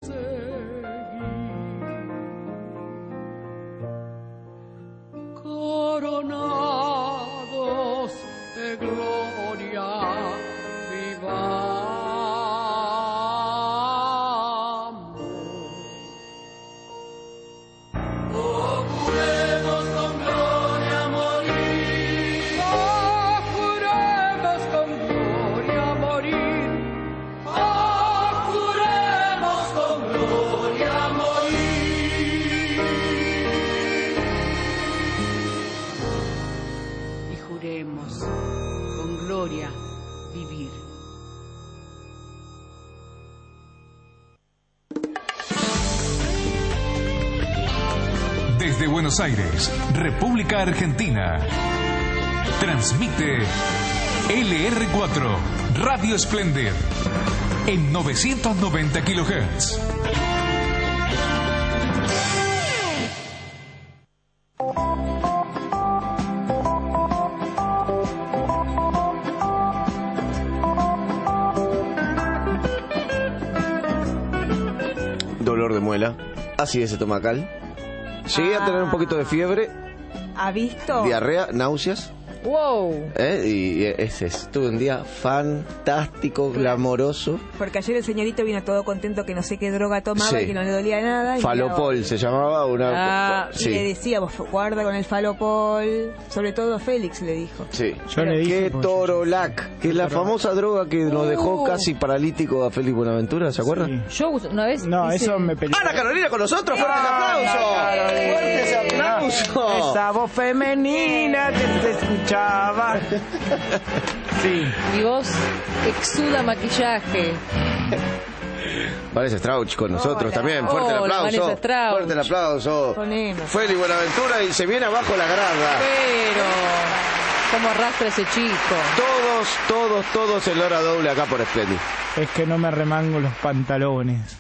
Coronados de gloria vivamos. Procuremos con gloria morir. Procuremos con gloria morir. Procuremos con gloria morir. Y juremos con gloria vivir. Desde Buenos Aires, República Argentina, transmite LR4 Radio Splendid en 990 kHz. Dolor de muela, acidez estomacal. Llegué a tener un poquito de fiebre, ¿Ha visto? diarrea, náuseas. Wow. Y ese tuve un día fantástico, glamoroso. Porque ayer el señorito vino todo contento que no sé qué droga tomaba Sí. y que no le dolía nada. Falopol se llamaba una. Y le decíamos, guarda con el Falopol. Sobre todo Félix le dijo. Sí. Yo le dije, Ketorolac, que es la famosa droga que nos dejó casi paralítico a Félix Buenaventura, ¿se acuerdan? Sí. Yo una vez No, hice- eso me peleó. ¡Ana Carolina con nosotros! ¡Fuerte el aplauso! ¡Fuerte ese aplauso! Esa voz femenina que se escuchaba. Sí. Mi voz exuda maquillaje. Vanessa Strauch con nosotros Hola. también. Fuerte el Hola, aplauso. Vanessa Strauch. Fuerte el aplauso. Ponemos. Félix Buenaventura y se viene abajo la grada. Pero cómo arrastra ese chico. Todos el hora doble acá por Splendid. Es que no me remango los pantalones.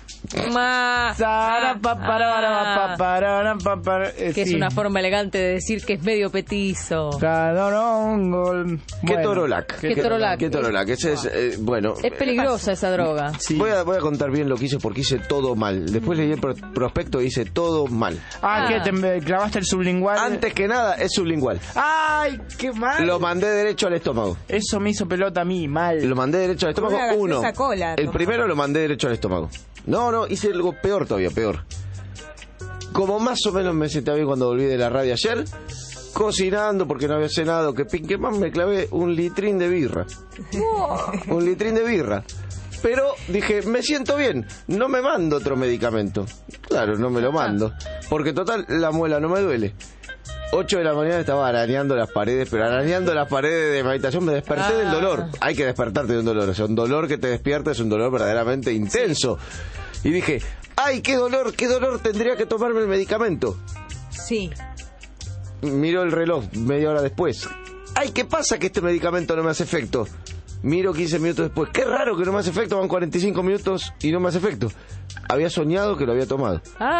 Que es una forma elegante de decir que es medio petizo. Ketorolac. Ketorolac. Ketorolac. Ese es, bueno. Es peligrosa esa droga. Sí. Voy a contar bien lo que hice porque hice todo mal. Después leí el prospecto y hice todo mal. ¿Que te clavaste el sublingual? Antes que nada, es sublingual. ¡Ay, qué mal! Lo mandé derecho al estómago. Eso me hizo pelota a mí, mal. Lo mandé derecho al estómago. Una Uno. gaseosa cola, El tomaba. primero lo mandé derecho al estómago. No, hice algo peor todavía, peor. Como más o menos me senté bien cuando volví de la radio ayer, cocinando porque no había cenado, que más me clavé un litrín de birra. Un litrín de birra. Pero dije, me siento bien, no me mando otro medicamento. Claro, no me lo mando. Porque total, la muela no me duele. 8 de la mañana estaba arañando las paredes, pero arañando las paredes de mi habitación me desperté del dolor. Hay que despertarte de un dolor, o sea, un dolor que te despierta es un dolor verdaderamente intenso. Y dije, ¡ay, qué dolor tendría que tomarme el medicamento! Sí. Miro el reloj, media hora después. ¡Ay, qué pasa que este medicamento no me hace efecto! Miro 15 minutos después, qué raro que no me hace efecto, van 45 minutos y no me hace efecto. Había soñado que lo había tomado.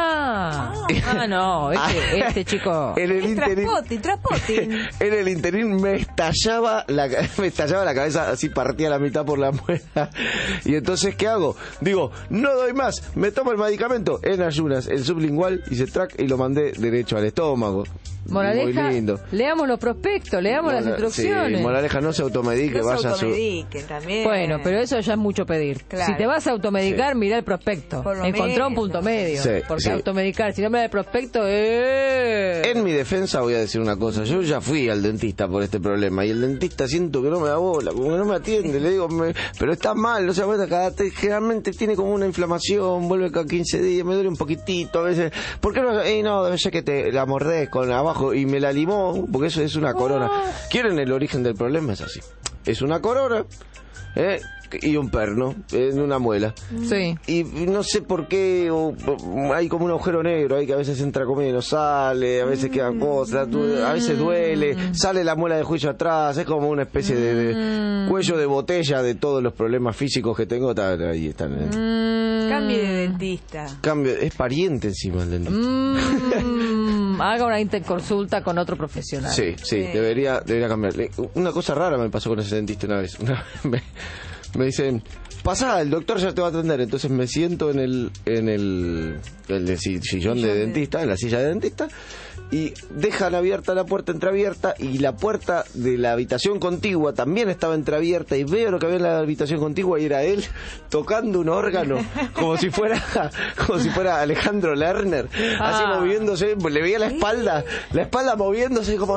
No, este chico. En el interín, Traspotin. en el interín me estallaba la cabeza, así partía la mitad por la muela. Y entonces, ¿qué hago? Digo, no doy más, me tomo el medicamento en ayunas, el sublingual, hice track y lo mandé derecho al estómago. Moraleja, Muy lindo. leamos los prospectos, leamos las instrucciones. Sí, moraleja, no se automedique, No se vaya a su... automediquen también. Bueno, pero eso ya es mucho pedir. Claro. Si te vas a automedicar, mirá el prospecto. Por lo Encontrá un menos. punto medio. Sí, porque sí. automedicar, si no me da el prospecto, En mi defensa voy a decir una cosa. Yo ya fui al dentista por este problema y el dentista siento que no me da bola, como que no me atiende. Le digo, pero está mal, o sea, generalmente tiene como una inflamación, vuelve cada 15 días, me duele un poquitito a veces. ¿Por qué no? No, debe ser que te la mordés con abajo y me la limó, porque eso es una corona. ¿Quieren el origen del problema? Es así. Es una corona, y un perno en una muela. Sí. Y no sé por qué hay como un agujero negro ahí que a veces entra comida y no sale, a veces quedan cosas, a veces duele, sale la muela de juicio atrás, es como una especie de cuello de botella de todos los problemas físicos que tengo. Ahí están. Cambie de dentista. Cambio, es pariente encima el dentista. Haga una interconsulta con otro profesional. Sí, debería cambiarle. Una cosa rara me pasó con ese dentista una vez. me dicen, pasá, el doctor ya te va a atender. Entonces me siento en el sillón de dentista, en la silla de dentista, y dejan abierta la puerta entreabierta, y la puerta de la habitación contigua también estaba entreabierta, y veo lo que había en la habitación contigua y era él tocando un órgano como si fuera Alejandro Lerner, así moviéndose. Le veía la espalda moviéndose como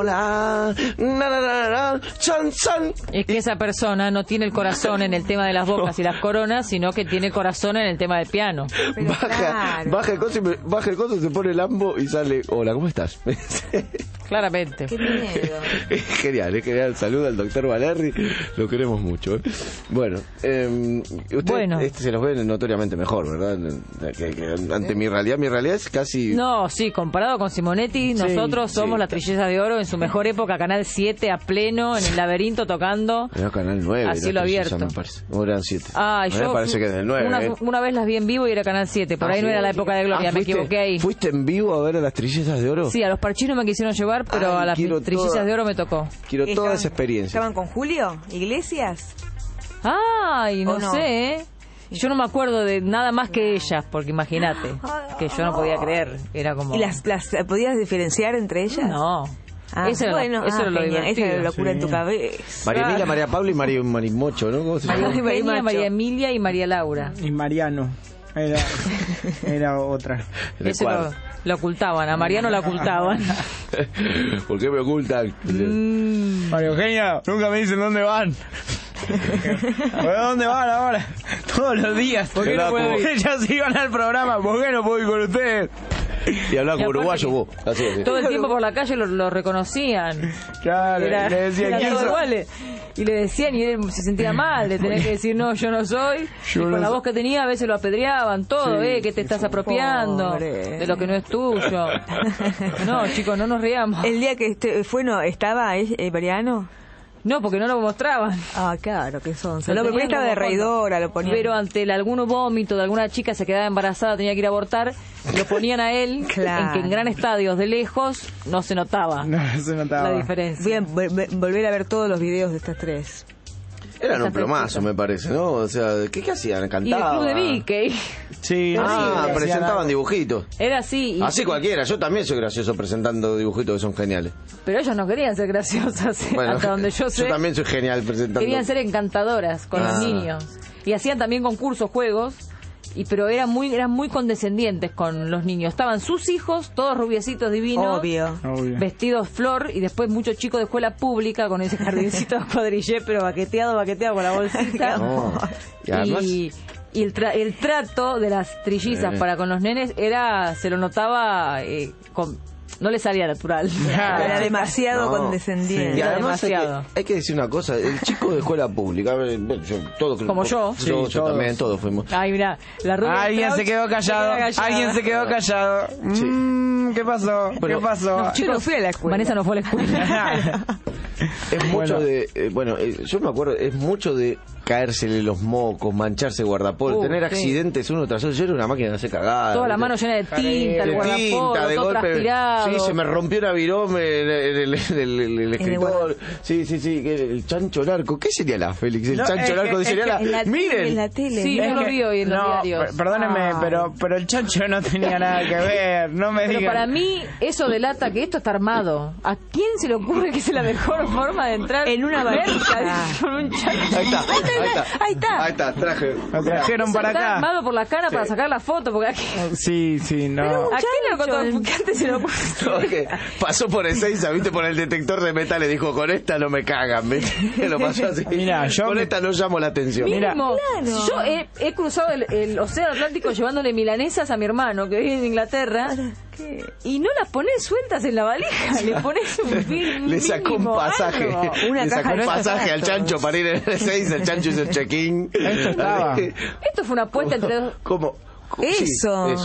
chan chan. Es que esa persona no tiene el corazón en el tema de las bocas y las coronas, sino que tiene corazón en el tema del piano. Baja el coso, se pone el ambo y sale, hola, ¿cómo estás? Claramente. Qué miedo. Es genial. Saluda al doctor Valerri, lo queremos mucho. Bueno, usted se los ve notoriamente mejor, ¿verdad? Que ante mi realidad es casi... No, sí, comparado con Simonetti, nosotros somos la Trilleza de Oro en su mejor época, Canal 7 a pleno, en el laberinto tocando. Era Canal 9. A cielo abierto. Me parece. O eran 7. Me parece que es del 9. Una vez las vi en vivo y era Canal 7, por ahí no era la época de Gloria, me equivoqué ahí. ¿Fuiste en vivo a ver a las Trillezas de Oro? Sí, a los parchinos me quisieron llevar, pero a las Trillizas de Oro me tocó. Quiero toda esa experiencia. ¿Estaban con Julio Iglesias? Ay, no sé, ¿eh? Yo no me acuerdo de nada más que ellas, porque imagínate, que yo no podía creer. Era como... ¿Y las podías diferenciar entre ellas? No. Eso era lo divertido. Esa era la locura en tu cabeza. María Emilia, María Paula y Marimocho, ¿no? ¿Cómo se llama? María Emilia y María Laura. Y Mariano. Era otra. Eso lo ocultaban, a Mariano lo ocultaban. ¿Por qué me ocultan? María Eugenia, nunca me dicen dónde van. ¿Dónde van ahora? Todos los días. ¿Por qué no puedo ir? Ellas iban al programa, ¿por qué no puedo ir con ustedes? Y hablaba con uruguayo vos. Así. Todo el tiempo por la calle lo reconocían. Claro, le decían ¿quién sos? Y le decían, y él se sentía mal de tener que decir, no, yo no soy. Y con la voz que tenía a veces lo apedreaban todo, que te estás apropiando de lo que no es tuyo. No, chicos, no nos riamos. El día que ¿estaba Mariano? No, porque no lo mostraban. Ah, claro, que son. No, pero estaba de reidora, lo ponían. Pero ante algún vómito de alguna chica se quedaba embarazada, tenía que ir a abortar, lo ponían a él, en que en gran estadios de lejos no se notaba. No se notaba la diferencia. Voy a volver a ver todos los videos de estas tres. Eran un plomazo, me parece, ¿no? O sea, ¿qué hacían? ¿Cantaban? Y el club de Mickey. Sí. Presentaban dibujitos. Era así. Así cualquiera. Yo también soy gracioso presentando dibujitos que son geniales. Pero ellos no querían ser graciosas, hasta donde yo sé. Yo también soy genial presentando. Querían ser encantadoras con los niños. Y hacían también concursos, juegos. Pero eran muy condescendientes con los niños. Estaban sus hijos, todos rubiecitos divinos, obvio. Vestidos flor, y después muchos chicos de escuela pública con ese jardincito cuadrillé, pero baqueteado con la bolsita. Y además... Y el trato de las trillizas para con los nenes se lo notaba no le salía natural. Era demasiado condescendiente. Sí. Y además hay que decir una cosa, el chico de escuela pública, como yo. Yo también, todos fuimos. Ay, mira, la rubia. Alguien se quedó callado. Sí. ¿Qué pasó? ¿Qué pasó? No, yo no fui a la escuela. Vanessa no fue a la escuela. Es mucho yo me acuerdo, es mucho de caérsele los mocos, mancharse guardapolvo, tener accidentes uno tras otro. Yo era una máquina de hacer cagada. Toda la mano llena de tinta, el guardapolvo, todo transpirado. Sí, se me rompió una virome en el escritor. Sí, el chancho narco. ¿Qué sería la Félix? El chancho narco sería miren. En la tele. Sí, yo lo vi hoy en los diarios. Perdóneme, pero el chancho no tenía nada que ver. No me digan. Pero para mí eso delata que esto está armado. ¿A quién se le ocurre que es la mejor forma de entrar en una barca con un chancho? Ahí está, traje. Lo trajeron para acá. Está armado por la cana para sacar la foto, porque aquí... Sí, no. ¿A quién le contó? Porque antes se lo ocurre. Pasó por Ezeiza, viste, por el detector de metal, le dijo, con esta no me cagan, ¿viste? Lo pasó así. Mira, con esta no llamo la atención. Mínimo, yo he cruzado el océano Atlántico llevándole milanesas a mi hermano, que vive en Inglaterra, y no las pones sueltas en la valija, le pones un film. Le sacó un pasaje. Le sacó un pasaje al chancho para ir en Ezeiza, el chancho hizo el check-in. Esto fue una apuesta entre dos. ¿Cómo? Eso.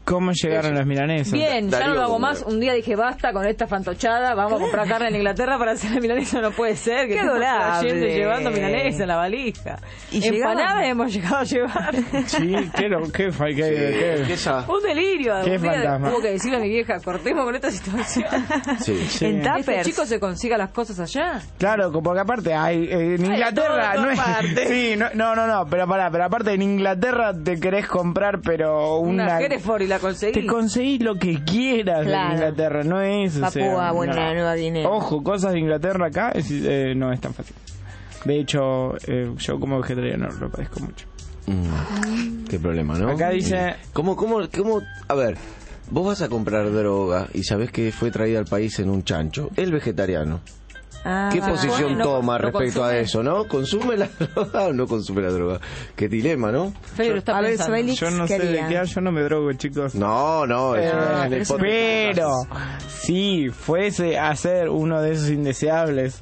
¿Cómo llegaron las milanesas? Bien, ya Darío no lo hago Gómez. más. Un día dije, basta con esta fantochada, vamos a comprar carne en Inglaterra para hacer la milanesa. No puede ser que Qué estemos adorable. trayendo y llevando milanesa en la valija. ¿Y empanadas llegaban? hemos llegado a llevar. Sí, qué Esa. Un delirio. Qué Un día fantasma. tuvo que decirle a mi vieja, cortemos con esta situación. Sí. Sí. En Este tuppers. chico se consiga las cosas allá. Claro, porque aparte hay en Inglaterra todo, no es aparte. sí, no, pero aparte en Inglaterra te querés comprar pero Una Hereford y la conseguí. te conseguís lo que quieras Claro. en Inglaterra, no es o sea, Papúa, no. Nueva Guinea. Ojo, cosas de Inglaterra acá no es tan fácil. De hecho, yo como vegetariano lo padezco mucho. Qué problema, ¿no? Acá dice- ¿Cómo? A ver, vos vas a comprar droga y sabés que fue traída al país en un chancho. El vegetariano. Ah, ¿Qué posición no- toma no respecto a consume. eso, no? ¿Consume la droga o no consume la droga? Qué dilema, ¿no? Fede lo está A ver, pensando. Félix, Yo no ¿qué sé de haría? qué, yo no me drogo, chicos. No, es en el podcast. Pero si fuese a ser uno de esos indeseables,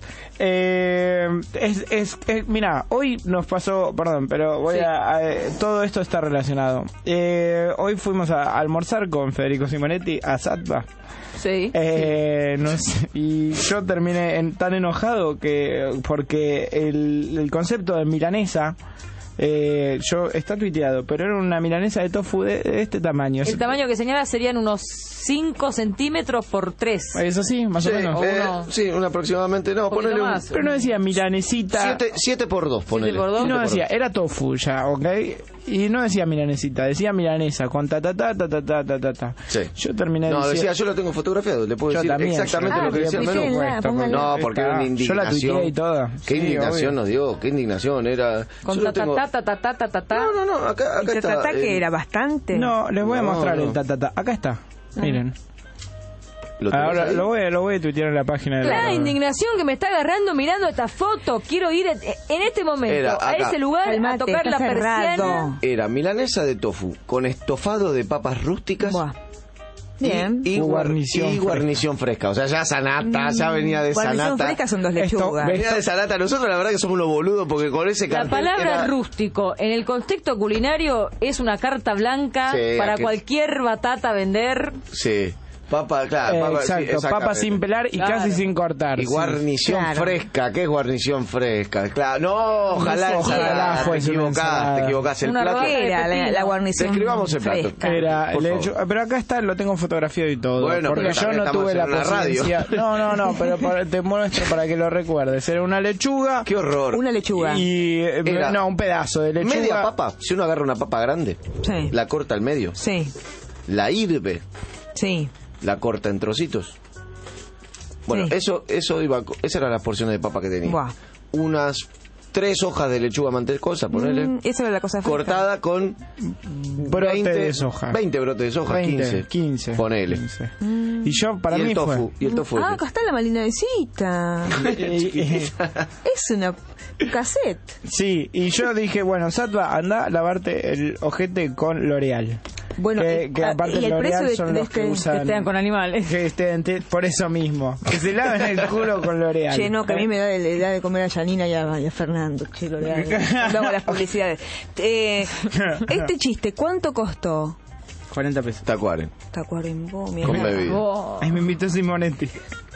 mira, hoy nos pasó, perdón, pero Sí. todo esto está relacionado. Hoy fuimos a almorzar con Federico Simonetti a Satva. Sí. No sé, y yo terminé tan enojado porque el concepto de milanesa está tuiteado, pero era una milanesa de tofu de este tamaño. El tamaño que señala serían unos 5 centímetros por 3. Eso sí, más Sí, o menos. sí, aproximadamente. No, Un poquito ponele más. Pero no decía milanesita. 7 por 2, ponele. por dos. Y no 7 por decía, 2. era tofu ya, ¿ok? Y no decía milanesita, decía milanesa con ta. Sí. Yo terminé No, diciendo... decía, yo lo tengo fotografiado, le puedo Yo decir también, exactamente yo- lo que decía el menú. pusieron la- póngala. No, porque era una Yo la indignación. tuiteé y todo. Qué Sí, indignación obvio. nos dio, qué indignación era. Con Yo lo tengo- ta. No, acá ¿Y está. tatata que era bastante? No, les voy a No, mostrar no. el ta. Acá está, miren. ¿Lo tenés Ahora ahí? lo voy a tuitear en la página de La indignación que me está agarrando mirando esta foto. Quiero ir en este momento Era a acá. ese lugar Calmate, a tocar está la cerrado. persiana. Era milanesa de tofu con estofado de papas rústicas. Buah. Bien. Y Guarnición guarnición fresca. O sea, ya sanata, ya venía de Guarnición sanata. fresca son 2 Esto- lechugas. Venía de sanata. Nosotros la verdad que somos unos boludos porque con ese La cartel palabra era- rústico en el contexto culinario es una carta blanca Sí, para aquel- cualquier batata vender. Sí. Papa, claro. Papa, sí, exacto, exactamente. papa sin pelar y Claro. casi sin cortar. Y sí. guarnición Claro. fresca. ¿Qué es guarnición fresca? Claro. No, ojalá Ojalá ensalada. Te fuese una ensalada. equivocás. El Una plato. rodaja ¿Qué era la guarnición? Describamos el plato. fresca? Era Por el hecho, pero acá está, lo tengo fotografiado y todo. Bueno, porque pero yo también no estamos tuve la en una radio. paciencia. No, pero te muestro para que lo recuerdes. Era una lechuga Qué horror. Una lechuga. y Era no, un pedazo de lechuga. Media papa. Si uno agarra una papa grande, Sí. la corta al medio, Sí, la hirve, sí. la corta en trocitos. Bueno, Sí. eso iba, esas eran las porciones de papa que tenía. Buah. Unas 3 hojas de lechuga mantecosa, ponele, Eso era la cosa fresca. cortada con Brote de soja. 20 brotes de soja, 15. Ponele. 15. Y yo, para y mí el tofu, y el tofu. Ah, acá está la malinadecita. Es una cassette. Sí, y yo dije, bueno, Satva, anda a lavarte el ojete con L'Oreal. Bueno, que aparte y el precio L'Oreal de son los que Que usan... estén con animales. que estén por eso mismo. Que se laven el culo con L'Oreal. Che, no, que a mí me da de comer a Janina y a Fernando. Che, L'Oreal. Luego las publicidades. Este chiste, ¿cuánto costó? 40 pesos. Tacuaren. Tacuarembó, Con mierda. bebida. Oh. Ay, me invitó Simonetti.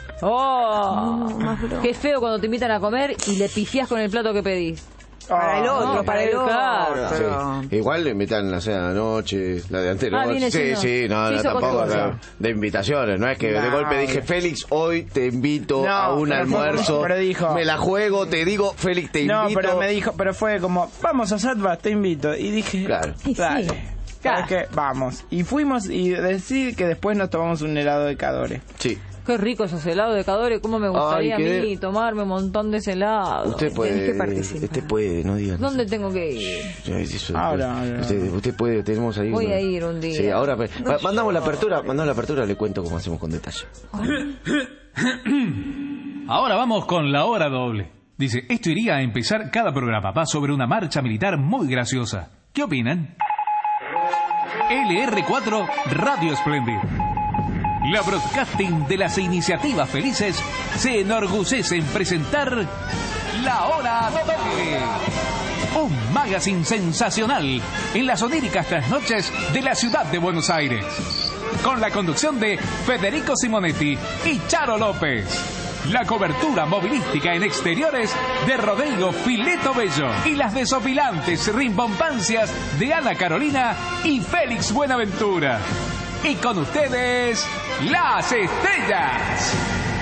Oh. No, más bro. Qué feo cuando te invitan a comer y le pifiás con el plato que pedís. Para el otro, no, para el otro. claro. Sí. Igual le invitan la cena de noche, la de antes. Ah, viene sí, siendo- sí, no, sí, no hizo tampoco cosas. no, de invitaciones, no es que de No, golpe dije, Félix, hoy te invito No, a un pero fue- almuerzo, pero dijo- me la juego, te digo, Félix, te No, invito. pero me dijo, pero fue como, vamos a Satva, te invito. Y dije, Claro. Y sí. dale. ¿Sabes qué? Vamos. Y fuimos y decidí que después nos tomamos un helado de Cadore. Sí. Qué rico esos helados de Cadore. Cómo me gustaría Ay, a qué- mí tomarme un montón de ese helado. Usted puede, Tenés que participar. usted puede, no digan. ¿Dónde tengo que ir? Eso, Ahora. usted puede, tenemos ahí. Voy a ir un día. Sí, ahora mandamos la apertura, le cuento cómo hacemos con detalle. Ahora vamos con la hora doble. Dice, esto iría a empezar cada programa. Va sobre una marcha militar muy graciosa. ¿Qué opinan? LR4 Radio Splendid. La broadcasting de las iniciativas felices se enorgullece en presentar La Hora Doble. un magazine sensacional en las oníricas trasnoches de la ciudad de Buenos Aires. Con la conducción de Federico Simonetti y Charo López. La cobertura movilística en exteriores de Rodrigo Fileto Bello. Y las desopilantes rimbompancias de Ana Carolina y Félix Buenaventura. Y con ustedes, las estrellas.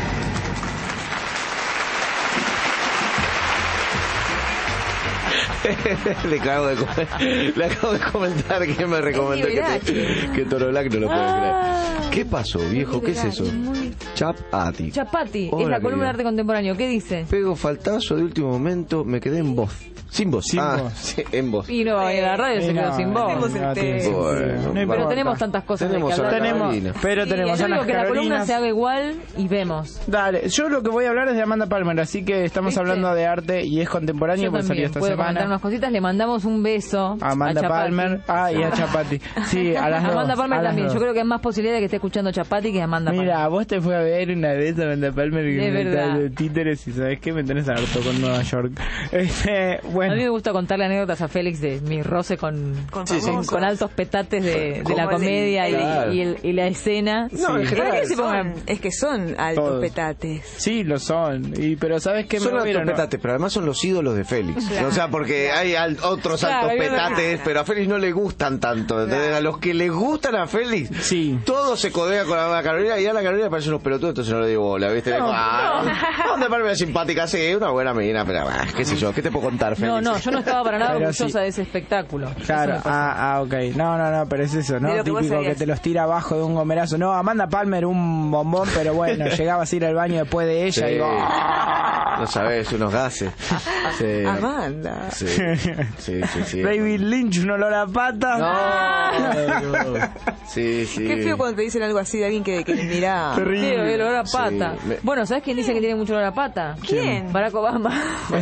Le acabo de comentar que me recomendó que Toro Black no lo puede creer. ¿Qué pasó, viejo? ¿Qué es eso? Chapati. Chapati, Hola, es la columna querida. de arte contemporáneo. ¿Qué dice? Pego faltazo de último momento, me quedé en voz. Sin voz. Sin voz. Sí, en voz. Y no, en la radio se quedó sin voz. tenemos el tema. Bueno, No hay Pero importa. tenemos tantas cosas Tenemos de que a hablar. la Carolina. Pero Sí, tenemos yo a digo las que la columna Carolinas. se haga igual y vemos. Dale, yo lo que voy a hablar es de Amanda Palmer, así que estamos ¿Viste? hablando de arte y es contemporáneo, Yo pues salió también esta puedo comentar semana. unas cositas. Le mandamos un beso A Amanda a Chapati. Palmer, y a Chapati. Sí, a las dos. Amanda Palmer a las también. dos. Yo creo que hay más posibilidad de que esté escuchando Chapati que Amanda Mira, Palmer. vos te fue a ver una vez a Amanda Palmer y De me verdad. de títeres y ¿sabes qué? Me tenés harto con Nueva York. Bueno. A mí me gusta contarle anécdotas a Félix de mi roce con famosos. altos petates de Como la el de- comedia Claro. y la escena. No, en ¿Para general qué se pongan? son- Es que son altos Todos. petates. Sí, lo son. Pero ¿sabes qué? Son Me altos vieron, ¿no? petates, pero además son los ídolos de Félix. Claro. O sea, porque hay otros Claro, altos hay una- petates, pero a Félix no le gustan tanto. Entonces, a los que les gustan a Félix, Sí. todos se codean con Ana Carolina y Ana Carolina parece unos pelotudos, entonces no le digo bola, ¿viste? ¿Dónde Palmer es simpática? Sí, una buena mina, pero qué sé yo, ¿qué te puedo contar, Félix? No, yo no estaba para nada Pero orgullosa sí. de ese espectáculo. Claro, Eso me pasó. ok. No, pero es eso, ¿no? De lo que vos Típico que sabías. te los tira abajo de un gomerazo. No, Amanda Palmer un bombón, pero bueno, llegabas a ir al baño después de ella Sí. y No sabes, unos gases. Sí. Amanda. Sí, sí, sí. David Lynch, un olor a pata. No. Sí, sí. Qué feo cuando te dicen algo así de alguien que mira. Sí, el olor a Sí, pata. me- Bueno, ¿sabes quién dice que tiene mucho olor a pata? ¿Quién? Barack Obama.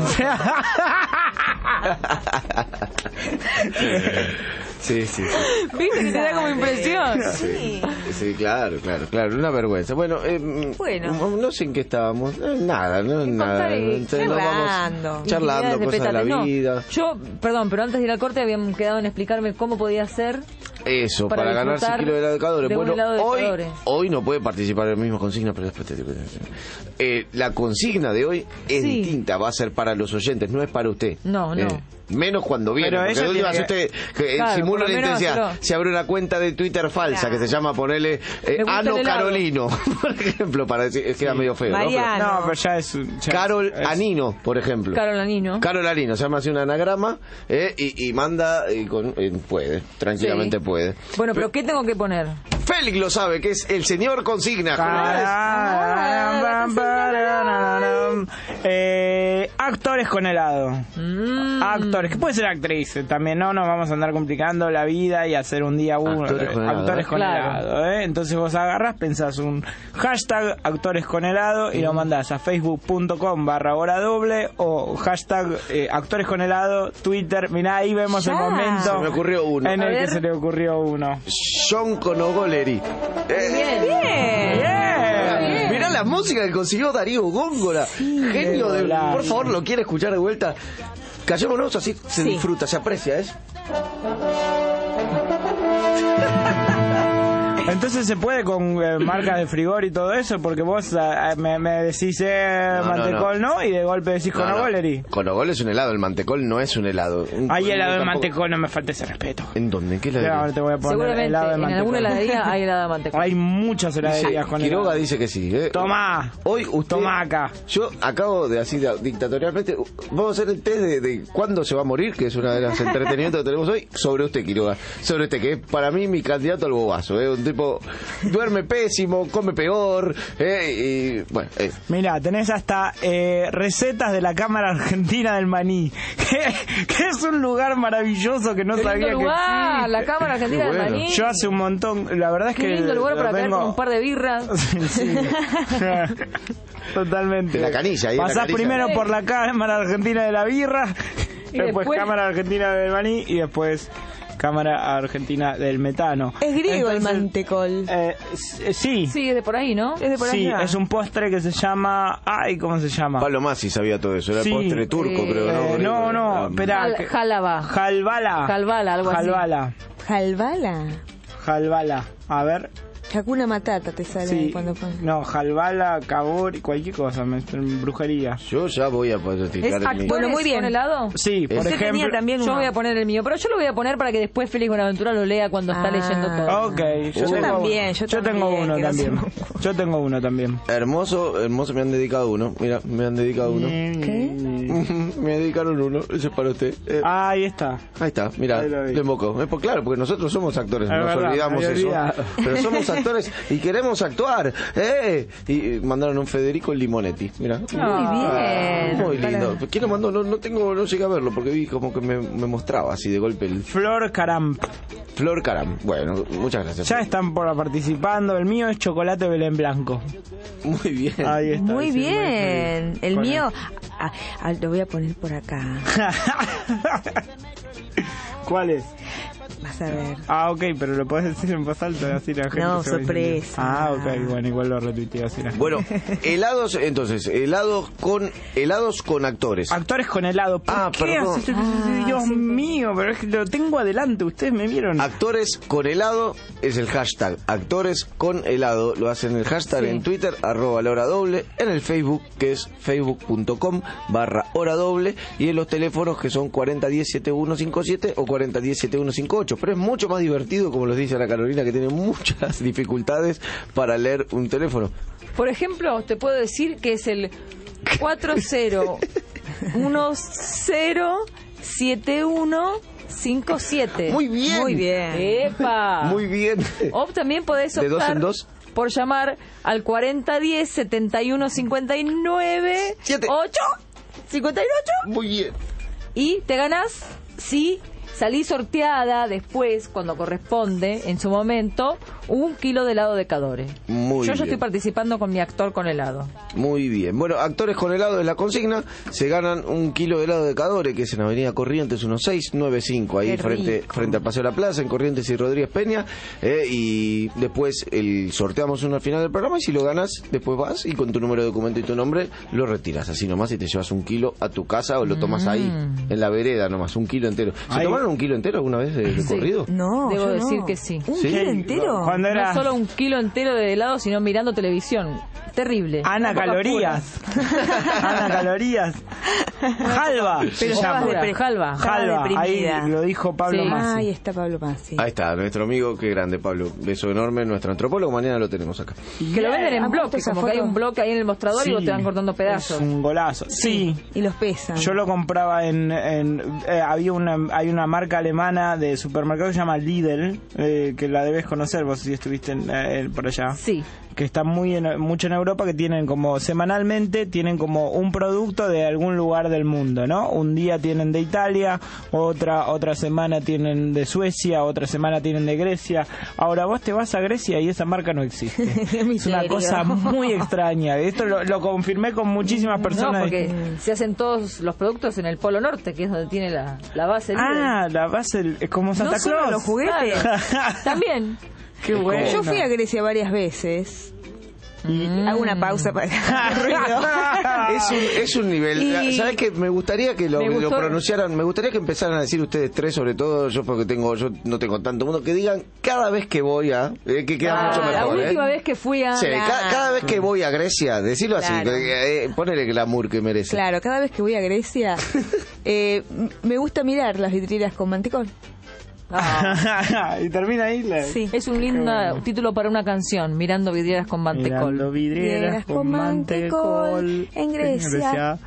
Sí, sí, sí. ¿Viste que te da como impresión? Sí. Sí, claro, una vergüenza. Bueno, Bueno. no sé en qué estábamos. Nada, no, nada. contar y Entonces, nos vamos charlando. charlando Intimidades de cosas de la petates. No, vida. yo, perdón, pero antes de ir al corte habían quedado en explicarme cómo podía ser. Eso, Para para ganarse disfrutar kilos de helado de de un Bueno, helado de Educadores. hoy no puede participar en la misma consigna, pero después la consigna de hoy es Sí. distinta, va a ser para los oyentes, no es para usted. No. Menos cuando viene, Pero porque ella de última, si tiene usted que Claro, simula por lo la menos intensidad, hacerlo. se abre una cuenta de Twitter falsa que se llama ponerle Me gusta Ano el helado. Carolino, por ejemplo, para decir, es que era medio feo, ¿no? Mariano. No, pero ya es... ya Carol es- Anino, por ejemplo. Carolanino. Carol Anino, se llama así un anagrama y manda, puede, tranquilamente Sí. puede. Bueno, pero ¿qué tengo que poner? Félix lo sabe, que es el señor consigna. Actores con helado. Actores, que puede ser actriz también, no nos vamos a andar complicando la vida y hacer un día uno. Actores con helado, Actores con Claro. helado, ¿eh? Entonces vos agarrás, pensás un hashtag actores con helado y lo mandás a facebook.com/hora-doble o hashtag actores con helado, Twitter. Mirá, ahí vemos Ya. el momento Se me ocurrió uno. en A el que ver. se le ocurrió uno. John Conogoleri. Bien. Bien. Mirá la música que consiguió Darío Góngora. Genio de... golazo. Por favor, ¿lo quiere escuchar de vuelta? Callémonos, así se Sí. disfruta, se aprecia, ¿es? Entonces se puede con marcas de frigor y todo eso, porque vos me decís No, mantecol no, y de golpe decís Conogoleri. Conogol es un helado, el mantecol no es un helado. Hay helado de Tampoco- mantecol, no me falta ese respeto. ¿En dónde? ¿En qué Ya, heladería? ahora te voy a poner Seguramente helado de en mantecol. alguna heladería hay helado de mantecol. Hay muchas heladerías con Quiroga helado. dice que sí. Tomá. Hoy usted... Tomá acá. Yo acabo de, así dictatorialmente, vamos a hacer el test de cuándo se va a morir, que es una de las entretenimientos que tenemos hoy, sobre usted, Quiroga. Sobre usted, que es para mí mi candidato al bobazo. Un tipo duerme pésimo, come peor, y bueno... Mira, tenés hasta recetas de la Cámara Argentina del Maní, que es un lugar maravilloso que no Qué sabía lindo que lugar, existe. la Cámara Argentina Qué del bueno. Maní. Yo hace un montón, la verdad es Qué que lindo lugar lo para caer tengo- con un par de birras. Sí. Totalmente. En la canilla, ahí en la Pasás canilla. primero por la Cámara Argentina de la Birra, Y después después- Cámara Argentina del Maní y después Cámara Argentina del Metano. Es griego el Entonces, mantecol. Sí. Sí, es de por ahí, ¿no? Es de por Sí, allá. es un postre que se llama... Ay, ¿cómo se llama? Pablo Masi sabía todo eso. Era Sí. postre turco, creo. No, espera. Jalaba. Jalbala. Algo así. Jalbala. A ver. Hakuna Matata te sale Sí. cuando pones. No, Jalbala, Cabor y cualquier cosa. Brujería. Yo ya voy a poder ¿Es tirar el mío. actores muy bien. con helado? Sí, por Usted ejemplo... tenía también Yo uno. voy a poner el mío, pero yo lo voy a poner para que después Félix Buenaventura lo lea cuando está leyendo todo. Ok, Yo también, yo tengo uno que no se también. me Yo tengo uno también. Hermoso, me han dedicado uno. Mira, me han dedicado uno. Me dedicaron uno. Ese es para usted. Ahí está. Ahí está, mira, Ahí lo vi. le embocó. Claro, porque nosotros somos actores, Es nos verdad, olvidamos me había eso. olvidado. Pero somos actores y queremos actuar. Y mandaron un Federico Limonetti. Mira. bien. Muy lindo. ¿Quién lo mandó? No llegué a verlo porque vi como que me mostraba así de golpe el Flor Caramp. Flor Caram. Bueno, muchas gracias. Ya están participando. El mío es chocolate Belén Blanco. Muy bien. Ahí está. Muy dice, bien. muy El Con mío, lo voy a poner por acá. ¿Cuál es? Vas a ver. Ah, ok, pero lo podés decir en voz alta, así la gente No, se va a entender. sorpresa. Ah, ok, bueno, igual lo retuiteo así la gente. Bueno, helados, entonces, helados con actores. Actores con helado. ¿Por qué perdón. haces eso? Dios mío, pero es que lo tengo adelante, ustedes me vieron. Actores con helado es el hashtag. Actores con helado lo hacen el hashtag en Twitter, @LaHoraDoble, en el Facebook, que es facebook.com/HoraDoble, y en los teléfonos que son 4010-7157 o 4010-7158. Pero es mucho más divertido, como les dice Ana Carolina, que tiene muchas dificultades para leer un teléfono. Por ejemplo, te puedo decir que es el 40107157. Muy bien. Muy bien. ¡Epa! Muy bien. O también podés ¿De dos optar en dos? por llamar al 4010-7159 Siete. 58 Muy bien. y te ganás si salís sorteada después, cuando corresponde, en su momento, 1 kilo de helado de Cadore. Muy Yo ya bien. estoy participando con mi actor con helado. Muy bien. Bueno, actores con helado es la consigna. Se ganan 1 kilo de helado de Cadore, que es en Avenida Corrientes 1695, ahí Qué frente al Paseo de la Plaza, en Corrientes y Rodríguez Peña. Y después sorteamos uno al final del programa, y si lo ganas, después vas y con tu número de documento y tu nombre lo retiras así nomás, y te llevas 1 kilo a tu casa o lo tomas ahí, en la vereda nomás, 1 kilo entero. ¿Se Ahí. tomaron 1 kilo entero alguna vez de corrido? No, Debo yo decir no. que sí. ¿Un ¿Sí? kilo entero? Cuando No era solo 1 kilo entero de helado, sino mirando televisión. Terrible. Ana Una poca Calorías. Ana Calorías. Jalva. Pero se estabas llama. depre- Jalva. Jalva. Ahí deprimida. lo dijo Pablo Sí. Masi. Ahí está Pablo Masi. Ahí está, nuestro amigo, qué grande, Pablo. Beso enorme, nuestro antropólogo. Mañana lo tenemos acá. Que lo venden en ¿Han bloque, puesto esa como que hay foto? un bloque ahí en el mostrador y Sí. vos te van cortando pedazos. Es un golazo. Sí. Y los pesan. Yo lo compraba hay una marca alemana de supermercado que se llama Lidl, que la debes conocer vos si estuviste por allá. Sí. Que está mucho en Europa, que tienen como semanalmente tienen como un producto de algún lugar del mundo, ¿no? Un día tienen de Italia, otra semana tienen de Suecia, otra semana tienen de Grecia. Ahora vos te vas a Grecia y esa marca no existe. Es una misterio. cosa muy extraña. Esto lo confirmé con muchísimas No, personas. porque se hacen todos los productos en el Polo Norte, que es donde tiene la base. Ah, la base es como Santa No solo Claus. los juguetes. También. Qué bueno. Yo fui a Grecia varias veces. Hago una pausa para hacer ruido. Es un nivel. Y- ¿Sabes qué? Me gustaría que lo Me gustó. pronunciaran. Me gustaría que empezaran a decir ustedes tres, sobre todo yo, porque yo no tengo tanto mundo, que digan cada vez que voy a. Que queda mucho La mejor. última vez que fui a... Sí, cada vez que voy a Grecia, decirlo así, Claro. ponele el glamour que merece. Claro, cada vez que voy a Grecia, me gusta mirar las vidrieras con mantecol. Y termina ahí. Sí. Es un lindo título para una canción, Mirando vidrieras con mantecol. Mirando vidrieras con mantecol en Grecia.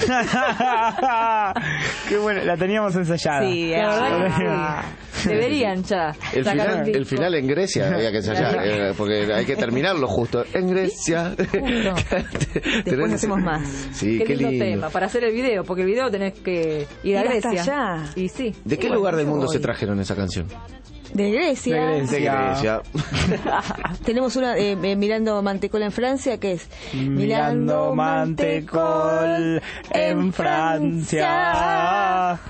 Qué bueno, la teníamos ensayada. Sí, La verdad que Ah. sí. Deberían ya. El sacar final, un disco. el final en Grecia había que ensayar, porque hay que terminarlo justo. En Grecia. Después hacemos más. Sí, Qué lindo tema, para hacer el video, porque el video tenés que ir a Ir hasta Grecia. allá. Y sí. ¿De qué Bueno, lugar del yo mundo voy. se trajeron esa canción? De Grecia. De Grecia. Tenemos una Mirando Mantecol en Francia, que es Mirando Mantecol en Francia.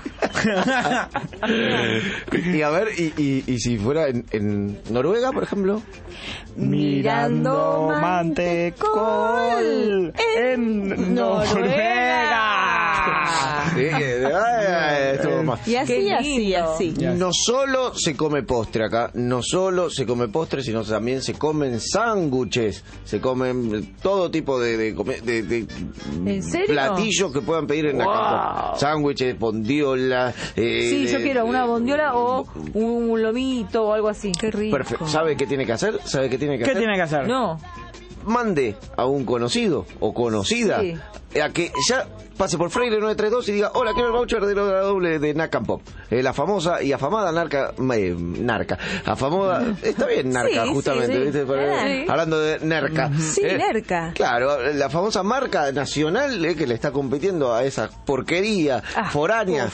Y a ver, y si fuera en Noruega, por ejemplo. Mirando Mantecol en Noruega. Sí, estuvo más. Y así. No solo se come postre acá, no solo se come postre, sino también se comen sándwiches, se comen todo tipo de ¿En serio? platillos que puedan pedir en la casa. Sándwiches, bondiola. Sí, yo quiero una bondiola o un lomito o algo así. Qué rico. Perfecto. ¿Sabe qué tiene que hacer? ¿Qué tiene que hacer? No. Mande a un conocido o conocida Sí. a que ya pase por Freire 932 y diga: hola, quiero el voucher de la doble de Nacan Pop, la famosa y afamada narca, afamada, está bien narca, Sí, justamente, sí. ¿viste? Sí. Hablando de narca. Sí, nerca. Claro, la famosa marca nacional que le está compitiendo a esa porquería foránea.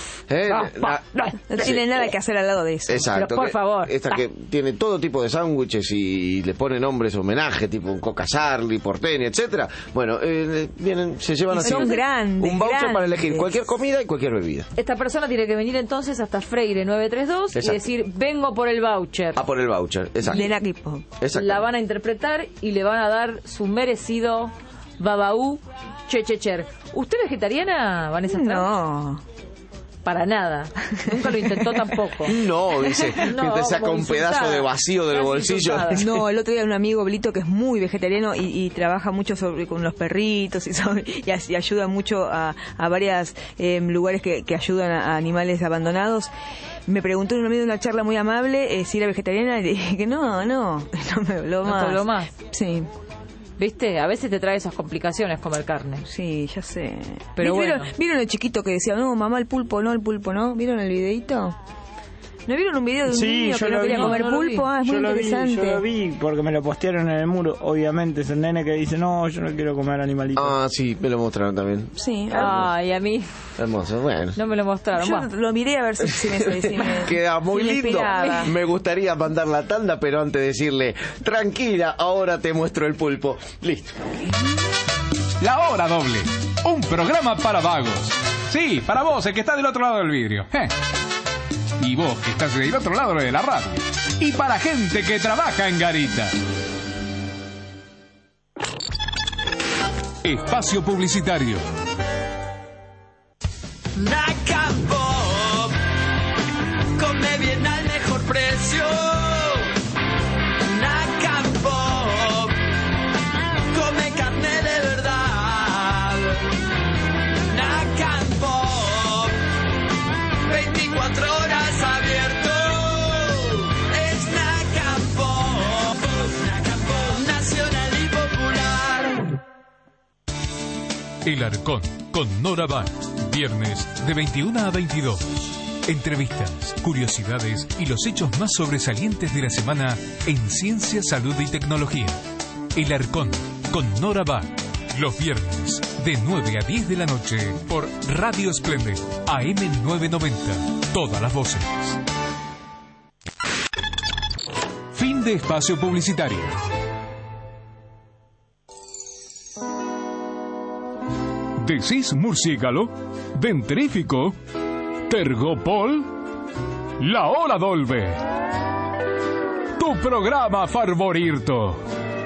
No tiene nada que hacer al lado de eso. Exacto. Pero, por favor. Esta que tiene todo tipo de sándwiches y le pone nombres homenaje, tipo un Coca Charlie, Porteña, etcétera. Bueno, vienen, se llevan Y así son grandes, un voucher para elegir grandes. cualquier comida y cualquier bebida. Esta persona tiene que venir entonces hasta Freire 932 Exacto. y decir, vengo por el voucher. Ah, por el voucher, exacto. De Naquipo. Exacto. La van a interpretar y le van a dar su merecido babaú chechecher. ¿Usted es vegetariana, Vanessa Strauss? No. Para nada. Nunca lo intentó tampoco. No, dice, No, que te saca como un pedazo insultada. de vacío del Casi bolsillo. insultada. No, el otro día un amigo, Blito, que es muy vegetariano y trabaja mucho con los perritos y ayuda mucho a varios lugares que ayudan a animales abandonados. Me preguntó en una charla muy amable si era vegetariana y le dije que no me habló No más. te habló más. Sí, ¿Viste? A veces te trae esas complicaciones comer carne. sí, ya sé. Pero ¿Vieron, bueno. ¿Vieron el chiquito que decía, no, mamá, el pulpo no? ¿Vieron el videíto? ¿No vieron un video de un niño que no quería comer No lo vi. pulpo? Ah, es muy interesante. Yo lo vi porque me lo postearon en el muro. Obviamente es el nene que dice, no, yo no quiero comer animalitos. Ah, sí, me lo mostraron también. Sí, Ay, a mí Hermoso, bueno. no me lo mostraron. yo Buah. lo miré a ver si me Queda muy si me lindo. inspiraba. Me gustaría mandar la tanda, pero antes decirle, tranquila, ahora te muestro el pulpo. Listo. La Hora Doble, un programa para vagos. Sí, para vos, el que está del otro lado del vidrio. Y vos, que estás del otro lado de la radio. Y para gente que trabaja en garita. Espacio publicitario. Nacan Pop, come bien al mejor precio. Nacan Pop, come carne de verdad. Nacan Pop, 24 horas abierto. Es Nacan Pop, nacional y popular. El Arcón, con Nora Bar. Viernes de 21 a 22. Entrevistas, curiosidades y los hechos más sobresalientes de la semana en ciencia, salud y tecnología. El Arcón, con Nora Bar. Los viernes de 9 a 10 de la noche por Radio Esplendid, AM 990. Todas las voces. Fin de espacio publicitario. ¿Decís murciélago? ¿Dentrífico? ¿Tergopol? La Hora Dolbe. Tu programa favorito.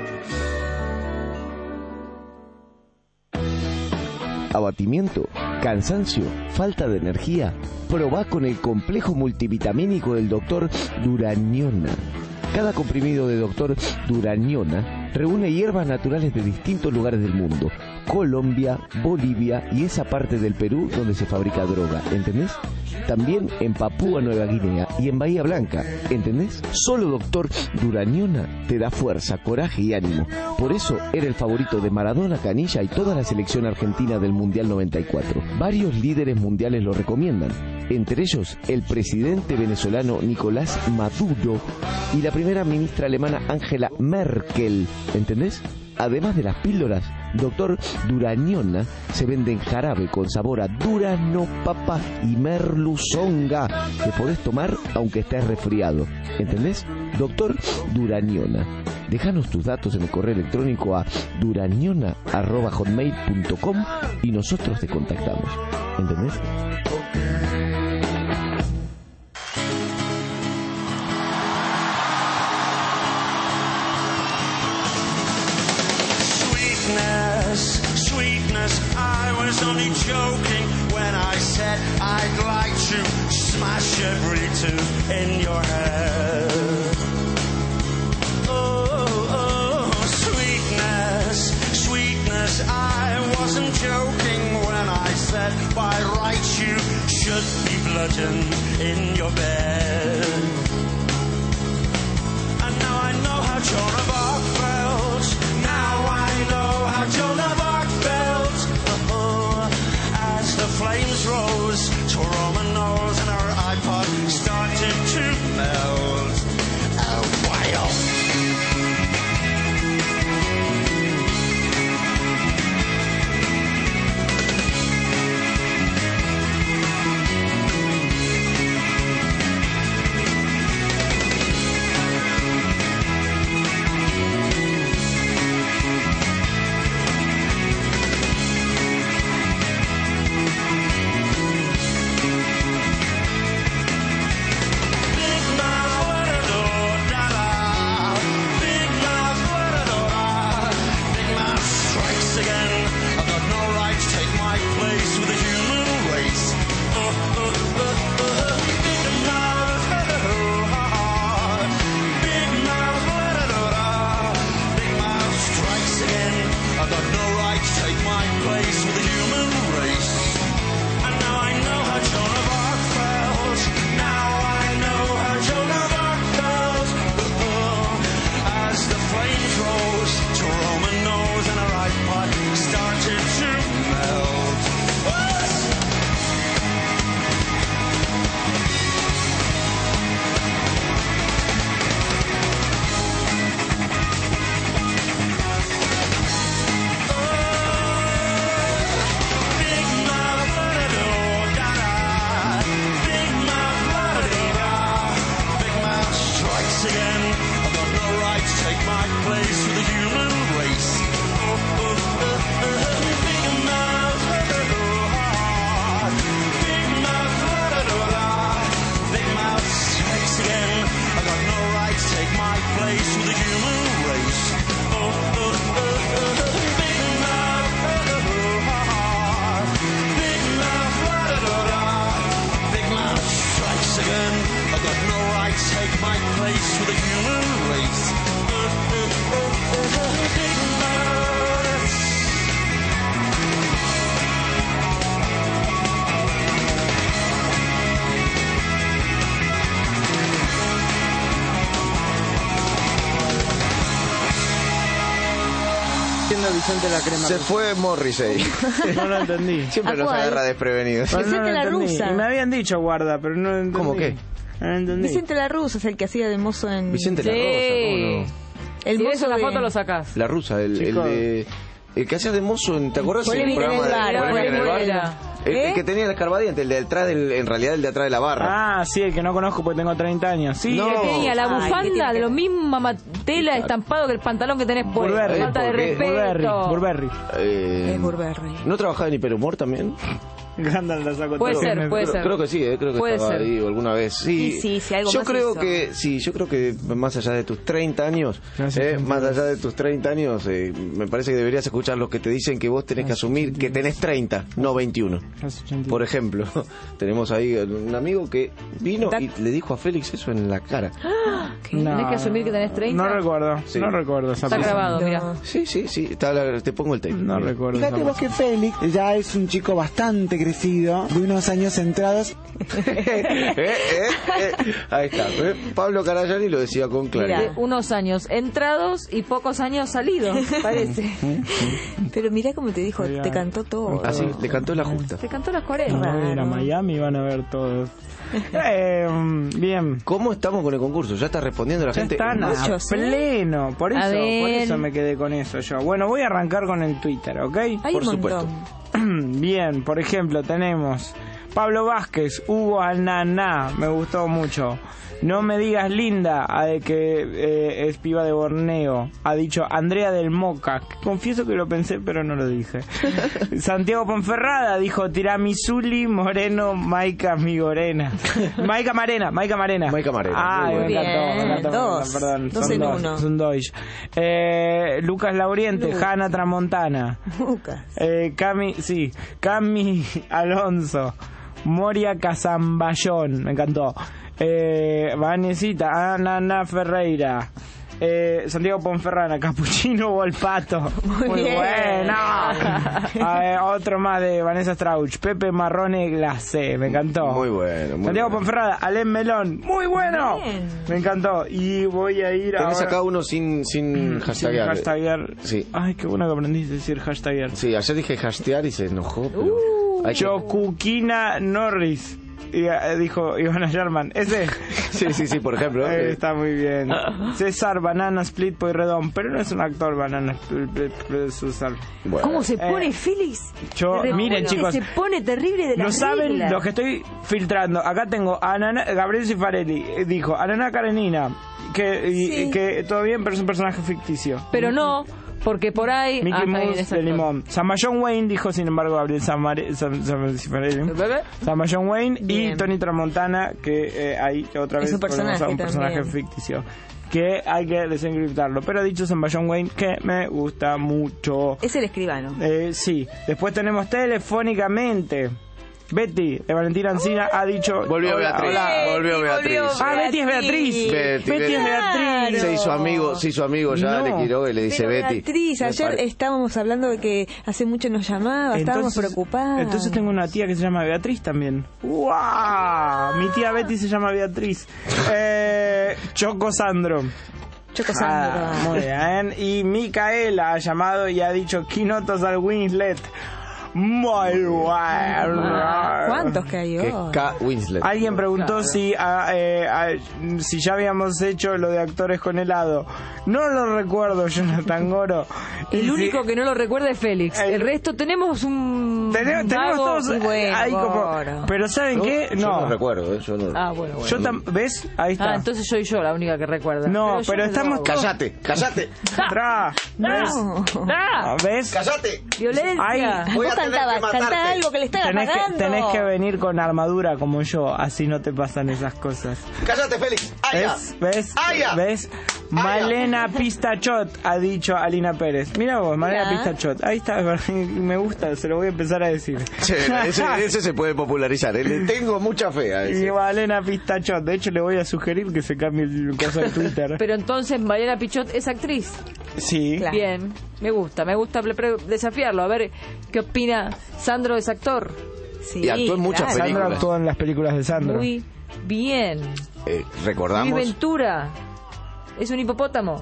Abatimiento, cansancio, falta de energía. Probá con el complejo multivitamínico del Dr. Durañona. Cada comprimido de Dr. Durañona reúne hierbas naturales de distintos lugares del mundo. Colombia, Bolivia y esa parte del Perú donde se fabrica droga, ¿entendés? También en Papúa Nueva Guinea y en Bahía Blanca, ¿entendés? Solo Dr. Durañona te da fuerza, coraje y ánimo. Por eso era el favorito de Maradona, Canilla y toda la selección argentina del Mundial 94. Varios líderes mundiales lo recomiendan, entre ellos el presidente venezolano Nicolás Maduro y la primera ministra alemana Angela Merkel, ¿entendés? además de las píldoras, Doctor Durañona se vende en jarabe con sabor a durazno, papa y merluzonga que podés tomar aunque estés resfriado. ¿Entendés? Doctor Durañona. Déjanos tus datos en el correo electrónico a durañona@hotmail.com y nosotros te contactamos. ¿Entendés? Sweetness, I was only joking when I said I'd like to smash every tooth in your head. Oh, sweetness, I wasn't joking when I said by right you should be bludgeoned in your bed. And now I know how Joan of Arc felt. Now I know how Joan of Arc felt. As the flames rose, tore on my nose and her iPod started to melt. Oh, wow. Vicente la crema. Se fue Morrissey. No lo entendí. Siempre nos agarra desprevenidos. Vicente la Rusa. Me habían dicho guarda, pero no entendí. ¿Cómo qué? No entendí. Vicente la Rusa es el que hacía de mozo en... Vicente la Rosa, ¿cómo no? El si mozo ves una de... foto lo sacás. La Rusa, el que hacía de mozo en... ¿Te acuerdas? Polémica en el bar. Polémica en el bar. Era. El que tenía el escarbadiente, el de atrás, en realidad el de atrás de la barra. Ah, sí, el que no conozco porque tengo 30 años. Sí, No. Que tenía la Ay, bufanda que tiene de que- lo misma tela estampado que el pantalón que tenés puesto. Burberry. Falta de ¿Por qué? respeto. Burberry. Es Burberry. ¿No trabajaba en Hiperhumor también? Gandalf la sacó Puede todo. ser, puede ser. Creo que sí, creo que Puede estaba ser. ahí alguna vez. Sí, Sí, algo yo más creo hizo. que sí, yo creo que más allá de tus 30 años, más allá de tus 30 años, me parece que deberías escuchar los que te dicen que vos tenés que asumir que tenés 30, no 21. Por ejemplo, tenemos ahí un amigo que vino y le dijo a Félix eso en la cara. ¿Tenés que asumir que tenés 30? No recuerdo, Sí. no recuerdo esa Está parte. grabado, No. mira. Sí, te pongo el tape. No recuerdo. Fíjate esa vos que Félix ya es un chico bastante crecido de unos años entrados. Ahí está. Pablo Carayani lo decía con claridad. De unos años entrados y pocos años salidos, parece. Pero mirá cómo te dijo, te cantó todo. Así, le cantó la justa. Te cantó las 40. Van a ir a Miami, van a ver todos. Bien. ¿Cómo estamos con el concurso? ¿Ya está respondiendo la Ya gente? están a Muchos, pleno. Por A ver. eso me quedé con eso yo. Bueno, voy a arrancar con el Twitter, ¿ok? Hay Por un supuesto. montón. Bien, por ejemplo, tenemos Pablo Vázquez, Hugo Ananá, me gustó mucho. No me digas linda, de que es piba de Borneo. Ha dicho Andrea del Moca. Confieso que lo pensé, pero no lo dije. Santiago Ponferrada dijo Tiramisuli, Moreno, Maica Migorena. Maica Marena. Maica Marena, Ah, muy me bueno. encantó. Dos. Perdón, Dos son en dos. uno. Son dos. Lucas Lauriente, Hanna Tramontana. Lucas. Cami Alonso, Moria Casamballón, me encantó. Vanesita, Ana Ferreira, Santiago Ponferrana, Capuchino Volpato, muy bien. bueno. Otro más de Vanessa Strauch, Pepe Marrone Glacé, me encantó. Muy bueno. Muy Santiago bueno. Ponferrada, Alén Melón, muy bueno. Bien. Me encantó. Y voy a ir Tenés ahora acá uno sin hashtaguear. hashtaguear. Sí. Ay, qué bueno que aprendiste a decir hashtaguear. Sí, ayer dije hashtaguear y se enojó. Pero hay que- Chokukina Norris. Y dijo Ivana Sherman. Ese. Sí, por ejemplo. Está muy bien. César Banana Split Pueyrredón. Pero no es un actor Banana Split César. Bueno. ¿Cómo se pone Félix? Yo, De miren, repente chicos. se pone terrible de la No saben regla. lo que estoy filtrando. Acá tengo a Gabriel Cifarelli. Dijo Anana Karenina. Que todo bien, pero es un personaje ficticio. Pero no, porque por ahí... Mickey está bien, Mouse exacto. de Limón. John Wayne dijo, sin embargo, Gabriel Cifarelli. John Wayne y Bien. Tony Tramontana, que ahí otra vez Es un personaje un personaje también. ficticio. Que hay que desencriptarlo. Pero ha dicho John Wayne que me gusta mucho. Es el escribano. Sí. Después tenemos telefónicamente. Betty, de Valentina Ancina, ha dicho... Volvió hola, Beatriz. hola. Volvió Beatriz. Ah, Betty es Beatriz. Betty es Beatriz. Se hizo amigo ya No. de Quiroga y le dice Pero Betty. Beatriz, ayer estábamos hablando de que hace mucho nos llamaba, estábamos preocupados. Entonces tengo una tía que se llama Beatriz también. ¡Wow! Mi tía Betty se llama Beatriz. Choco Sandro. Choco Sandro. Muy bien. Y Micaela ha llamado y ha dicho Quinotos al Winslet. Muy bueno. ¿Cuántos que hay Que hoy? es K. Winslet. Alguien preguntó si ya habíamos hecho lo de actores con helado. No lo recuerdo, Jonathan Goro. El Y único si- que no lo recuerda es Félix. El resto tenemos un... Tenemos vago. todos y bueno, ahí como... Goro. Pero ¿saben qué? Yo no recuerdo, yo no. Ah, bueno. ¿Ves? Ahí está. Ah, entonces soy yo la única que recuerda. No, yo pero me estamos lo hago. Cállate. Tra, ¿ves? ¡Ah! ¿Ves? Cállate. ¡Violencia! Ahí. Voy a Vos tener que cantabas, matarte. cantá algo que le están Tenés apagando. que venir con armadura como yo, así no te pasan esas cosas. Cállate, Félix. Aya. ¿Ves? Aya. ¿Ves? Malena Pistachot, ha dicho Alina Pérez. Mira vos, Malena Mira. Pistachot. Ahí está, me gusta, se lo voy a empezar a decir. Che, ese se puede popularizar. Le tengo mucha fe a Y ese. Malena Pistachot, de hecho le voy a sugerir que se cambie el caso de Twitter. Pero entonces Mariana Pichot es actriz. Sí. Claro. Bien, me gusta desafiarlo. A ver qué opina. Sandro es actor. Sí, Y actuó en muchas claro. Sandro películas. actuó en las películas de Sandro. Muy bien. Luis Recordamos. Ventura. Es un hipopótamo.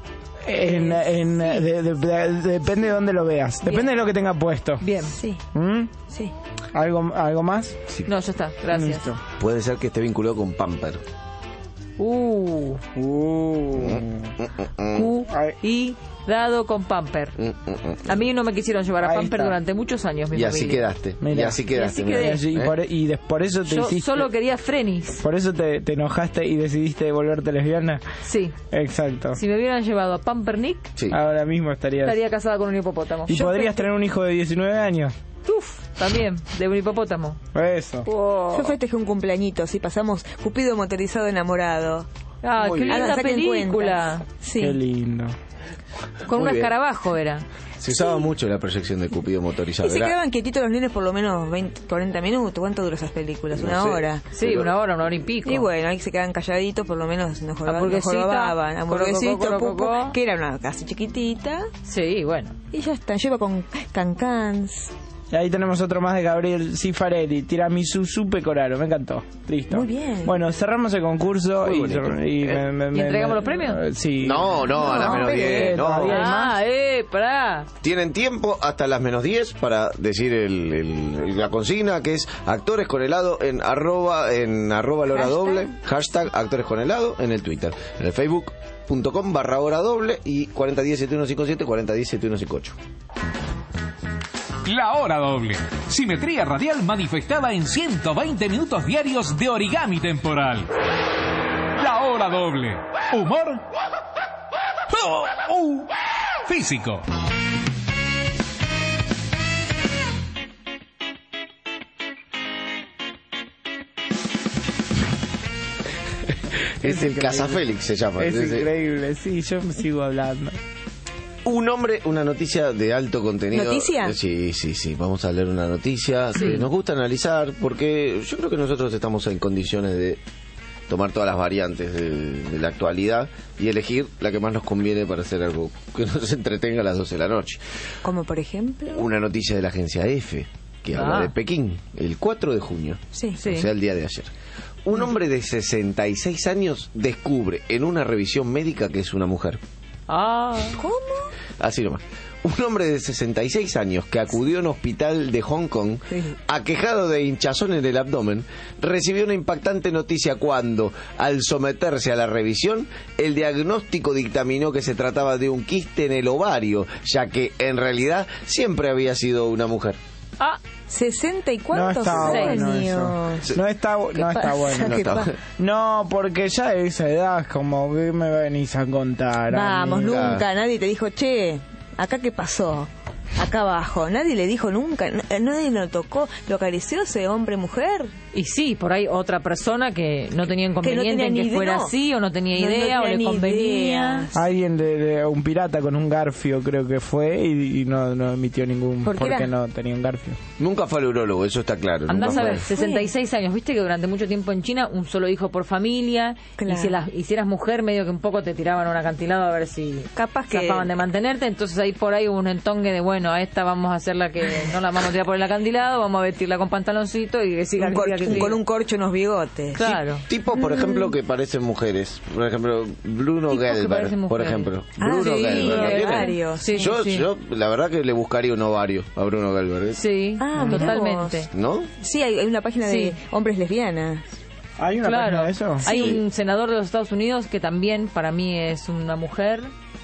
Depende de dónde lo veas. Depende de lo que tenga puesto. Bien. Sí, ¿Mm? sí. ¿Algo más? No, ya está. Gracias. Listo. Puede ser que esté vinculado con Pamper. Cuidado con Pamper. A mí no me quisieron llevar a Ahí Pamper está. durante muchos años, mi Y así familia. quedaste. Mira. Y así quedaste. Y así quedé. mira. Por eso te Yo hiciste... solo quería Frenis. Por eso te enojaste y decidiste volverte lesbiana. Sí. Exacto. Si me hubieran llevado a Pampernick, Sí. Ahora mismo estarías... estaría casada con un hipopótamo. Y podrías tener un hijo de 19 años. También, de un hipopótamo. Eso. Wow. Yo festejé un cumpleañito, sí, pasamos Cupido motorizado enamorado. Ah, Muy qué bien. linda Saquen película. cuentas. Sí. Qué lindo. Con un Muy bien. escarabajo era. Se usaba mucho la proyección de Cupido motorizado. Y se Era- quedaban quietitos los nenes por lo menos 20, 40 minutos. ¿Cuánto duran esas películas? No ¿Una sé. hora? Sí, Pero- una hora y pico. Y bueno, ahí se quedan calladitos, por lo menos nos Hamburguesita, jorobaban. Hamburguesito, corococó, pupo, corococó. que era una casa chiquitita. Sí, bueno. Y ya está, lleva con cancans. Y ahí tenemos otro más de Gabriel Cifarelli, Tiramisú pecoraro, me encantó. Listo. Muy bien. Bueno, cerramos el concurso y entregamos los premios. Sí. No, a las menos 10. No. Pará. Tienen tiempo hasta las menos 10 para decir la consigna, que es actores con helado en arroba Hora Doble, hashtag actores con helado en el Twitter, en el Facebook.com/Hora Doble y 4010-7157, 4010-7158. La Hora Doble. Simetría radial manifestada en 120 minutos diarios de origami temporal. La Hora Doble. Humor físico. Es el Casafélix, se llama. Es increíble, sí, yo me sigo hablando. Un hombre, una noticia de alto contenido. ¿Noticia? Sí. Vamos a leer una noticia que nos gusta analizar porque yo creo que nosotros estamos en condiciones de tomar todas las variantes de la actualidad y elegir la que más nos conviene para hacer algo que nos entretenga a las 12 de la noche. Como por ejemplo... Una noticia de la agencia EFE que habla de Pekín, el 4 de junio, o sea, el día de ayer. Un hombre de 66 años descubre en una revisión médica que es una mujer. ¿Cómo? Así nomás. Un hombre de 66 años que acudió a un hospital de Hong Kong, aquejado de hinchazón en el abdomen, recibió una impactante noticia cuando, al someterse a la revisión, el diagnóstico dictaminó que se trataba de un quiste en el ovario, ya que en realidad siempre había sido una mujer. 60 y cuántos años. No está bueno. No, porque ya a esa edad como que me venís a contar. Vamos, amiga. nunca nadie te dijo, che, ¿acá qué pasó? Acá abajo, nadie le dijo nunca, nadie lo tocó, lo acarició ese hombre-mujer. Y sí, por ahí otra persona que no tenía inconveniente en que fuera así, o no tenía idea, o le convenía. Alguien de un pirata con un garfio creo que fue y no emitió ningún porque no tenía un garfio. Nunca fue al urólogo, eso está claro. Andás a ver, 66 años, viste que durante mucho tiempo en China un solo hijo por familia, y si eras mujer medio que un poco te tiraban un acantilado a ver si capaz que zafaban de mantenerte, entonces ahí por ahí hubo un entongue de bueno, a esta vamos a hacerla que no la vamos a tirar por el acantilado, vamos a vestirla con pantaloncito y que siga con un corcho, unos bigotes. Claro. Tipos, por ejemplo, que parecen mujeres. Por ejemplo, Bruno Gelber, por ejemplo. Bruno Gelber. Yo, la verdad que le buscaría un ovario a Bruno Gelber. Sí, totalmente. ¿No? Sí, hay una página de hombres lesbianas. ¿Hay una página de eso? Hay un senador de los Estados Unidos que también para mí es una mujer.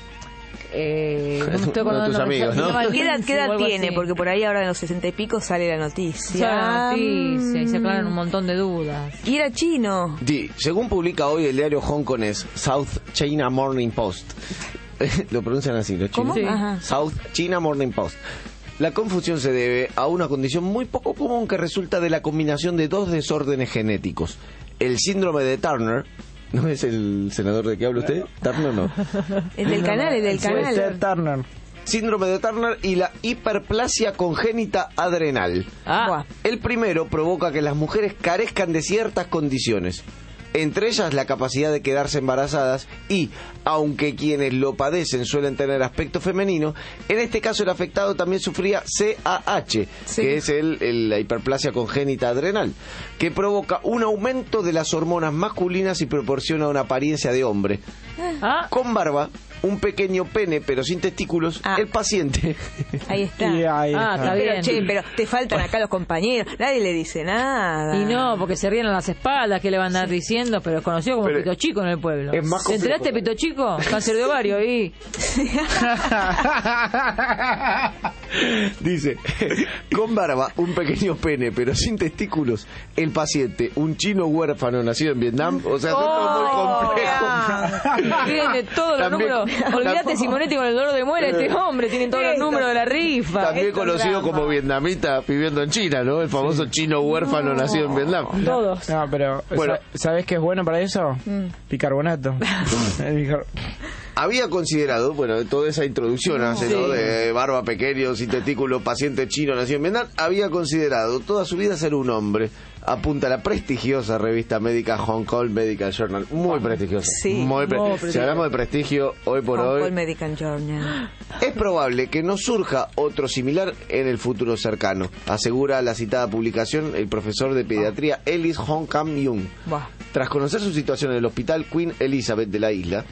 No me estoy acordando de tus amigos, ¿no? ¿Qué edad tiene? Así. Porque por ahí ahora en los 60 y pico sale la noticia. Y se aclaran un montón de dudas. Y era chino. Sí, según publica hoy el diario hongkonés South China Morning Post. Lo pronuncian así, los chinos. ¿Cómo? Sí. South China Morning Post. La confusión se debe a una condición muy poco común que resulta de la combinación de dos desórdenes genéticos. El síndrome de Turner. ¿No es el senador de que habla usted? ¿Turner no? El del canal, Turner. Síndrome de Turner y la hiperplasia congénita adrenal. El primero provoca que las mujeres carezcan de ciertas condiciones, entre ellas la capacidad de quedarse embarazadas y, aunque quienes lo padecen suelen tener aspecto femenino, en este caso el afectado también sufría CAH, que es la hiperplasia congénita adrenal, que provoca un aumento de las hormonas masculinas y proporciona una apariencia de hombre. Con barba, un pequeño pene pero sin testículos, el paciente. Ahí está. Está bien. Pero te faltan acá los compañeros, nadie le dice nada. Y no, porque se ríen a las espaldas, ¿qué le van a andar diciendo? Pero es conocido como Pito Chico en el pueblo. Es más ¿Te enteraste, Pito Chico? Cáncer de ovario ahí. Dice, con barba, un pequeño pene pero sin testículos, el paciente, un chino huérfano nacido en Vietnam. O sea, todo muy complejo. Tiene todos los números. Olvídate, Simonetti, con el dolor de muela, este hombre tiene todos los números de la rifa. También conocido como vietnamita viviendo en China, ¿no? El famoso chino huérfano nacido en Vietnam. Todos. No, pero bueno, ¿sabés qué es bueno para eso? Bicarbonato. había considerado, bueno, toda esa introducción hace, ¿no? De barba pequeño, sin testículo, paciente chino, nacido en Vietnam, había considerado toda su vida ser un hombre. Apunta a la prestigiosa revista médica Hong Kong Medical Journal. Muy prestigiosa. Sí, Si hablamos de prestigio, hoy por Hong hoy, Kong Medical Journal. es probable que no surja otro similar en el futuro cercano, asegura la citada publicación el profesor de pediatría Ellis Hong Kam Yung. Tras conocer su situación en el hospital Queen Elizabeth de la isla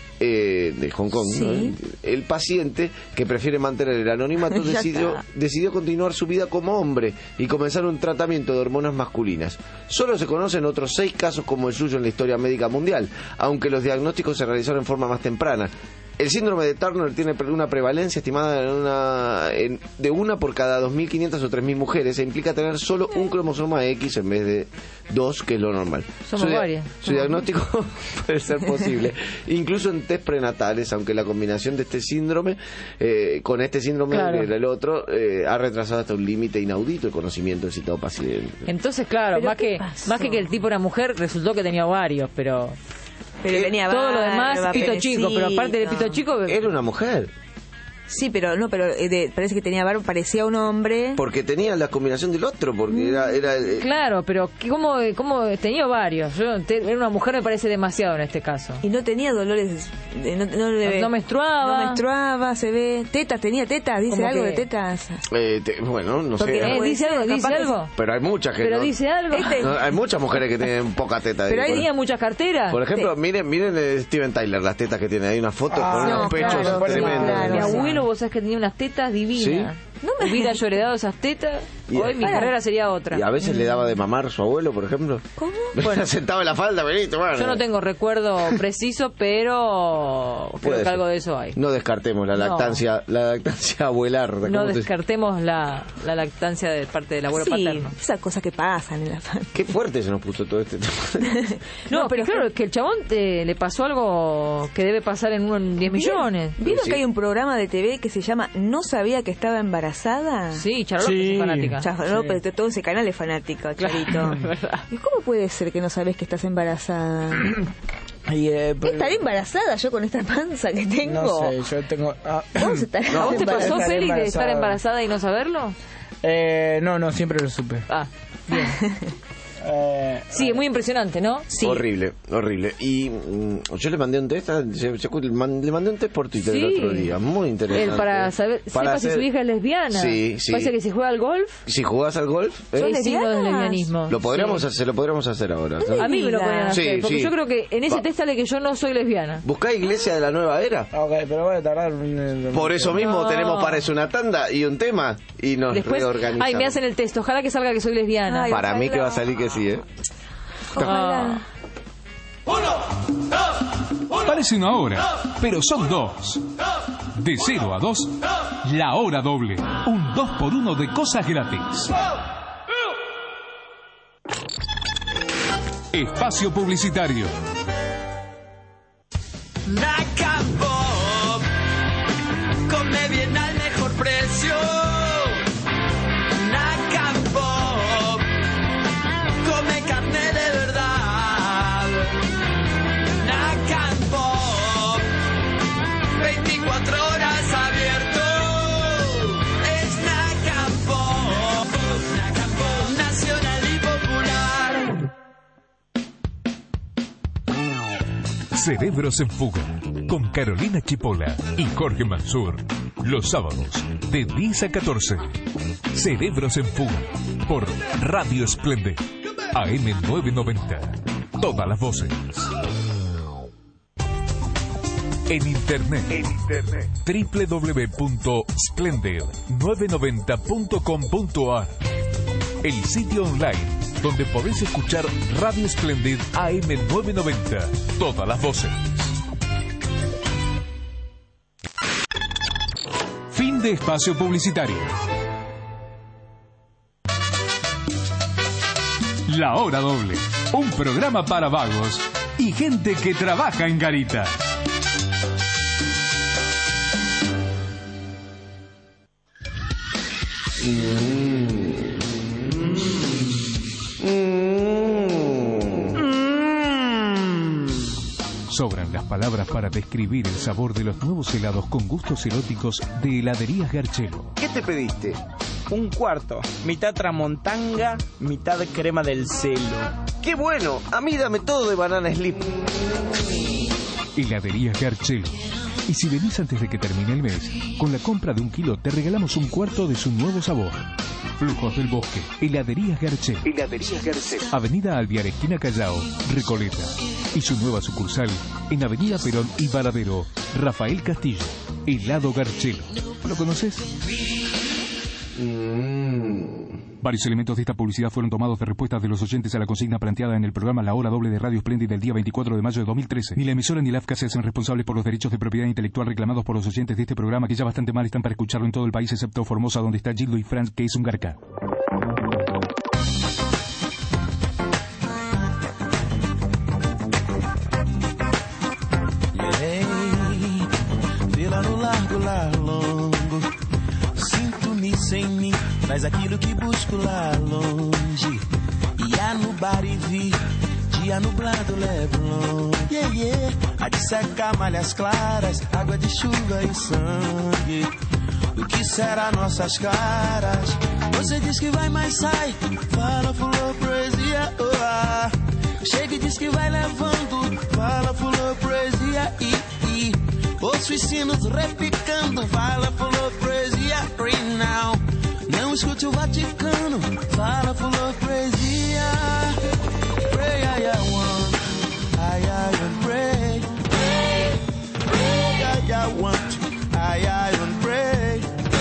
de Hong Kong, Sí. ¿no? El paciente, que prefiere mantener el anonimato, decidió continuar su vida como hombre y comenzar un tratamiento de hormonas masculinas. Solo se conocen otros 6 casos como el suyo en la historia médica mundial, aunque los diagnósticos se realizaron en forma más temprana. El síndrome de Turner tiene una prevalencia estimada de una por cada 2.500 o 3.000 mujeres e implica tener solo un cromosoma X en vez de 2, que es lo normal. Somos varias. Su diagnóstico puede ser posible, incluso en test prenatales, aunque la combinación de este síndrome con este síndrome del otro ha retrasado hasta un límite inaudito el conocimiento del citado paciente. Entonces, claro, más que el tipo era mujer, resultó que tenía ovarios, pero tenía todo lo demás, barba, pito chico, pero aparte del pito chico... Era una mujer. Sí, pero parece que tenía barba, parecía un hombre. Porque tenía la combinación del otro, porque era Claro, pero ¿cómo tenía varios? Era una mujer, me parece demasiado en este caso. Y no tenía dolores, No menstruaba. No menstruaba, se ve. Tetas, tenía tetas, dice ¿Cómo algo que? de tetas. bueno, no Porque sé. ¿Dice algo? Pero hay muchas que Pero no. dice algo. No, hay muchas mujeres que tienen poca teta. Pero ahí tenía muchas carteras. Por ejemplo, miren Steven Tyler, las tetas que tiene. Hay una foto con unos pechos tremendos. Mi abuelo, vos sabés que tenía unas tetas divinas. ¿Sí? Hubiera yo heredado esas tetas, Y- hoy mi carrera sería otra. Y a veces le daba de mamar su abuelo, por ejemplo. ¿Cómo? Bueno, sentado en la falda, Benito. Bueno. Yo no tengo recuerdo preciso, pero creo Puede que ser. algo de eso hay. No descartemos la lactancia abuelar. No ¿cómo te- descartemos la lactancia de parte del abuelo Sí, paterno. esas cosas que pasan en la familia. Qué fuerte se nos puso todo este tema. No, pero claro, es que el chabón le pasó algo que debe pasar en 10 millones. ¿Vieron Sí. que hay un programa de TV que se llama No sabía que estaba embarazada? Sí, Charo López es fanática. López, todo ese canal es fanático, Charito. es verdad. ¿Y cómo puede ser que no sabes que estás embarazada? Y, pero- ¿Estaré embarazada yo con esta panza que tengo? No sé, yo tengo... ¿Vos estás ¿A vos te pasó, Estaré Feli, de estar embarazada. embarazada y no saberlo? No, siempre lo supe. Ah, bien. Sí, es muy impresionante, ¿no? Sí. Horrible. Y yo le mandé un test, le mandé un test por Twitter el Sí. otro día, muy interesante. Para saber, sepa si su hija es lesbiana. Sí. Parece que si juega al golf, Si jugás al golf, ¿Son es signo de lesbianas? lesbianismo. lo podríamos hacer, lo podríamos hacer ahora. ¿sabes? A mí me lo podrían hacer, Sí, porque sí. yo creo que en ese test sale que yo no soy lesbiana. ¿Buscá Iglesia de la Nueva Era? Ok, pero voy a tardar... Por eso mismo No. tenemos para eso una tanda y un tema y nos Después, reorganizamos. ay, me hacen el test, ojalá que salga que soy lesbiana. Ay, Para mí ojalá. que va a salir que sí, ¿eh? Ojalá. Parece una hora, pero son 2. De 0 a 2, la hora doble. Un 2x1 de cosas gratis. Espacio publicitario. Nacapop, come bien al mejor precio. Nacapop, come carne de verdad. Nacapop, 24 horas abierto. Es Nacapop, Nacapop, nacional y popular. Cerebros en Fuga, con Carolina Chipola y Jorge Mansur. Los sábados, de 10 a 14. Cerebros en Fuga, por Radio Esplendid, AM 990. Todas las voces. En internet, www.splendid990.com.ar, el sitio online donde podés escuchar Radio Esplendid AM 990. Todas las voces. Fin de espacio publicitario. La hora doble. Un programa para vagos y gente que trabaja en garita. Sobran las palabras para describir el sabor de los nuevos helados con gustos eróticos de Heladerías Garchelo. ¿Qué te pediste? Un cuarto, mitad tramontanga, mitad crema del celo. ¡Qué bueno! A mí dame todo de banana slip. Heladerías Garchelo. Y si venís antes de que termine el mes, con la compra de 1 kilo te regalamos un cuarto de su nuevo sabor. Flujos del Bosque, Heladerías Garchelo. Heladerías Garchelo. Avenida Alvear, esquina Callao, Recoleta. Y su nueva sucursal en Avenida Perón y Varadero, Rafael Castillo. Helado Garchelo. ¿Lo conoces? Varios elementos de esta publicidad fueron tomados de respuestas de los oyentes a la consigna planteada en el programa La Hora Doble de Radio Splendid del día 24 de mayo de 2013. Ni la emisora ni la AFCA se hacen responsables por los derechos de propiedad intelectual reclamados por los oyentes de este programa, que ya bastante mal están para escucharlo en todo el país, excepto Formosa, donde está Gildo y Franz, que es un garca. Sem mim, faz aquilo que busco lá longe. Ia no bar e vi, dia nublado levo longe. Yeah, yeah. A de secar malhas claras, água de chuva e sangue. O que será nossas caras? Você diz que vai, mas sai. Fala, fulô, poesia, oh, ah. Chega e diz que vai levando. Fala, fulô, poesia, ouço os sinos repicando. Fala, fulô, poesia, right now. Não escute o Vaticano. Fala, fulô, poesia. Pray, I want. I want pray. Pray, I want. I want pray.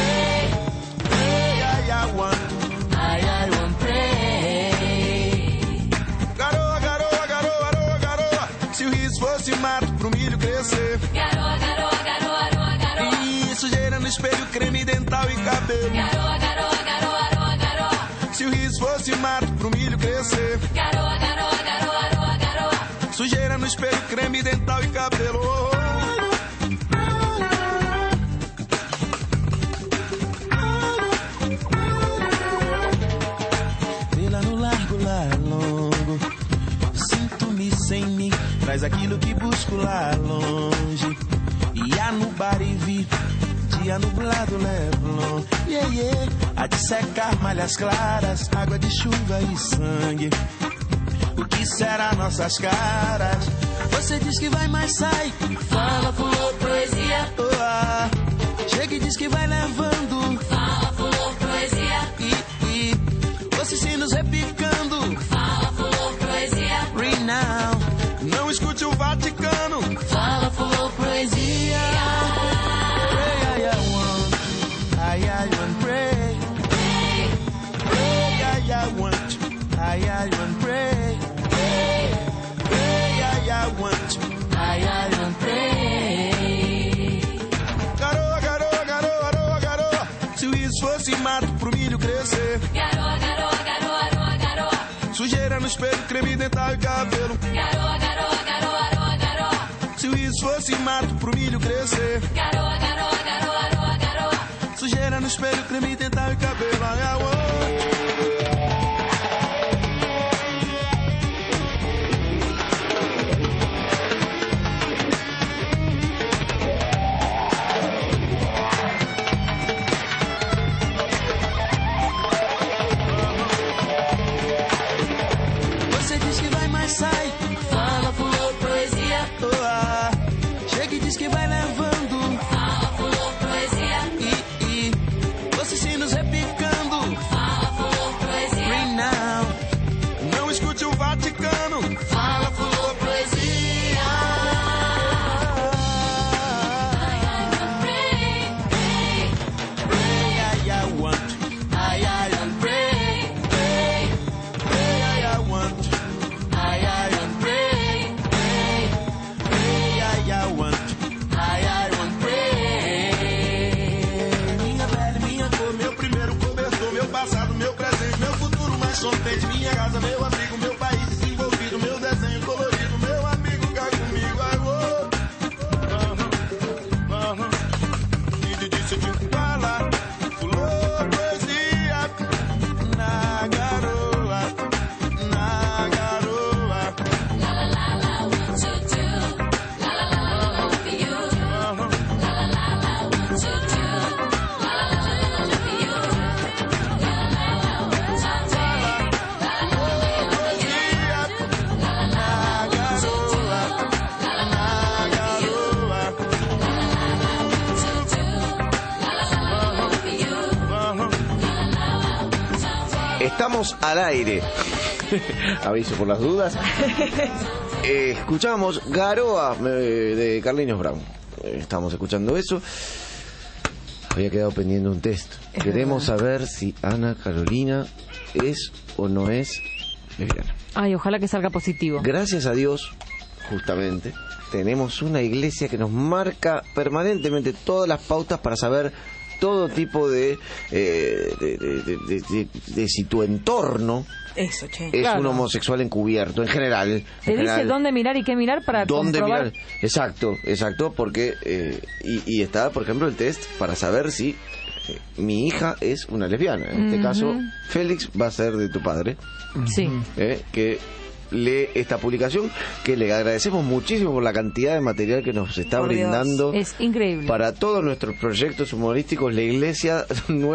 Pray, I want pray. Garoa, garoa, garoa, garoa, garoa. Se o riso fosse mato pro milho crescer. Garoa, garoa, garoa, garoa, garoa. E sujeira no espelho, creme dental e cabelo. Garoa, garoa, garoa, garoa, garoa. Se o riso fosse mato pro milho crescer. Garoa, garoa, garoa, garoa, garoa. Sujeira no espelho, creme dental e cabelo. Vê-la no largo, lá longo. Sinto-me sem mim. Traz aquilo que busco lá longe. Ia no bar e vi, dia nublado levo longe. Yeah, yeah. A de secar malhas claras, água de chuva e sangue. O que será nossas caras? Você diz que vai, mas sai. Fala, fulô, poesia, oh, ah. Chega e diz que vai levando. Fala, fulô, poesia, os sinos repicando. Fala, fulô, poesia, right now. Não escute o Vaticano. Fala, fulô, poesia. Pray, I want. I want pray. Pray, I want. I want pray. Pray, I want. I want pray. Garoa, garoa, garoa, garoa, garoa. Se o isso fosse mato pro milho crescer. Garoa, garoa, garoa, garoa, garoa. Sujeira no espelho, creme dental e cabelo. Garoa, garoa, garoa, garoa, garoa. Se o isso fosse mato pro milho crescer. Garoa, garoa, garoa, garoa, garoa. Sujeira no espelho, creme dental e cabelo. Ai, ai, ai. Sai, fala, fulô, poesia, oh, ah. Chega e diz que vai levando. Fala, fulô, poesia, os sinos Estamos al aire. Aviso por las dudas. Escuchamos Garoa de Carlinhos Brown. Estamos escuchando eso. Había quedado pendiente un test. Queremos saber si Ana Carolina es o no es lesbiana. Ay, ojalá que salga positivo. Gracias a Dios, justamente, tenemos una iglesia que nos marca permanentemente todas las pautas para saber todo tipo de si tu entorno Eso, che. es Claro. un homosexual encubierto, en general. Te dice dónde mirar y qué mirar para ¿Dónde comprobar. mirar? Exacto, porque y está, por ejemplo, el test para saber si mi hija es una lesbiana. En este caso, Félix va a ser de tu padre, Sí. que lee esta publicación, que le agradecemos muchísimo por la cantidad de material que nos está Por Dios. brindando Es increíble. para todos nuestros proyectos humorísticos. La iglesia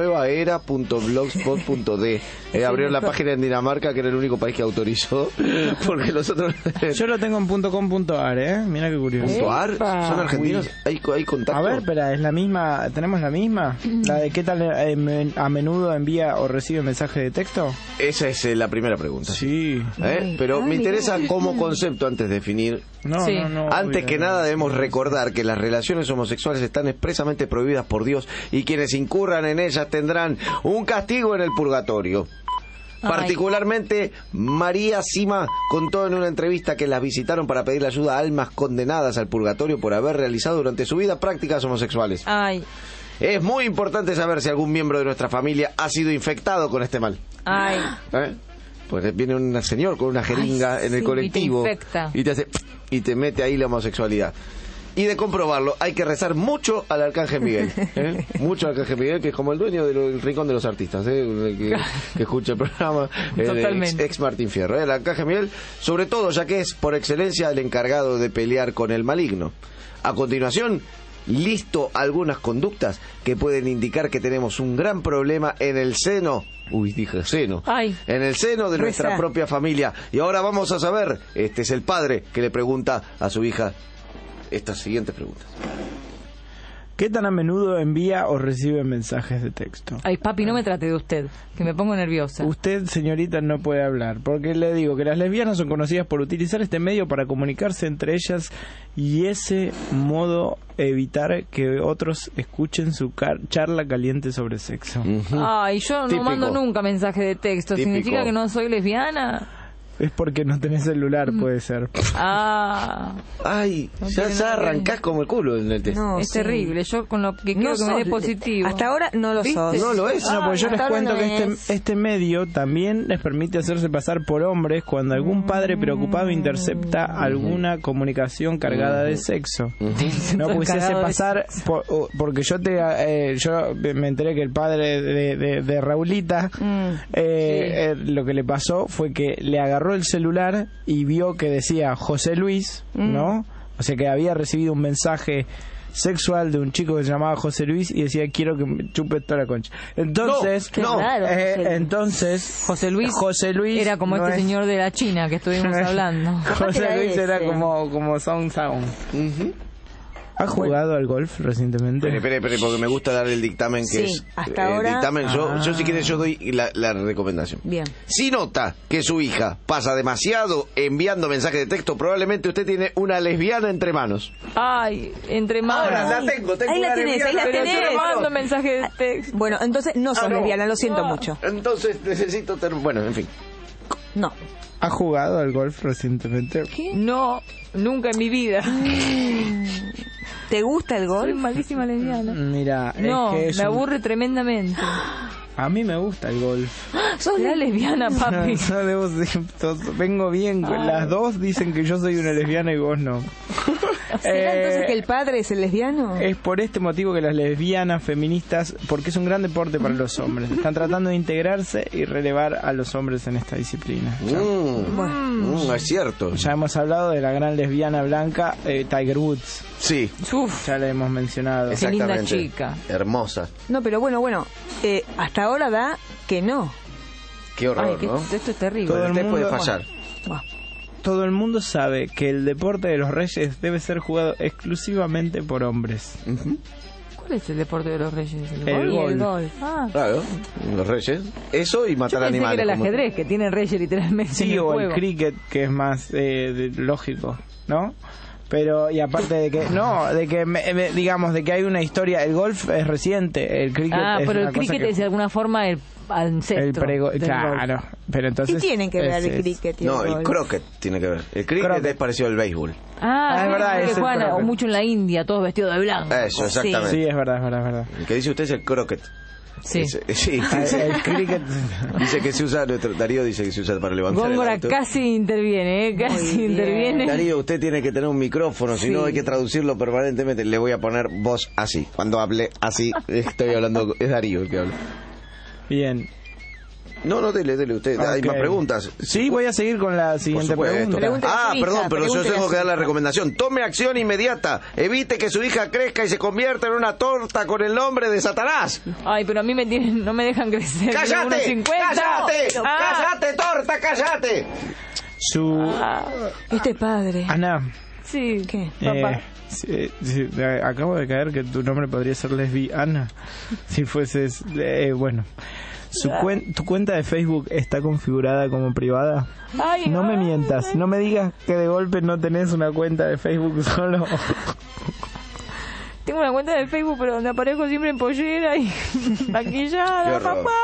nuevaera.blogspot.de abrieron la página en Dinamarca, que era el único país que autorizó, porque los otros Yo lo tengo en .com.ar, mira qué curioso. .ar son argentinos. Hay contacto. A ver, espera, ¿es la misma? ¿Tenemos la misma? ¿La de qué tal a menudo envía o recibe mensaje de texto? Esa es la primera pregunta. Sí. Pero me interesa como concepto antes de definir. No, Sí. no. Antes que nada debemos recordar que las relaciones homosexuales están expresamente prohibidas por Dios y quienes incurran en ellas tendrán un castigo en el purgatorio. Ay. Particularmente María Sima contó en una entrevista que las visitaron para pedirle ayuda a almas condenadas al purgatorio por haber realizado durante su vida prácticas homosexuales. Ay, Es muy importante saber si algún miembro de nuestra familia ha sido infectado con este mal. ay. Pues viene un señor con una jeringa en el sí, colectivo y te infecta. y te hace y te mete ahí la homosexualidad. Y de comprobarlo hay que rezar mucho al Arcángel Miguel, mucho al Arcángel Miguel, que es como el dueño del rincón de los artistas, que escucha el programa, Totalmente. ex Martín Fierro, el Arcángel Miguel, sobre todo ya que es por excelencia el encargado de pelear con el maligno. A continuación, listo algunas conductas que pueden indicar que tenemos un gran problema en el seno. Uy, dije seno. Ay. En el seno de nuestra Reza. propia familia. Y ahora vamos a saber, este es el padre que le pregunta a su hija estas siguientes preguntas. ¿Qué tan a menudo envía o recibe mensajes de texto? Ay, papi, no me trate de usted, que me pongo nerviosa. Usted, señorita, no puede hablar, porque le digo que las lesbianas son conocidas por utilizar este medio para comunicarse entre ellas y ese modo evitar que otros escuchen su charla caliente sobre sexo. Ay, yo no Típico. mando nunca mensaje de texto. Típico. ¿Significa que no soy lesbiana? Es porque no tenés celular, puede ser. Ah, Ay, No ya tiene nada que arrancás ver. como el culo en el test. No, es sí. terrible. Yo con lo que quiero que me dé sos- positivo. Hasta ahora no lo ¿Viste? sos. No lo es. No, porque yo les hasta ahora cuento no que es. este medio también les permite hacerse pasar por hombres cuando algún padre preocupado intercepta alguna comunicación cargada de sexo. No pudiese Cargado de pasar porque yo me enteré que el padre de Raulita lo que le pasó fue que le agarró el celular y vio que decía José Luis, ¿no? O sea que había recibido un mensaje sexual de un chico que se llamaba José Luis y decía quiero que me chupe toda la concha. Entonces, Qué raro, José Luis. entonces José Luis era como este señor de la China que estuvimos hablando. José era Luis era ese. como Song Sound. ¿Ha jugado al golf recientemente? Espere, porque me gusta dar el dictamen que Sí, es hasta el ahora- dictamen. Yo si quieres yo doy la recomendación. Bien. Si nota que su hija pasa demasiado enviando mensajes de texto, probablemente usted tiene una lesbiana entre manos. Ay, entre manos. Ahora la tengo Ahí la una tenés, ahí la lesbiana Pero yo tenés. no mando mensaje de texto. Bueno, entonces no sos no. lesbiana, lo siento mucho. Entonces necesito bueno, en fin. No. ¿Ha jugado al golf recientemente? No, nunca en mi vida. ¿Te gusta el Soy golf? malísima lesbiana. Mira, No, es que es me aburre tremendamente. A mí me gusta el golf. Sos la lesbiana, papi. No debo ser- vengo bien. Las dos dicen que yo soy una lesbiana y vos no. ¿Será entonces que el padre es el lesbiano? Es por este motivo que las lesbianas feministas, porque es un gran deporte para los hombres, están tratando de integrarse y relevar a los hombres en esta disciplina. Es cierto. Ya hemos hablado de la gran lesbiana blanca Tiger Woods. Sí, Uf, Ya la hemos mencionado. Qué linda exactamente. chica. Hermosa. No, pero bueno, hasta ahora da que no. Qué horror, ay, ¿no? esto es terrible. Todo el Usted puede mundo- fallar. Buah. todo el mundo sabe que el deporte de los reyes debe ser jugado exclusivamente por hombres. ¿Cuál es el deporte de los reyes? El golf. Ah. Claro, los reyes. Eso y matar Yo pensé animales. que era el como- ajedrez, que tiene reyes literalmente en Sí, el o juego. el cricket, que es más lógico, ¿no? Pero, y aparte de que, digamos, de que hay una historia, el golf es reciente, el cricket es pero una el cosa cricket que... es de alguna forma el ancestro del golf. Claro, pero entonces... ¿Qué tienen que ver el es- cricket y No, el el golf? croquet tiene que ver. El cricket Croquet. es parecido al béisbol. Ah, es verdad, que es el juegan croquet. mucho en la India, todos vestidos de blanco. Eso, exactamente. Sí, es verdad. El que dice usted es el croquet. Sí. Sí. El cricket... Dice que se usa, Darío dice que se usa para levantar el Góngora auto. casi interviene, casi bien. interviene. Darío, usted tiene que tener un micrófono, si no hay que traducirlo permanentemente. Le voy a poner voz así. Cuando hable así, estoy hablando... Es Darío el que habla. Bien. No, dele usted. Hay Ok. más preguntas. Sí, voy a seguir con la Por siguiente supuesto. pregunta. Ah, a su hija, perdón, pero yo pregúntele tengo a que dar su la hija. recomendación. Tome acción inmediata. Evite que su hija crezca y se convierta en una torta con el nombre de Satanás. Ay, pero a mí no me dejan crecer. ¡Cállate! 1,50. ¡Cállate! Ah, ¡Cállate, torta! ¡Cállate! Este padre. Ana, Sí. ¿Qué? Papá. acabo de caer que tu nombre podría ser lesbiana si fueses... bueno. ¿Tu cuenta de Facebook está configurada como privada? Ay, No me ay, mientas, no me digas que de golpe no tenés una cuenta de Facebook solo. Tengo una cuenta de Facebook, pero donde aparezco siempre en pollera y Qué maquillada, horror. papá.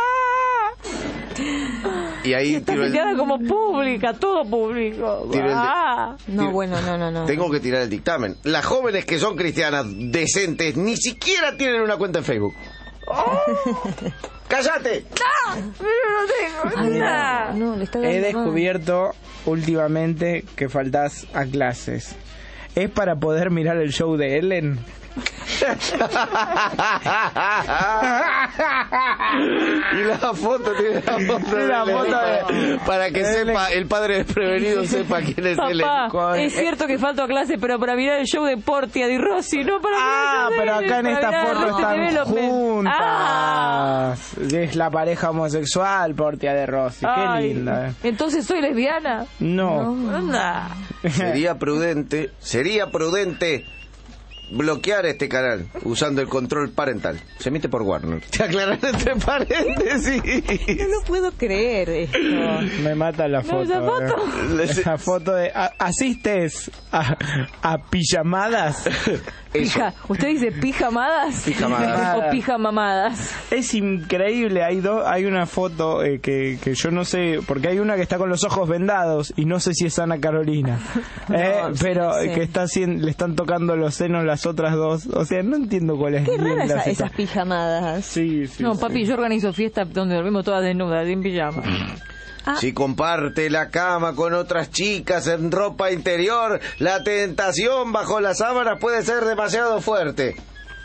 Y ahí Está tiro seteada como pública, todo público. Tiro el de- Ah. No, bueno, no. Tengo que tirar el dictamen. Las jóvenes que son cristianas decentes ni siquiera tienen una cuenta en Facebook. ¡Cállate! Pero no tengo nada. No, le está dando He mal. descubierto últimamente que faltás a clases. ¿Es para poder mirar el show de Ellen? Y la foto tiene la foto, La de- foto de- para que sepa el padre desprevenido sepa quién es él. Papá, es cierto que falto a clase, pero para mirar el show de Portia Di Rossi, no para mirar el show de Pero él, acá en para esta mirar foto Arrested están Development. juntas. Ah. Es la pareja homosexual, Portia de Rossi. Ay, Qué linda. Entonces soy lesbiana. No. Anda. Sería prudente bloquear este canal usando el control parental. Se emite por Warner. Te aclaran entre paréntesis. No lo puedo creer esto. Me mata la foto. esa foto. Esa foto de... ¿Asistes a pijamadas? Pija. ¿Usted dice pijamadas? Pijamadas. ¿O pijamamadas? Es increíble, hay una foto que yo no sé, porque hay una que está con los ojos vendados y no sé si es Ana Carolina, pero sí. que está le están tocando los senos las otras dos, o sea, no entiendo cuál es Qué bien raras la esas situación. pijamadas. Sí, No, sí. papi, yo organizo fiestas donde dormimos todas desnudas, en pijama. Si comparte la cama con otras chicas en ropa interior, la tentación bajo las sábanas puede ser demasiado fuerte.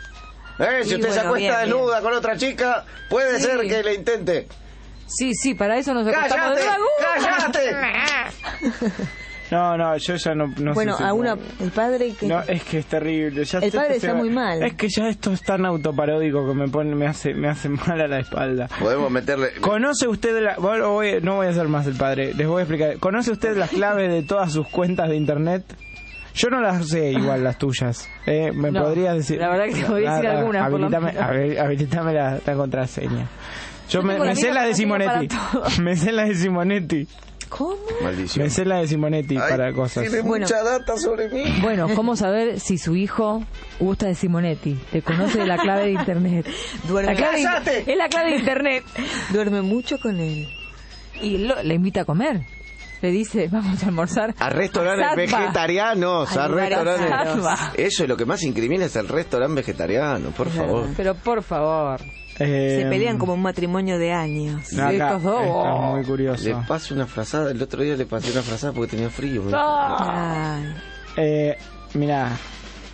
Si Sí, usted se bueno, acuesta bien, desnuda con otra chica, puede Sí. ser que le intente. Sí, para eso nos acostamos de ¡Cállate! dragón. No, yo ya no Bueno, sé si a una, puedo. el padre que... No, es que es terrible. Ya El padre está muy mal. Es que ya esto es tan autoparódico que me hace mal a la espalda. Podemos meterle... ¿Conoce usted no voy a hacer más el padre, les voy a explicar. ¿Conoce usted las claves de todas sus cuentas de internet? Yo no las sé igual las tuyas. ¿Me No, podrías decir? la verdad que podría decir algunas, por lo Habilitame la contraseña. Yo tengo la me sé misma las de contraseña Simonetti. para todo. Me sé las de Simonetti. ¿Cómo? Maldición. Me sé las de Simonetti Ay, para cosas. Tiene Bueno. mucha data sobre mí. Bueno, ¿cómo saber si su hijo gusta de Simonetti? Te conoce de la clave de internet. Duerme, La clave ¡Cállate! es la clave de internet. duerme mucho con él. Y le invita a comer. Le dice, vamos a almorzar. A restaurantes Satva. vegetarianos, a A lugares restaurantes. Satva. Eso es lo que más incrimina, es el restaurante vegetariano, por favor. Pero por favor. Se pelean como un matrimonio de años. Acá, estos dos. esto es muy Le curioso. paso una frazada, el otro día le pasé una frazada porque tenía frío. Ah. Ay, Mirá,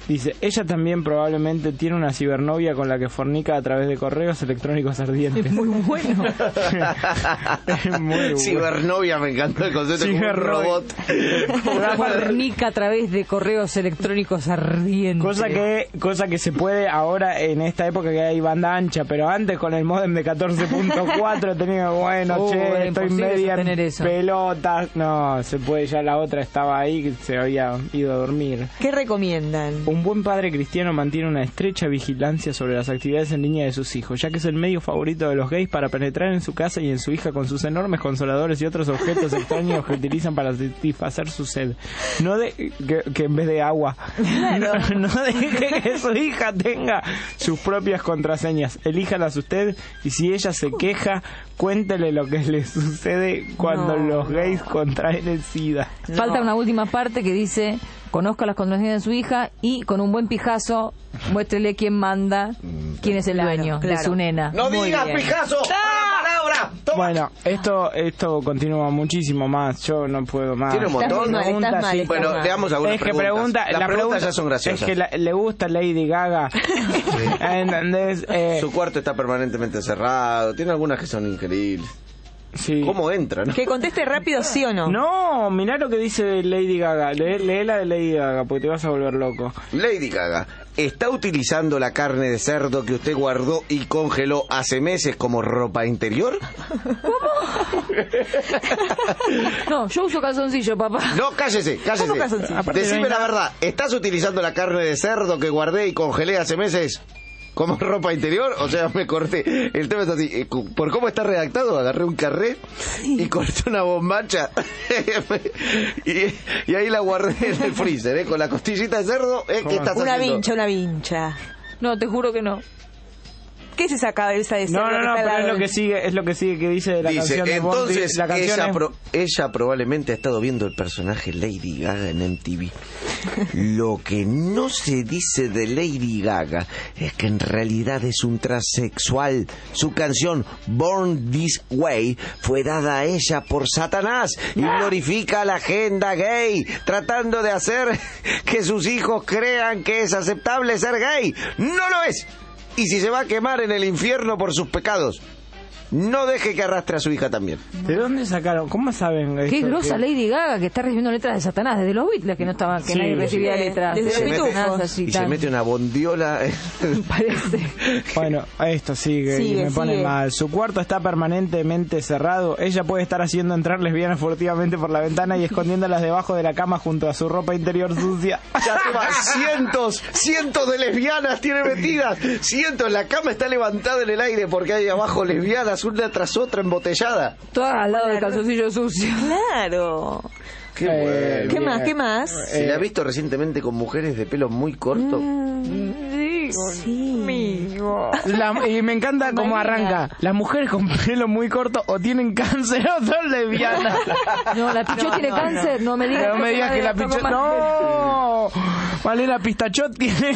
Dice, ella también probablemente tiene una cibernovia con la que fornica a través de correos electrónicos ardientes. Es muy bueno. Es muy bueno. Cibernovia, me encantó el concepto, como un robot. Fornica a través de correos electrónicos ardientes. Cosa que se puede ahora en esta época que hay banda ancha, pero antes con el modem de 14.4 tenía, bueno, era estoy imposible media sostener eso. pelotas. No, se puede, ya la otra estaba ahí, que se había ido a dormir. ¿Qué recomiendan? Un buen padre cristiano mantiene una estrecha vigilancia sobre las actividades en línea de sus hijos, ya que es el medio favorito de los gays para penetrar en su casa y en su hija con sus enormes consoladores y otros objetos extraños que utilizan para satisfacer su sed. No de que en vez de agua, no deje que su hija tenga sus propias contraseñas. Elíjalas usted y si ella se queja, cuéntele lo que le sucede cuando los gays contraen el SIDA. Falta una última parte que dice: conozca las contraseñas de su hija y con un buen pijazo muéstrele quién manda, quién es el dueño de su nena. ¡No Muy digas bien. pijazo! ¡Palabra! ¡Toma! Bueno, esto continúa muchísimo más. Yo no puedo más. Tiene un montón. Estás mal. Bueno, le damos algunas Es que preguntas. la Las preguntas pregunta ya son graciosas. Es que le gusta Lady Gaga. ¿Entendés? Su cuarto está permanentemente cerrado. Tiene algunas que son increíbles. Sí. ¿Cómo entra, no? Que conteste rápido, sí o no. No, mirá lo que dice Lady Gaga. Lee la de Lady Gaga, porque te vas a volver loco. Lady Gaga, ¿está utilizando la carne de cerdo que usted guardó y congeló hace meses como ropa interior? No, yo uso calzoncillo, papá. No, cállese. ¿Cómo calzoncillo? Aparte Decime no hay la nada- verdad, ¿estás utilizando la carne de cerdo que guardé y congelé hace meses como ropa interior? O sea, me corté. El tema está así. Por cómo está redactado, agarré un carré y corté una bombacha y ahí la guardé en el freezer, con la costillita de cerdo. ¿Qué estás Una haciendo? vincha. No, te juro que no. ¿Qué es esa cabeza de cerdo No, que está al pero lado es lo del- que sigue que dice de la Dice, canción de entonces Bondi. La canción ella probablemente ha estado viendo el personaje Lady Gaga en MTV. Lo que no se dice de Lady Gaga es que en realidad es un transexual. Su canción Born This Way fue dada a ella por Satanás y glorifica la agenda gay, tratando de hacer que sus hijos crean que es aceptable ser gay. ¡No lo es! Y si se va a quemar en el infierno por sus pecados, no deje que arrastre a su hija también. ¿De dónde sacaron? ¿Cómo saben esto? Qué grosa Que- Lady Gaga, que está recibiendo letras de Satanás desde los Beatles, que no estaban, que Sí, nadie sí. recibía letras. Desde los Satanás, pitufos. así Y se tan- mete una bondiola. parece. Bueno, esto sigue y me pone sigue. mal. Su cuarto está permanentemente cerrado. Ella puede estar haciendo entrar lesbianas furtivamente por la ventana y escondiéndolas debajo de la cama junto a su ropa interior sucia. Ya toma cientos de lesbianas tiene metidas. Cientos, la cama está levantada en el aire porque hay abajo lesbianas, una tras otra embotellada. Todas al lado del calzoncillo sucio. Claro. Qué bueno. ¿Qué más? ¿Qué más? ¿Se la ha visto recientemente con mujeres de pelo muy corto? Sí. Y me encanta cómo arranca. Las mujeres con pelo muy corto o tienen cáncer o son lesbianas. No, la Pichot tiene cáncer, no me digas. No me digas que la Pichot pichot... ¡No! Malena Pistachot tiene...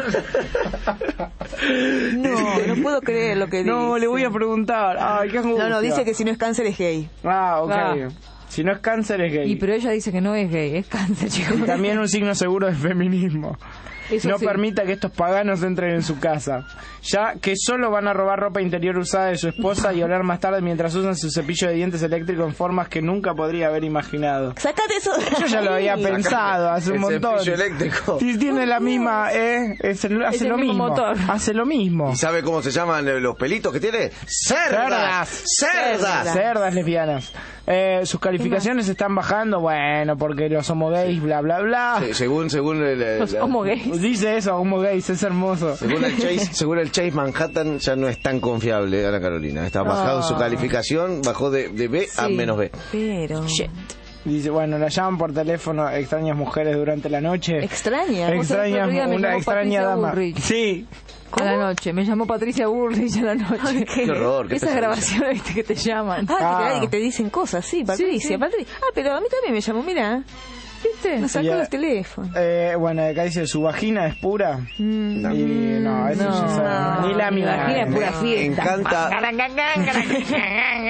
No puedo creer lo que dice. No, le voy a preguntar. Ay, qué angustia. No, dice que si no es cáncer es gay. Ah, ok. Ah. Si no es cáncer es gay. Y pero ella dice que no es gay, es cáncer, chicos. Y también un signo seguro de feminismo. Eso No sí. permita que estos paganos entren en su casa, ya que solo van a robar ropa interior usada de su esposa y oler más tarde mientras usan su cepillo de dientes eléctrico en formas que nunca podría haber imaginado. Sácate eso. Yo ya lo había pensado hace un El montón. cepillo eléctrico. Sí, tiene la misma, hace el lo mismo mismo. motor. Hace lo mismo. ¿Y sabe cómo se llaman los pelitos que tiene? ¡Cerdas! ¡Cerdas! Cerdas lesbianas. Sus calificaciones están bajando, bueno, porque los homo gays, bla, bla, bla. Sí, según Los homo gays. Dice eso, homo gays, es hermoso. según el Chase Manhattan ya no es tan confiable, Ana Carolina. Está bajado su calificación, bajó de B a Sí. menos B. Pero... Dice, bueno, la llaman por teléfono extrañas mujeres durante la noche. Extraña. Vos sabés que el otro día me Una llamó extraña Patricia dama. Bullrich. Sí. A la noche, me llamó Patricia Bullrich a la noche. Qué horror, qué Esas pesadilla. grabaciones, viste, que te llaman. Que te dicen cosas, sí, Patricia. Sí. Patricia. Ah, pero a mí también me llamó, mira. ¿Viste? Nos sacó Ya. los teléfonos. Bueno, acá dice, su vagina es pura. Y no, eso no, ya sabe. Ni la mi mía. vagina es pura Me fiesta. encanta.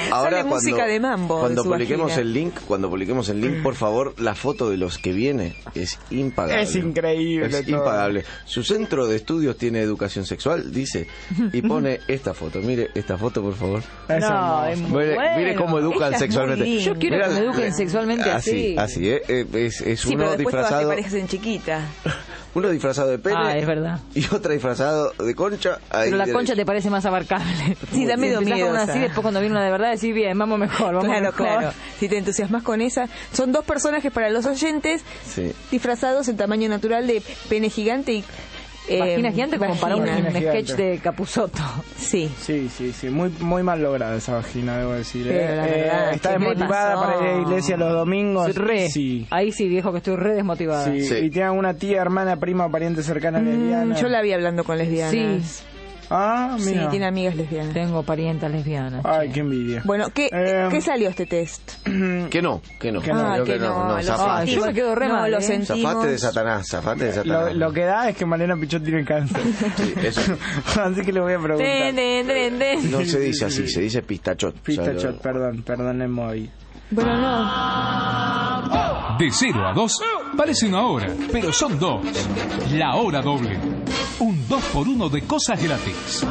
Ahora Sale música de mambo. Cuando de su publiquemos vagina. el link, por favor, la foto de los que viene es impagable. Es increíble. Es todo. impagable. Su centro de estudios tiene educación sexual, dice, y pone esta foto. Mire esta foto, por favor. Es No, hermoso. es muy Mire cómo Ella educan es sexualmente. muy Yo quiero Mira, que me eduquen sexualmente así. Así, es Sí, uno pero después todas te disfrazado. parecen chiquita. Uno disfrazado de pene. Ah, es verdad. Y otra disfrazado de concha. Ahí Pero la tiene- concha te parece más abarcable. Sí, da medio Empezás con una miedo, así, después cuando viene una de verdad decís, bien, vamos mejor, vamos Claro, mejor. claro. Si te entusiasmas con esa. Son dos personajes para los oyentes Sí. disfrazados en tamaño natural de pene gigante y... Vagina gigante como para un Vagina sketch gigante. de Capusotto. Sí. Sí, muy mal lograda esa vagina, debo decir. Pero la verdad, está ¿qué me desmotivada pasó? para ir a la iglesia los domingos. Soy re. Sí. Ahí sí, viejo, que estoy re desmotivada. Sí. Sí. Y tiene una tía, hermana, prima o pariente cercana lesbiana. Yo la vi hablando con lesbianas. Sí. Ah, Sí, mira. tiene amigas lesbianas. Tengo parientas lesbianas. Ay, che. qué envidia. Bueno, ¿qué salió este test? Que no. Que no. Creo que no, lo zafaste. yo me quedo re no, mal, lo ¿eh? sentimos. Zafaste de Satanás. Lo que da es que Malena Pichot tiene cáncer. Sí, eso. Así que le voy a preguntar. No se dice así, se dice pistachot. Pistachot, perdón, hoy. Bueno, no. De 0 a 2 parece una hora, pero son 2. La hora doble. Un 2x1 de cosas gratis.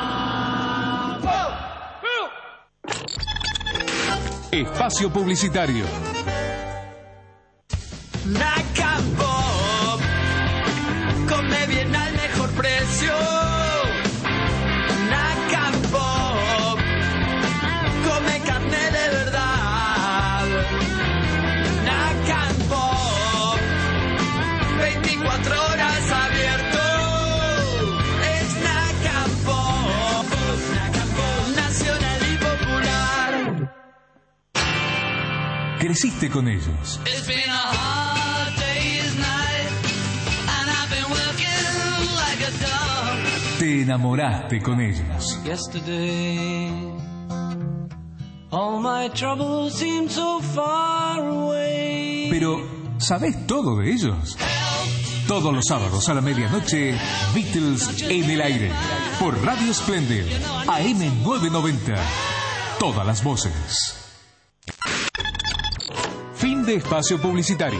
Espacio publicitario. Naca Pop, come bien al mejor precio. Naca Pop, come carne de verdad. Naca Pop, 24 horas abierto. Es Naca Pop, nacional y popular. Creciste con ellos. It's been a hard day's night, and I've been working like a dog. Te enamoraste con ellos. Yesterday, all my troubles seem so far away. Pero, ¿sabés todo de ellos? Todos los sábados a la medianoche, Beatles en el aire. Por Radio Splendid, AM 990. Todas las voces. Fin de espacio publicitario.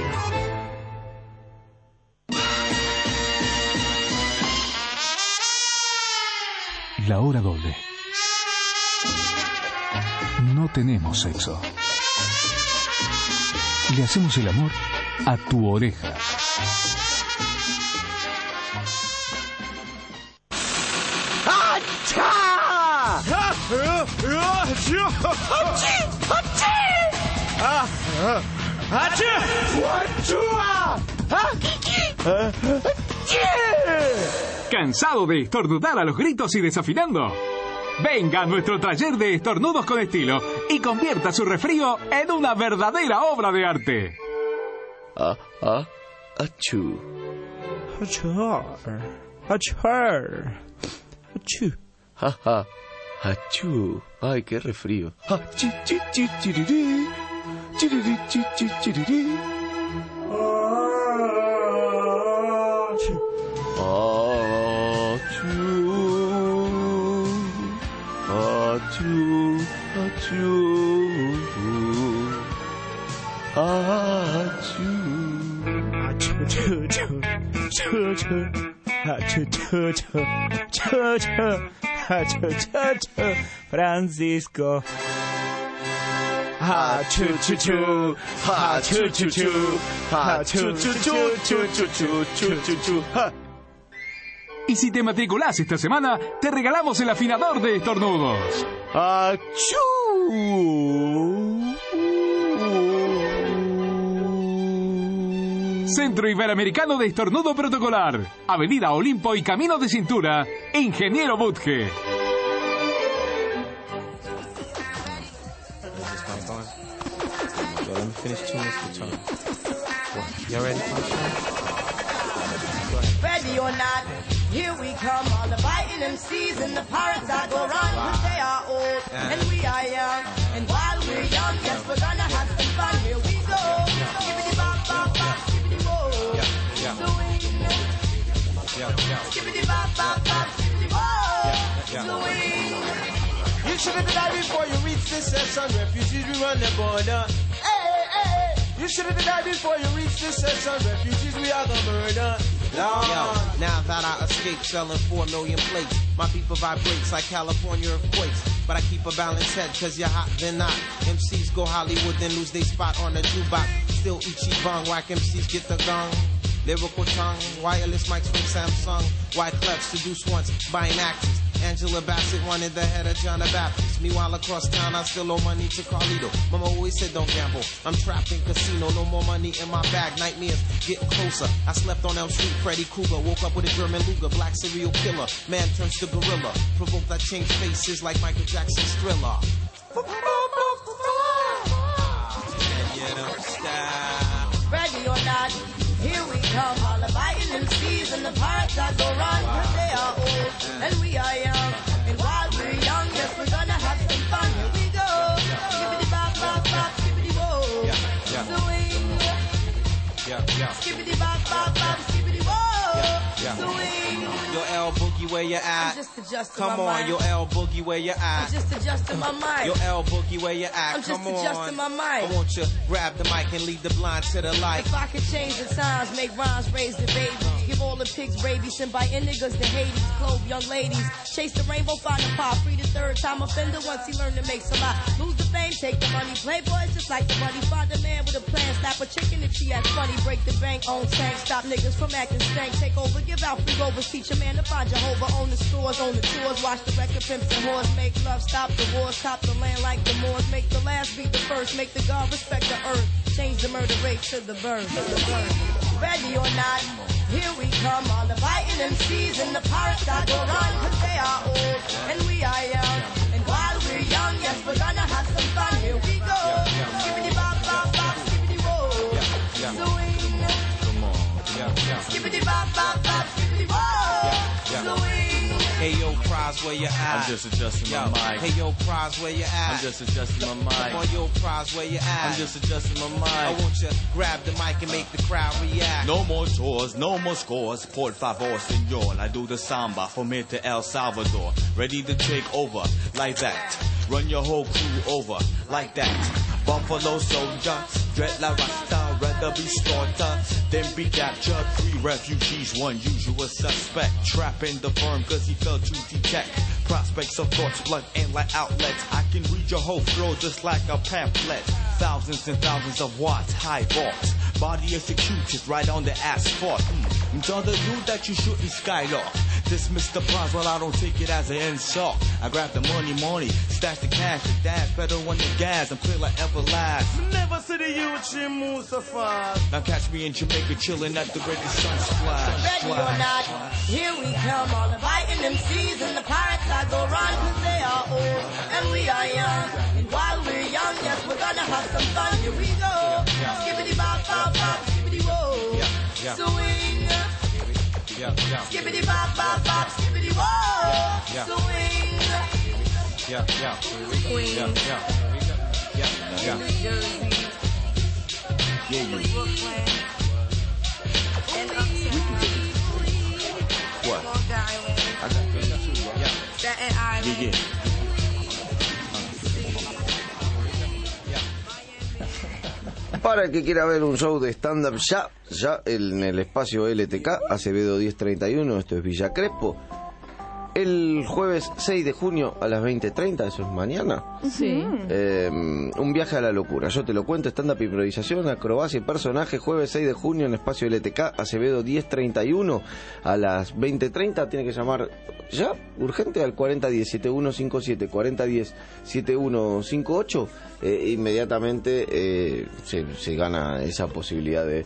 La hora doble. No tenemos sexo. Le hacemos el amor a tu oreja. ¿Cansado de estornudar a los gritos y desafinando? Venga a nuestro taller de estornudos con estilo y convierta su resfrío en una verdadera obra de arte. Achú. Achú. Ay, qué refrío. Achú, chu, chu, chirirí. Chirirí, chu, chu, chirirí. Francisco. Ha chu chu chu, ha chu chu chu, ha chu chu chu chu chu chu chu chu chu. Y si te matriculás esta semana, te regalamos el afinador de estornudos. Achú. Centro Iberoamericano de Estornudo Protocolar. Avenida Olimpo y Camino de Cintura. Ingeniero Butge. Ready or not, here we come. All the biting MCs and the parrots that go run. They are old and we are young. And while we're young, yes, we're gonna have some fun. Here we go. Skibbity bop bop bop, skibbity whoa. Swing. Skibbity bop bop bop, skibbity whoa. Swing. You should have died before you reached this session. Refugees, we run the border. Hey, hey, hey. You should have died before you reached this session. Refugees, we are the murder. Yo, now that I escaped selling 4 million plates, my people vibrates like California earthquakes. But I keep a balanced head, cause you're hot, then not. MCs go Hollywood, then lose their spot on the jukebox. Still Ichiban, whack MCs get the gong. Lyrical tongue, wireless mics from Samsung. White clefs, seduce once, buying actors. Angela Bassett wanted the head of John the Baptist. Meanwhile, across town, I still owe money to Carlito. Mama always said don't gamble. I'm trapped in casino, no more money in my bag. Nightmares getting closer. I slept on Elm Street, Freddy Krueger. Woke up with a German Luger, black serial killer. Man turns to gorilla. Provoked, I change faces like Michael Jackson's Thriller. And you don't stop. Ready or not, here we come. All the biting MCs and the parts that go run. Cause they are old and we are young. And while we're young, yes, we're gonna have some fun. Here we go. Skippity bop, bop, bop, skippity whoa. Swing. Skippity bop, bop, bop, skippity whoa. Swing. Yo, L Boogie, where you at? I'm just adjusting Come my on, mind. yo, L Boogie, where you at? I'm just adjusting my mind. Yo, L Boogie, where you at? I'm just Come on. adjusting my mind. I want you grab the mic and lead the blind to the light. If I could change the times, make rhymes, raise the babies, give all the pigs rabies, and buy niggas to Hades, clothe young ladies, chase the rainbow, find the pop, free the third time offender once he learned to make some lot. Lose the fame, take the money, playboys just like the money, find a man with a plan, slap a chicken if she acts funny, break the bank, own tank, stop niggas from acting stank, take over, give out free overs, teach a man to find Jehovah, own the stores, own the tours, watch the record pimps and whores, make love, stop the wars, top the land like the Moors, make the last be the first, make the God respect the earth, change the murder rate to the birth. Ready or not, here we come, all the biting MCs and the pirates that go run, cause they are old and we are young, and while we're young, yes, we're gonna have some fun, here we go, skippity bop, bop, bop, skippity whoa, swing, skippity bop, bop, bop, skippity whoa, swing. Hey yo, Prize, where you at? I'm just adjusting my mic. Hey yo, Prize, where you at? I'm just adjusting my mic. Come on, yo, Prize, where you at? I'm just adjusting my mic. I want you grab the mic and make the crowd react. No more tours, no more scores. Por favor, senor. I do the samba from here to El Salvador. Ready to take over like that. Run your whole crew over like that. Buffalo soldier, dread la rasta, rather be slaughtered than be captured. 3 refugees, 1 usual suspect. Trapping the firm cause he failed to detect prospects of thoughts, blood and light outlets. I can read your whole flow just like a pamphlet. Thousands and thousands of watts, high vaults. Body executed right on the asphalt. I'm telling you that you shouldn't skylark. Dismiss the prize, well I don't take it as an insult. I grab the money, stash the cash, the dash, better on the gas, and play like everlast. Never see the youth, she moves so fast. Now catch me in Jamaica chilling at the ready sun splash. Ready or not, here we come, all the biting MCs and the pirates that go run, cause they are old and we are young, and while we're young, yes, we're gonna have some fun, here we go, skippity bop, bop, bop, skippity whoa, swing, skippity bop, bop, bop, skippity whoa, swing, What? I got you. Yeah. Para el que quiera ver un show de stand-up ya en el espacio LTK, Acevedo 1031, esto es Villa Crespo, el jueves 6 de junio a las 20:30, eso es mañana. Sí. Un viaje a la locura, yo te lo cuento, stand-up, improvisación, acrobacia y personaje, jueves 6 de junio en espacio LTK, Acevedo 1031 a las 20:30, tiene que llamar ya, urgente, al 4010-7157, 4010-7158, inmediatamente se gana esa posibilidad de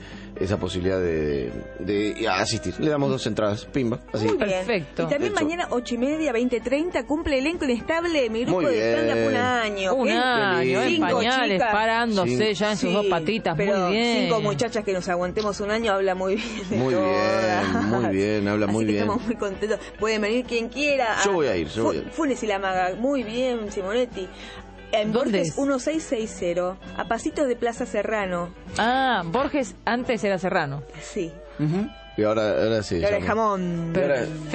asistir. Le damos 2 entradas, pimba, así. Muy bien. Perfecto. Y también Hecho. mañana 8:30, 20:30, cumple elenco inestable mi grupo Muy de stand-up bien. un año. Un ¿Qué? año, en 5 pañales, chicas. parándose ya en sus Sí, 2 patitas, pero muy bien. 5 muchachas que nos aguantemos un año, habla muy bien de Muy todas. muy bien, habla Así muy que bien. estamos muy contentos. Pueden venir quien quiera. Yo voy a ir, yo voy a ir. Funes y la Maga, muy bien, Simonetti. En ¿Dónde Borges es? 1660, a pasitos de Plaza Serrano. Ah, Borges antes era Serrano. Sí. Y ahora sí. Y ahora ya el me- jamón. ahora- Perfecto.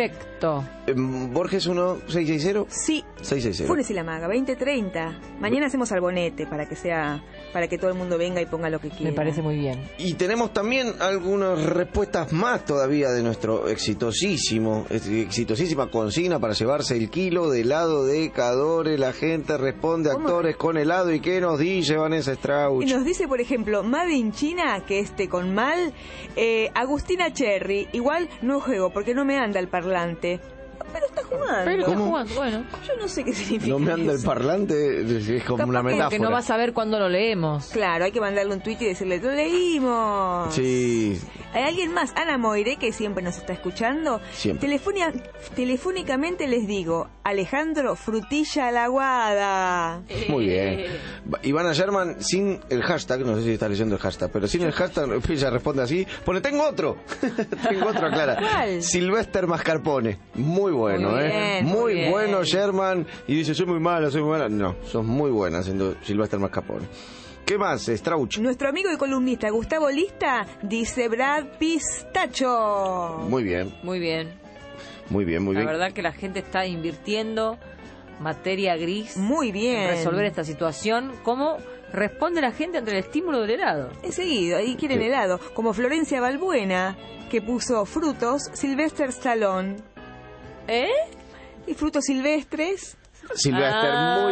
Perfecto. Borges 1660. Sí. 660. Funes y la Maga, 20:30. Mañana hacemos Albonete para que todo el mundo venga y ponga lo que quiera. Me parece muy bien. Y tenemos también algunas respuestas más todavía de nuestro exitosísima consigna para llevarse el kilo de helado de Cadore. La gente responde actores con helado. ¿Y qué nos dice Vanessa Strauch? Y nos dice, por ejemplo, Made in China, que con mal, Agustina Cherry, igual no juego porque no me anda el parlante. Pero está jugando. Pero está jugando, bueno. Yo no sé qué significa. No me anda el parlante, es como una metáfora. Que no vas a ver cuando lo leemos. Claro, hay que mandarle un tuit y decirle, lo leímos. Sí. ¿Hay alguien más? Ana Moire, que siempre nos está escuchando. Siempre. Telefónicamente les digo, Alejandro Frutilla la Guada. Muy bien. Ivana Sherman, sin el hashtag, no sé si está leyendo el hashtag, pero sin el hashtag, ella responde así, pone, tengo otro. Tengo otro, aclara. ¿Cuál? Sylvester Mascarpone. Muy bueno, Muy bien, muy bien. bueno, Sherman. Y dice, soy muy mala. No, sos muy buena haciendo Sylvester Mascarpone. ¿Qué más, Strauch? Nuestro amigo y columnista Gustavo Lista dice Brad Pistacho. Muy bien. Muy bien. Muy bien, muy bien. La verdad que la gente está invirtiendo materia gris. Muy bien. En resolver esta situación. ¿Cómo responde la gente ante el estímulo del helado? Enseguida, ahí quieren Sí. helado. Como Florencia Balbuena, que puso frutos, Sylvester Stallone. ¿Eh? Y frutos silvestres. Sylvester,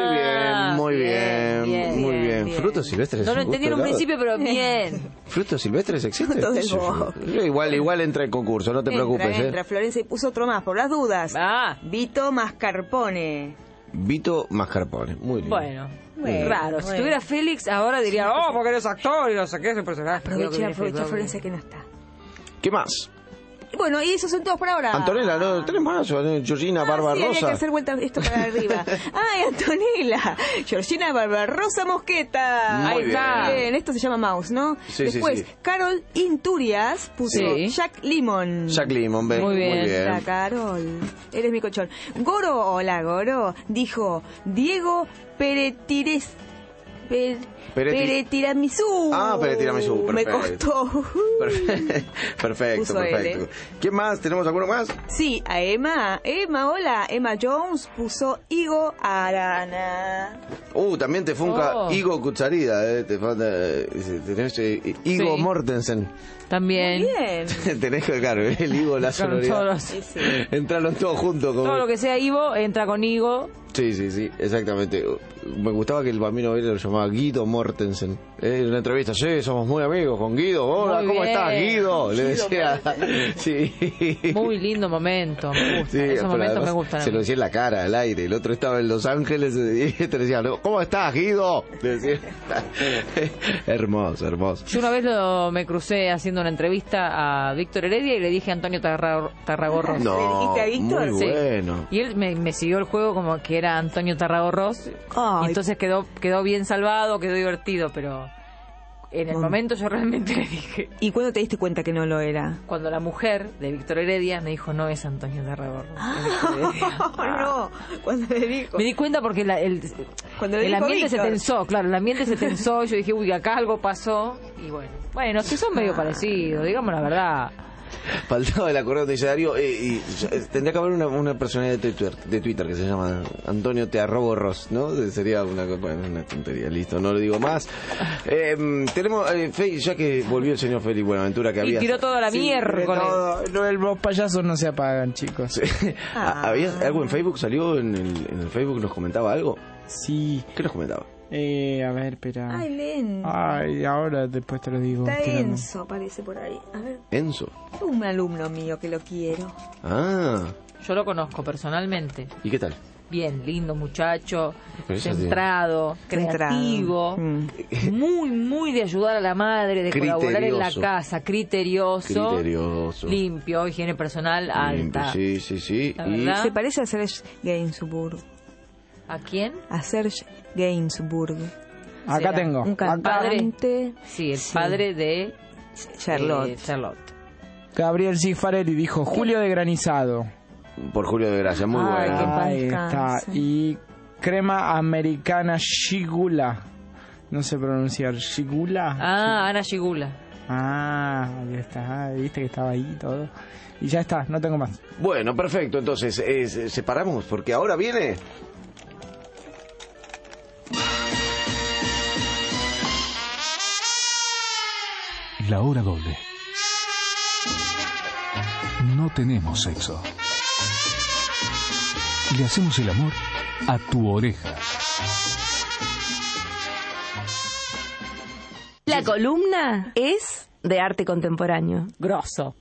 muy bien. bien. Frutos silvestres. No es lo un entendí en gusto un helado. principio, pero bien. ¿Frutos silvestres existen? Frutos del bosque. Igual entra en concurso, no te preocupes. Entra, Florencia, y puso otro más, por las dudas. Ah, Vito Mascarpone. Vito Mascarpone, muy bien. bueno. Bueno, Raro. Si bueno. tuviera Félix, ahora diría, oh, porque eres actor y no sé qué, es un personaje. Aprovecha Florencia que no está. ¿Qué más? Y bueno, y esos son todos por ahora. Antonella, ¿no? ¿Tenemos más? Georgina Sí, había que Barbarosa. hacer vuelta esto para arriba. ¡Ay, Antonella! Georgina Barbarosa Mosqueta. Muy Ahí está. bien. Bien, esto se llama Mouse, ¿no? Sí, Después, sí, sí. Carol Inturias puso Sí. Jack Lemon. Jack Lemmon, Muy bien. La Carol. Eres mi colchón. Goro, hola Goro, dijo Diego Peretti- Peretiramisú. Ah, Peretiramisú, Me perfecto. costó. Perfecto, Puso perfecto. L. ¿Qué más? ¿Tenemos alguno más? Sí, a Emma, hola, Emma Jones puso Igo Arana. También te funca Oh. Igo Cucharida, te falta, tenés Igo Sí. Mortensen. También. Bien. Tenés que, claro, el Igo, la Entraron sonoridad. todos. Sí, sí. Entraron todos juntos. Como... Todo lo que sea Ivo entra con Igo. Sí, exactamente. Me gustaba que el bambino Vélez lo llamaba Guido Mortensen. En una entrevista, sí, somos muy amigos con Guido. Hola, Muy ¿cómo bien. estás, Guido? Le decía. Sí. Muy lindo momento. Me gusta. Sí, Esos pero momentos además me gustan. a se mí. lo decía en la cara, al aire. El otro estaba en Los Ángeles y te decía, ¿cómo estás, Guido? Le decía. Hermoso. Yo una vez me crucé haciendo una entrevista a Víctor Heredia y le dije a Antonio Tarragorros. ¿Le dijiste a Víctor? muy Sí. bueno. Y él me siguió el juego como que era Antonio Tarragorros. Ay. Y entonces quedó bien salvado, quedó divertido, pero en el momento yo realmente le dije. ¿Y cuándo te diste cuenta que no lo era? Cuando la mujer de Víctor Heredia me dijo, no es Antonio Tarragorros. es Víctor Heredia". No, cuando le dijo. Me di cuenta porque Cuando le el dijo ambiente se Víctor. tensó, claro, el ambiente se tensó. Yo dije, uy, acá algo pasó. Y bueno, sí son medio parecidos, digamos la verdad. Faltaba el acordeo de Darío. Tendría que haber una personalidad de Twitter que se llama Antonio Te Arrobo Ross, ¿no? Sería una tontería. Listo, no lo digo más. Tenemos, ya que volvió el señor Félix Buenaventura, que Y había. tiró toda la miércoles. Los payasos no se apagan, chicos. ¿Había algo en Facebook? ¿Salió en el Facebook? ¿Nos comentaba algo? Sí. ¿Qué nos comentaba? A ver, espera. Ay, Len. Ay, ahora después te lo digo. Está Espérame. Enzo, aparece por ahí. A ver, Enzo. un alumno mío que lo quiero. Ah, Yo lo conozco personalmente. ¿y qué tal? Bien, lindo muchacho, Pero ella centrado, creativo, muy de ayudar a la madre, de colaborar en la Criterioso. casa, criterioso, limpio, higiene personal alta. Sí. La Y verdad. Se parece a Serge Gainsbourg. ¿A quién? A Serge Gainsbourg. Acá Será tengo. Un cantante. Sí, el padre de Charlotte. Charlotte. Gabriel Cifarelli dijo Julio de Granizado. por Julio de Gracia, muy Ay, bueno. qué paz Ahí está. descanse. Y crema americana Shigula. No sé pronunciar. Shigula. Ah, Ana Shigula. Ahí está, viste que estaba ahí todo. Y ya está, no tengo más. Bueno, perfecto, entonces, separamos, porque ahora viene... La hora doble. No tenemos sexo. Le hacemos el amor a tu oreja. La columna es de arte contemporáneo. Grosso.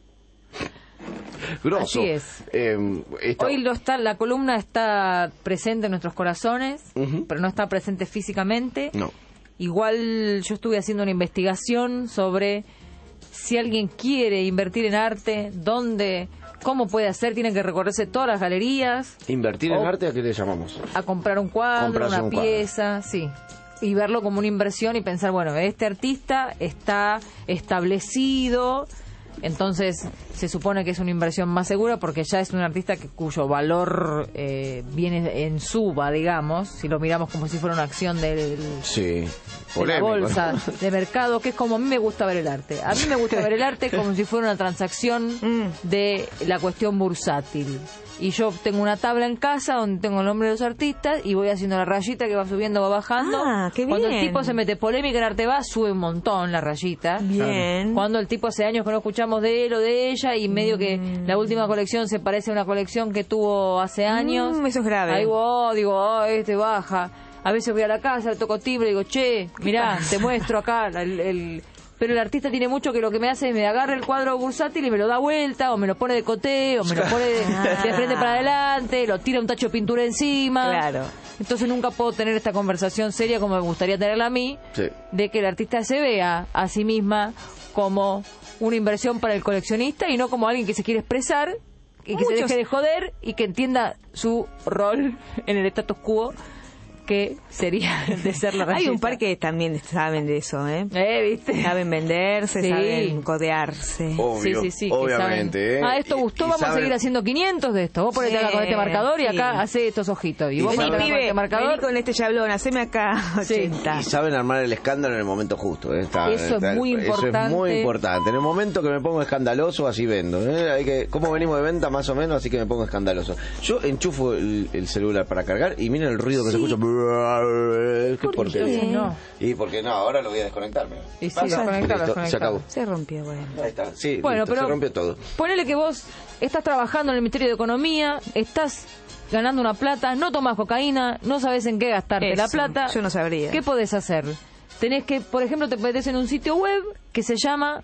Grosso. Así es. Esta... Hoy la columna está presente en nuestros corazones, pero no está presente físicamente. No. Igual yo estuve haciendo una investigación sobre si alguien quiere invertir en arte, cómo puede hacer, tienen que recorrerse todas las galerías. ¿Invertir en arte a qué le llamamos? A comprar un cuadro, Comprarse una un cuadro. pieza, sí. Y verlo como una inversión y pensar, bueno, este artista está establecido, entonces se supone que es una inversión más segura porque ya es un artista cuyo valor viene en suba, digamos, si lo miramos como si fuera una acción de la bolsa de mercado, que es como a mí me gusta ver el arte. A mí me gusta ver el arte como si fuera una transacción de la cuestión bursátil. Y yo tengo una tabla en casa donde tengo el nombre de los artistas y voy haciendo la rayita que va subiendo, va bajando. Qué bien. Cuando el tipo se mete polémica en Arteba, sube un montón la rayita. Bien. Cuando el tipo hace años que no escuchamos de él o de ella y medio que la última colección se parece a una colección que tuvo hace años. Eso es grave. Ahí este baja. A veces voy a la casa, le toco timbre y digo, che, mirá, te muestro acá Pero el artista tiene mucho que lo que me hace es me agarra el cuadro bursátil y me lo da vuelta, o me lo pone de coté, o me lo pone de frente para adelante, lo tira un tacho de pintura encima. Claro. Entonces nunca puedo tener esta conversación seria como me gustaría tenerla a mí, de que el artista se vea a sí misma como una inversión para el coleccionista y no como alguien que se quiere expresar y que se deje de joder y que entienda su rol en el status quo, que sería de ser la rayita. Hay un par que también saben de eso, ¿viste? Saben venderse, Sí. saben codearse. Obvio, sí, obviamente. esto gustó, vamos a seguir haciendo 500 de esto. Vos ponete acá con este marcador y acá hace estos ojitos. Y vos ponete acá con este marcador. Vení con este chablón, haceme acá 80. Y saben armar el escándalo en el momento justo. Eso es muy importante. Eso es muy importante. En el momento que me pongo escandaloso, así vendo. ¿Cómo venimos de venta? Más o menos, así que me pongo escandaloso. Yo enchufo el celular para cargar y miren el ruido que se escucha. ¿Qué porquería? No. Y porque no, ahora lo voy a desconectarme. Y sí, desconectalo. Se acabó. Se rompió, bueno. Ahí está. Sí, Bueno, listo, pero se rompió todo. Ponele que vos estás trabajando en el Ministerio de Economía, estás ganando una plata, no tomás cocaína, no sabes en qué gastarte la plata. Yo no sabría. ¿Qué podés hacer? Tenés que, por ejemplo, te metés en un sitio web que se llama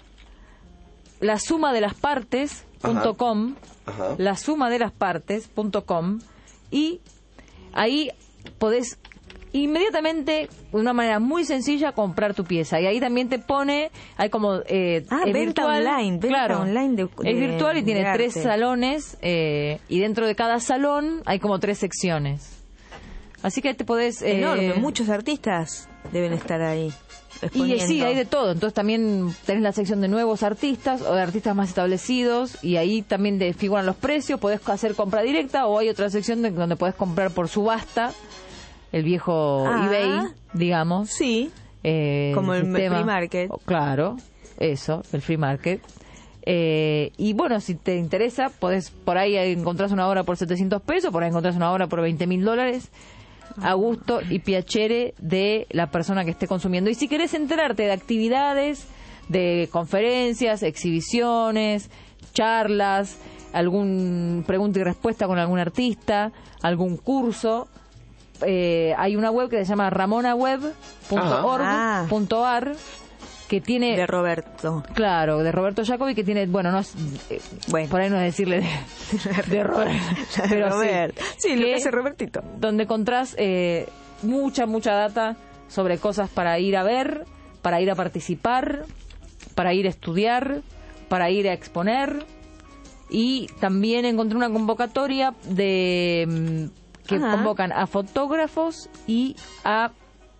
lasumadelaspartes.com, lasumadelaspartes.com, y ahí podés inmediatamente, de una manera muy sencilla, comprar tu pieza. Y ahí también te pone, hay como es venta virtual, online, claro, online es virtual y tiene de 3 arte. salones, y dentro de cada salón hay como 3 secciones. Así que te podés... Enorme, muchos artistas deben estar ahí. Y sí, hay de todo. Entonces también tenés la sección de nuevos artistas o de artistas más establecidos, y ahí también figuran los precios. Podés hacer compra directa, o hay otra sección donde podés comprar por subasta, el viejo eBay, digamos. Sí, como el free market. Claro, eso, el free market. Y bueno, si te interesa, podés, por ahí encontrás una obra por $700, por ahí encontrás una obra por $20,000, a gusto y piacere de la persona que esté consumiendo. Y si querés enterarte de actividades, de conferencias, exhibiciones, charlas, algún pregunta y respuesta con algún artista, algún curso, hay una web que se llama ramonaweb.org.ar, que tiene... De Roberto. Claro, de Roberto Jacobi, que tiene... Bueno, no es, por ahí no es decirle de Roberto. Pero Robert. Sí, lo que hace Robertito. Donde encontrás mucha data sobre cosas para ir a ver, para ir a participar, para ir a estudiar, para ir a exponer. Y también encontré una convocatoria de... que convocan a fotógrafos y a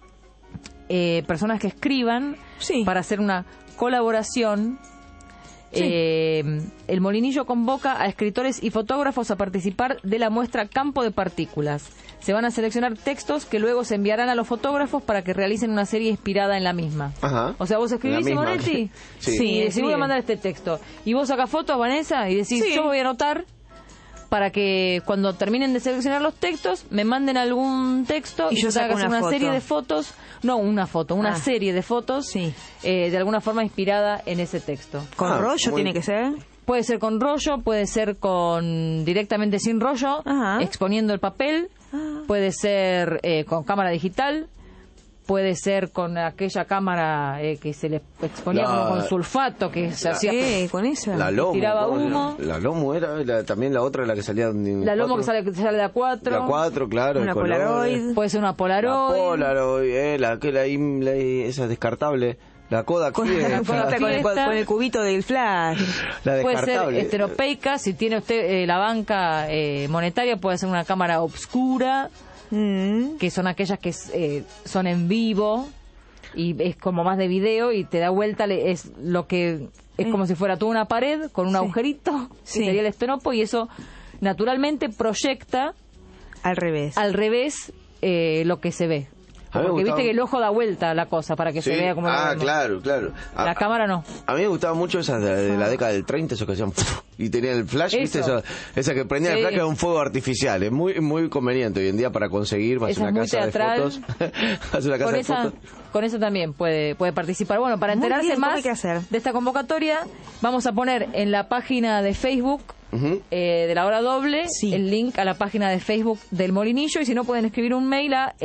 personas que escriban para hacer una colaboración El Molinillo convoca a escritores y fotógrafos a participar de la muestra Campo de Partículas. Se van a seleccionar textos que luego se enviarán a los fotógrafos para que realicen una serie inspirada en la misma. Ajá. O sea, vos escribís, Simonetti, y decís, voy a mandar este texto. Y vos sacás fotos, Vanessa, y decís, yo voy a anotar para que cuando terminen de seleccionar los textos me manden algún texto y yo saco una serie de fotos, no una foto, una serie de fotos de alguna forma inspirada en ese texto. ¿Con rollo tiene que ser? Puede ser con rollo, puede ser con directamente sin rollo, exponiendo el papel, puede ser con cámara digital, puede ser con aquella cámara que se le exponía como con sulfato, que se hacía con esa, la Lomo, tiraba humo. La Lomo era también la otra, la que salía la Lomo que sale de A4. La 4, claro. Una Polaroid. Puede ser una Polaroid. La Polaroid, esa descartable. La Kodak Fiesta. Con el cubito del flash. La puede ser estereopeica, si tiene usted la banca monetaria, puede ser una cámara obscura, que son aquellas que son en vivo y es como más de video y te da vuelta, es lo que es como si fuera toda una pared con un agujerito, que sería el estenopo, y eso naturalmente proyecta al revés lo que se ve. Porque viste que el ojo da vuelta a la cosa para que se vea como claro. La cámara no. A mí me gustaban mucho esas de la década del 30, esos que hacían y tenían el flash, ¿viste? Esa que prendía el flash, que era un fuego artificial. Es muy muy conveniente hoy en día para conseguir, vas a una casa de fotos. Vas a una casa de fotos. Con eso también puede participar. Bueno, para enterarse más de esta convocatoria, vamos a poner en la página de Facebook de La Hora Doble el link a la página de Facebook del Molinillo, y si no pueden escribir un mail a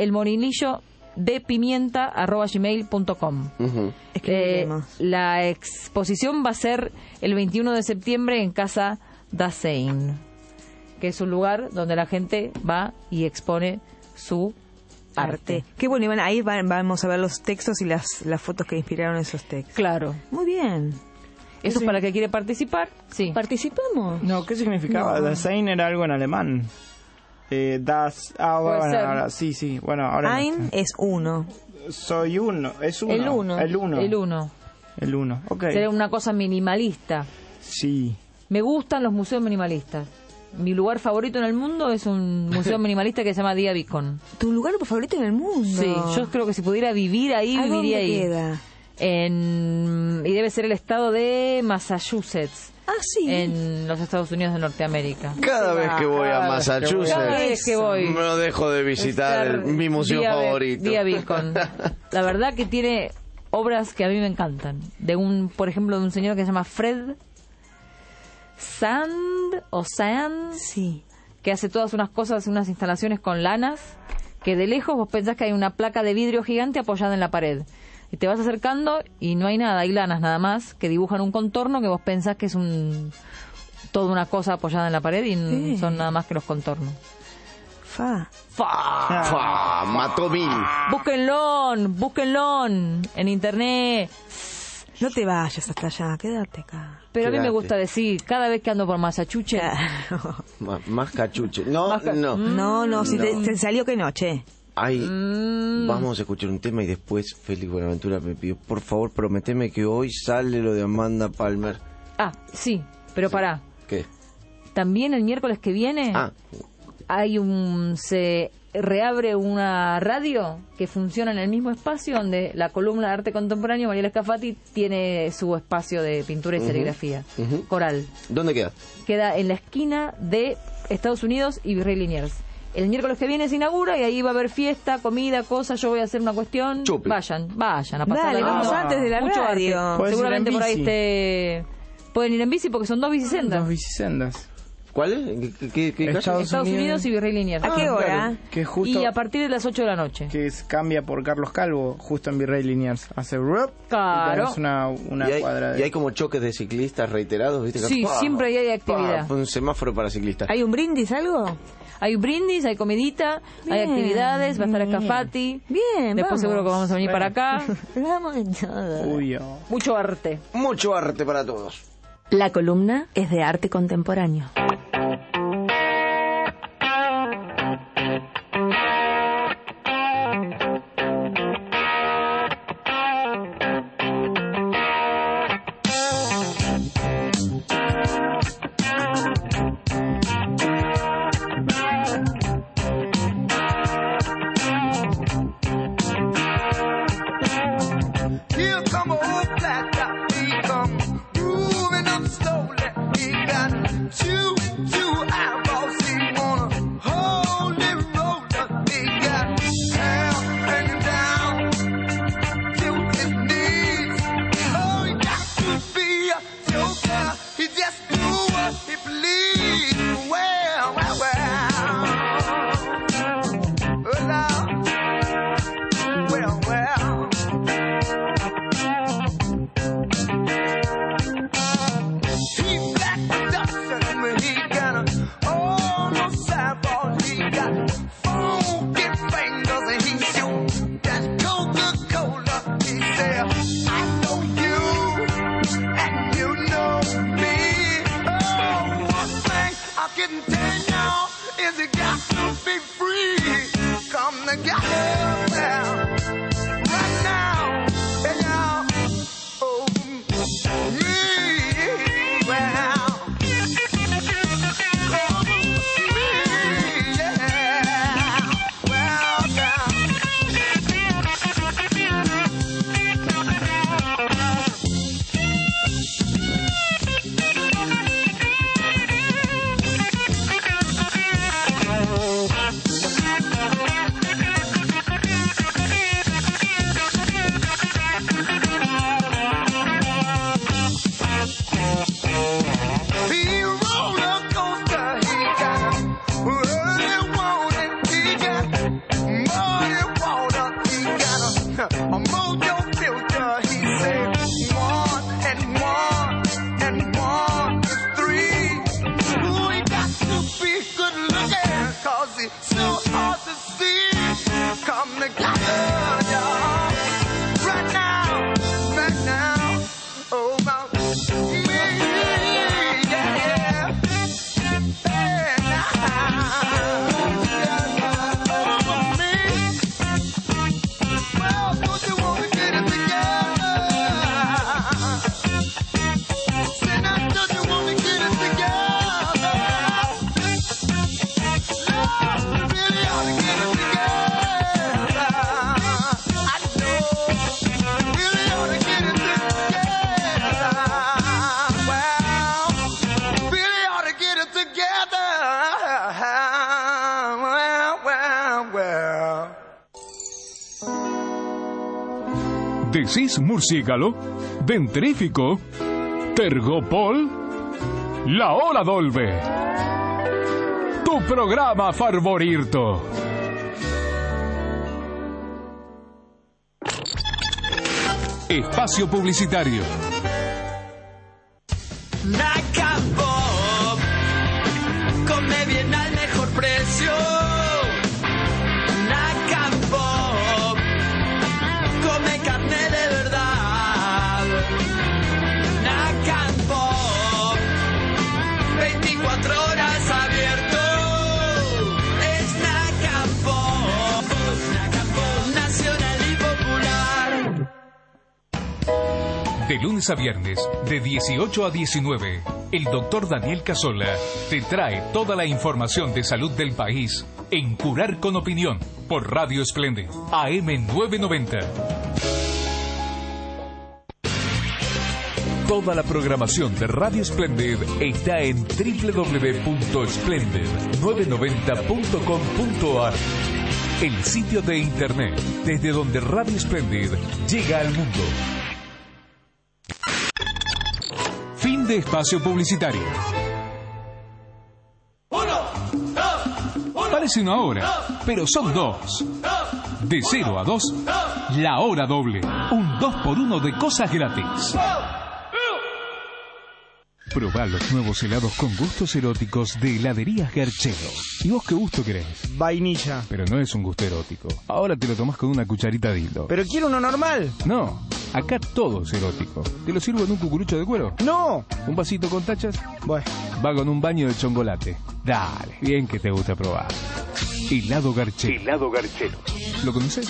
elmolinillodepimienta@gmail.com. La exposición va a ser el 21 de septiembre en Casa Dasein, que es un lugar donde la gente va y expone su arte. Qué bueno, Iván, ahí vamos a ver los textos y las fotos que inspiraron esos textos. Claro. Muy bien. Eso es para el que quiere participar. Sí. ¿Participamos? No, ¿qué significaba? No. Dasein era algo en alemán. Ahora sí. Bueno, ahora Ein es uno. Soy uno. Es uno. El uno. Ok. Sería una cosa minimalista. Sí. Me gustan los museos minimalistas. Mi lugar favorito en el mundo es un museo minimalista que se llama Dia Beacon. ¿Tu lugar favorito en el mundo? Sí, yo creo que si pudiera vivir ahí, viviría ahí. Queda? Y debe ser el estado de Massachusetts. Sí. En los Estados Unidos de Norteamérica. Cada vez que voy a Massachusetts, no dejo de visitar mi museo favorito. Dia Beacon. La verdad que tiene obras que a mí me encantan. Por ejemplo, de un señor que se llama Fred Sand, que hace todas unas cosas, unas instalaciones con lanas, que de lejos vos pensás que hay una placa de vidrio gigante apoyada en la pared. Y te vas acercando y no hay nada, hay lanas nada más que dibujan un contorno que vos pensás que es toda una cosa apoyada en la pared y son nada más que los contornos. Mató mil. Búsquenlo en internet. No te vayas hasta allá, quédate acá. Pero a mí me gusta decir, cada vez que ando por Massachusetts. Más cachuche. No, si te salió que no, che. Vamos a escuchar un tema y después Félix Buenaventura me pidió, por favor, prometeme que hoy sale lo de Amanda Palmer. Sí, pero pará. ¿Qué? También el miércoles que viene se reabre una radio que funciona en el mismo espacio donde la columna de arte contemporáneo Mariela Scafati tiene su espacio de pintura y serigrafía coral. ¿Dónde queda? Queda en la esquina de Estados Unidos y Virrey Liniers. El miércoles que viene se inaugura y ahí va a haber fiesta, comida, cosas. Yo voy a hacer una cuestión. Chupi. Vayan a pasar. Dale, vamos antes de la mucho radio. Arte. Seguramente por ahí pueden ir en bici porque son 2 bicisendas. ¿Cuál es? ¿Qué Estados Unidos y Virrey Liniers. ¿A qué hora? Claro, y a partir de las 8 de la noche. Que cambia por Carlos Calvo, justo en Virrey Liniers. Hace claro. Es una cuadra. Y hay como choques de ciclistas reiterados, ¿viste? Sí, siempre hay actividad. Un semáforo para ciclistas. ¿Hay un brindis, algo? Hay un brindis, hay comidita, hay actividades, va a estar Scafati. Bien, después seguro que vamos a venir para acá. Vamos en todo. Mucho arte. Mucho arte para todos. La columna es de arte contemporáneo. so hard to see come together, y'all. Right now, oh, about me, yeah. ¿Decís murciélago? ¿Dentrífico? ¿Tergopol? La Hora Dolbe. Tu programa favorito. Espacio publicitario. Nacapop, come bien al mejor precio. Nacapop, come carne de verdad. Nacapop, 24 horas abierto. Es Nacapop, Nacapop, nacional y popular. De lunes a viernes, de 18 a 19, el doctor Daniel Casola te trae toda la información de salud del país en Curar con Opinión por Radio Splendid, AM 990. Toda la programación de Radio Splendid está en www.splendid990.com.ar, el sitio de internet desde donde Radio Splendid llega al mundo. Fin de espacio publicitario. Parece una hora, pero son dos. De 0 a 2, la hora doble. Un 2x1 de cosas gratis. Probá los nuevos helados con gustos eróticos de Heladerías Garchelo. ¿Y vos qué gusto querés? Vainilla. Pero no es un gusto erótico. Ahora te lo tomás con una cucharita dildo. Pero quiero uno normal. No, acá todo es erótico. ¿Te lo sirvo en un cucurucho de cuero? No. ¿Un vasito con tachas? Bueno. Va con un baño de chocolate. Dale, bien que te gusta probar. Helado Garchelo. Helado Garchelo. ¿Lo conocés?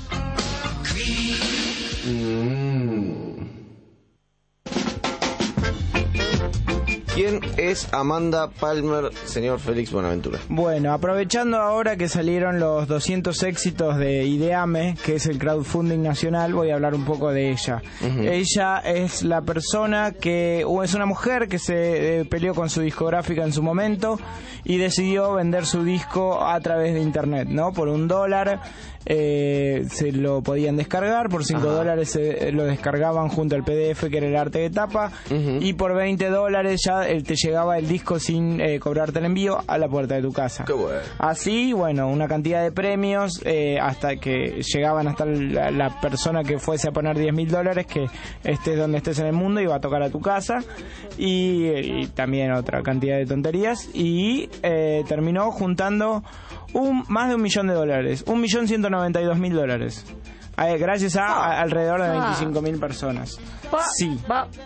¿Quién es Amanda Palmer, señor Félix Buenaventura? Bueno, aprovechando ahora que salieron los 200 éxitos de Ideame, que es el crowdfunding nacional, voy a hablar un poco de ella. Ella es la persona es una mujer que se peleó con su discográfica en su momento y decidió vender su disco a través de internet, ¿no? Por $1 se lo podían descargar, por $5 lo descargaban junto al PDF, que era el arte de tapa, y por $20 ya te llegaba el disco sin cobrarte el envío a la puerta de tu casa. Qué bueno. Así, bueno, una cantidad de premios hasta que llegaban hasta la persona que fuese a poner $10.000, que estés donde estés en el mundo, iba a tocar a tu casa, y también otra cantidad de tonterías, y terminó juntando más de $1 millón, $1.192.000. Gracias a alrededor de 25.000 personas. Sí.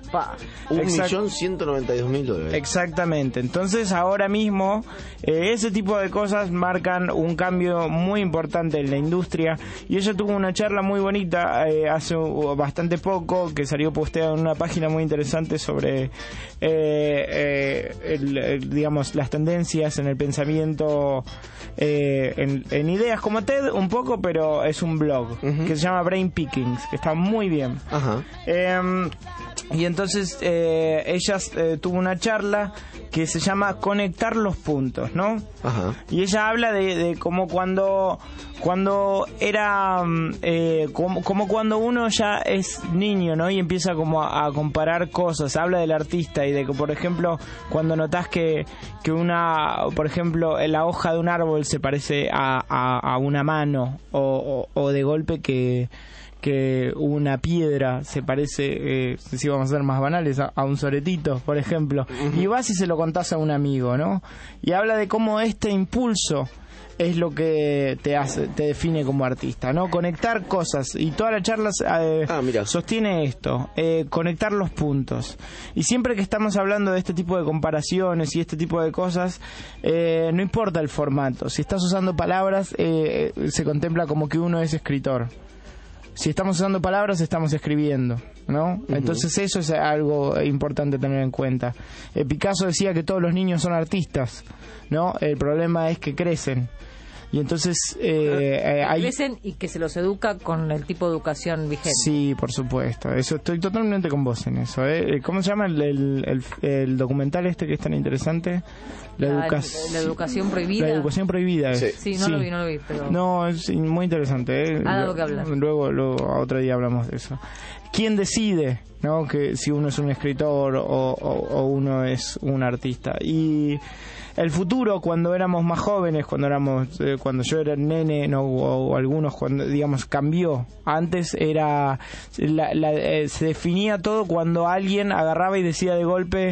$1.192.000. Exactamente. Entonces ahora mismo ese tipo de cosas marcan un cambio muy importante en la industria, y ella tuvo una charla muy bonita hace bastante poco, que salió posteada en una página muy interesante sobre digamos, las tendencias en el pensamiento, en ideas como TED un poco, pero es un blog que se llama Brain Pickings, que está muy bien. Y entonces ella tuvo una charla que se llama Conectar los puntos, ¿no? Y ella habla de cómo cuando era como cuando uno ya es niño, ¿no? Y empieza como a comparar cosas. Habla del artista y de que, por ejemplo, cuando notás que por ejemplo, la hoja de un árbol se parece a una mano, o de golpe que una piedra se parece, si vamos a ser más banales, a un soretito, por ejemplo, y vas y se lo contás a un amigo, ¿no? Y habla de cómo este impulso es lo que te define como artista, ¿no? Conectar cosas, y toda la charla sostiene esto, conectar los puntos. Y siempre que estamos hablando de este tipo de comparaciones y este tipo de cosas, no importa el formato. Si estás usando palabras, se contempla como que uno es escritor. Si estamos usando palabras, estamos escribiendo, ¿no? Entonces eso es algo importante tener en cuenta. Picasso decía que todos los niños son artistas, ¿no? El problema es que crecen. Y entonces crecen y que se los educa con el tipo de educación vigente. Sí, por supuesto. Eso estoy totalmente con vos en eso. ¿Cómo se llama el documental este que es tan interesante? La educación prohibida. La educación prohibida. Sí, no lo vi, pero... No, es muy interesante. Ha dado que hablar. Luego otro día hablamos de eso. ¿Quién decide, no, que si uno es un escritor o uno es un artista? Y el futuro, cuando éramos más jóvenes, cuando yo era nene, no, o algunos, cuando digamos cambió. Antes era se definía todo cuando alguien agarraba y decía de golpe,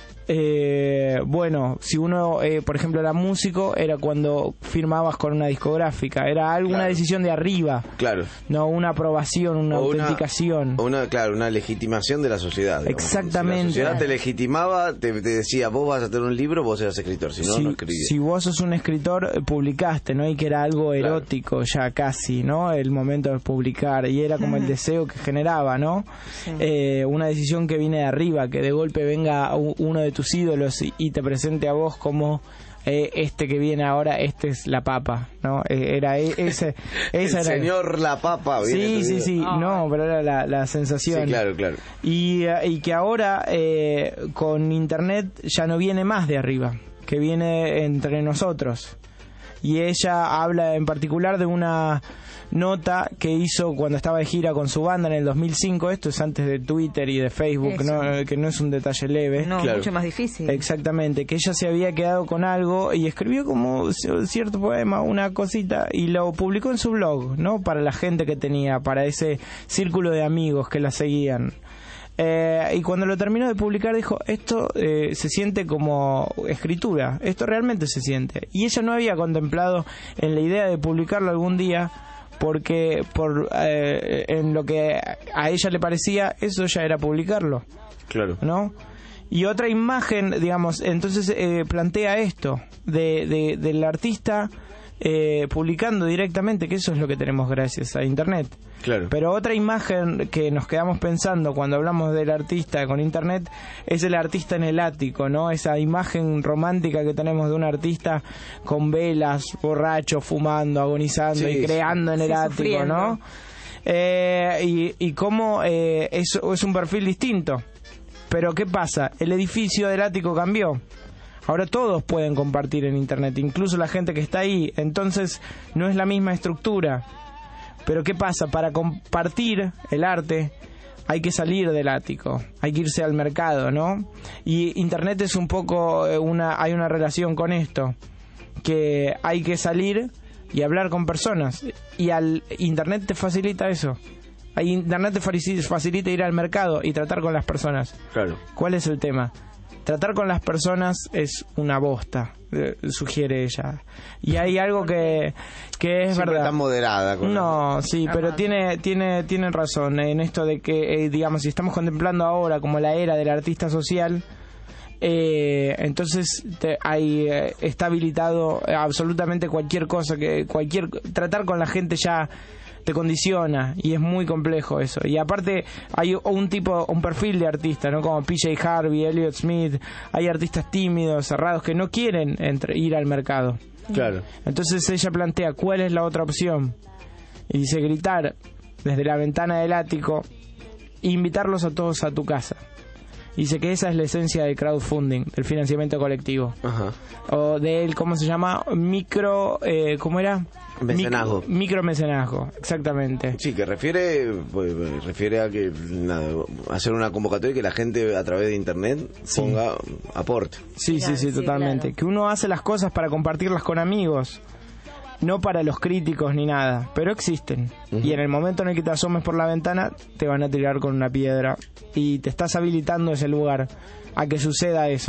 bueno, si uno, por ejemplo, era músico, era cuando firmabas con una discográfica, era alguna decisión de arriba, no una aprobación, una autenticación, una legitimación de la sociedad, digamos. Exactamente. Si la sociedad te legitimaba, te decía, vos vas a tener un libro, vos eras escritor, si no, no escribís. Si vos sos un escritor, publicaste, ¿no? Y que era algo erótico ya casi, ¿no? El momento de publicar, y era como el deseo que generaba, ¿no? Sí. Una decisión que viene de arriba, que de golpe venga uno de tus ídolos y te presente a vos como este que viene ahora, este es la papa, ¿no? Era ese el era señor la papa. Sí, no, pero era la sensación. Sí, claro. Y que ahora con internet ya no viene más de arriba, que viene entre nosotros. Y ella habla en particular de una nota que hizo cuando estaba de gira con su banda en el 2005. Esto es antes de Twitter y de Facebook, ¿no? Que no es un detalle leve. No, mucho más difícil. Exactamente, que ella se había quedado con algo y escribió como cierto poema, una cosita, y lo publicó en su blog, ¿no? Para la gente que tenía, para ese círculo de amigos que la seguían. Y cuando lo terminó de publicar dijo, esto se siente como escritura, esto realmente se siente. Y ella no había contemplado en la idea de publicarlo algún día, porque en lo que a ella le parecía, eso ya era publicarlo. Claro. ¿No? Y otra imagen, digamos, entonces plantea esto del artista publicando directamente, que eso es lo que tenemos gracias a internet. Claro. Pero otra imagen que nos quedamos pensando cuando hablamos del artista con internet es el artista en el ático, ¿no? Esa imagen romántica que tenemos de un artista con velas, borracho, fumando, agonizando y creando en el ático, sufriendo, ¿no? Y cómo eso es un perfil distinto. Pero ¿qué pasa? El edificio del ático cambió. Ahora todos pueden compartir en internet, incluso la gente que está ahí. Entonces no es la misma estructura. Pero ¿qué pasa? Para compartir el arte hay que salir del ático, hay que irse al mercado, ¿no? Y internet es un poco hay una relación con esto, que hay que salir y hablar con personas. Y internet te facilita eso. Internet te facilita ir al mercado y tratar con las personas. Claro. ¿Cuál es el tema? Tratar con las personas es una bosta, sugiere ella. Y hay algo que es siempre verdad. Está moderada. Pero tiene razón en esto de que, digamos, si estamos contemplando ahora como la era del artista social, entonces está habilitado absolutamente cualquier cosa, tratar con la gente ya te condiciona, y es muy complejo eso. Y aparte hay un perfil de artista, ¿no? Como PJ Harvey, Elliott Smith. Hay artistas tímidos, cerrados, que no quieren ir al mercado. Claro. Entonces ella plantea, ¿cuál es la otra opción? Y dice, gritar desde la ventana del ático e invitarlos a todos a tu casa. Dice que esa es la esencia del crowdfunding, del financiamiento colectivo. Ajá. O del, ¿cómo se llama? ¿Cómo era? Mecenazgo. Micromecenazgo, exactamente. Sí, que refiere a que hacer una convocatoria y que la gente a través de internet ponga aporte. Sí, totalmente. Claro. Que uno hace las cosas para compartirlas con amigos, no para los críticos ni nada, pero existen. Y en el momento en el que te asomes por la ventana, te van a tirar con una piedra y te estás habilitando ese lugar a que suceda eso.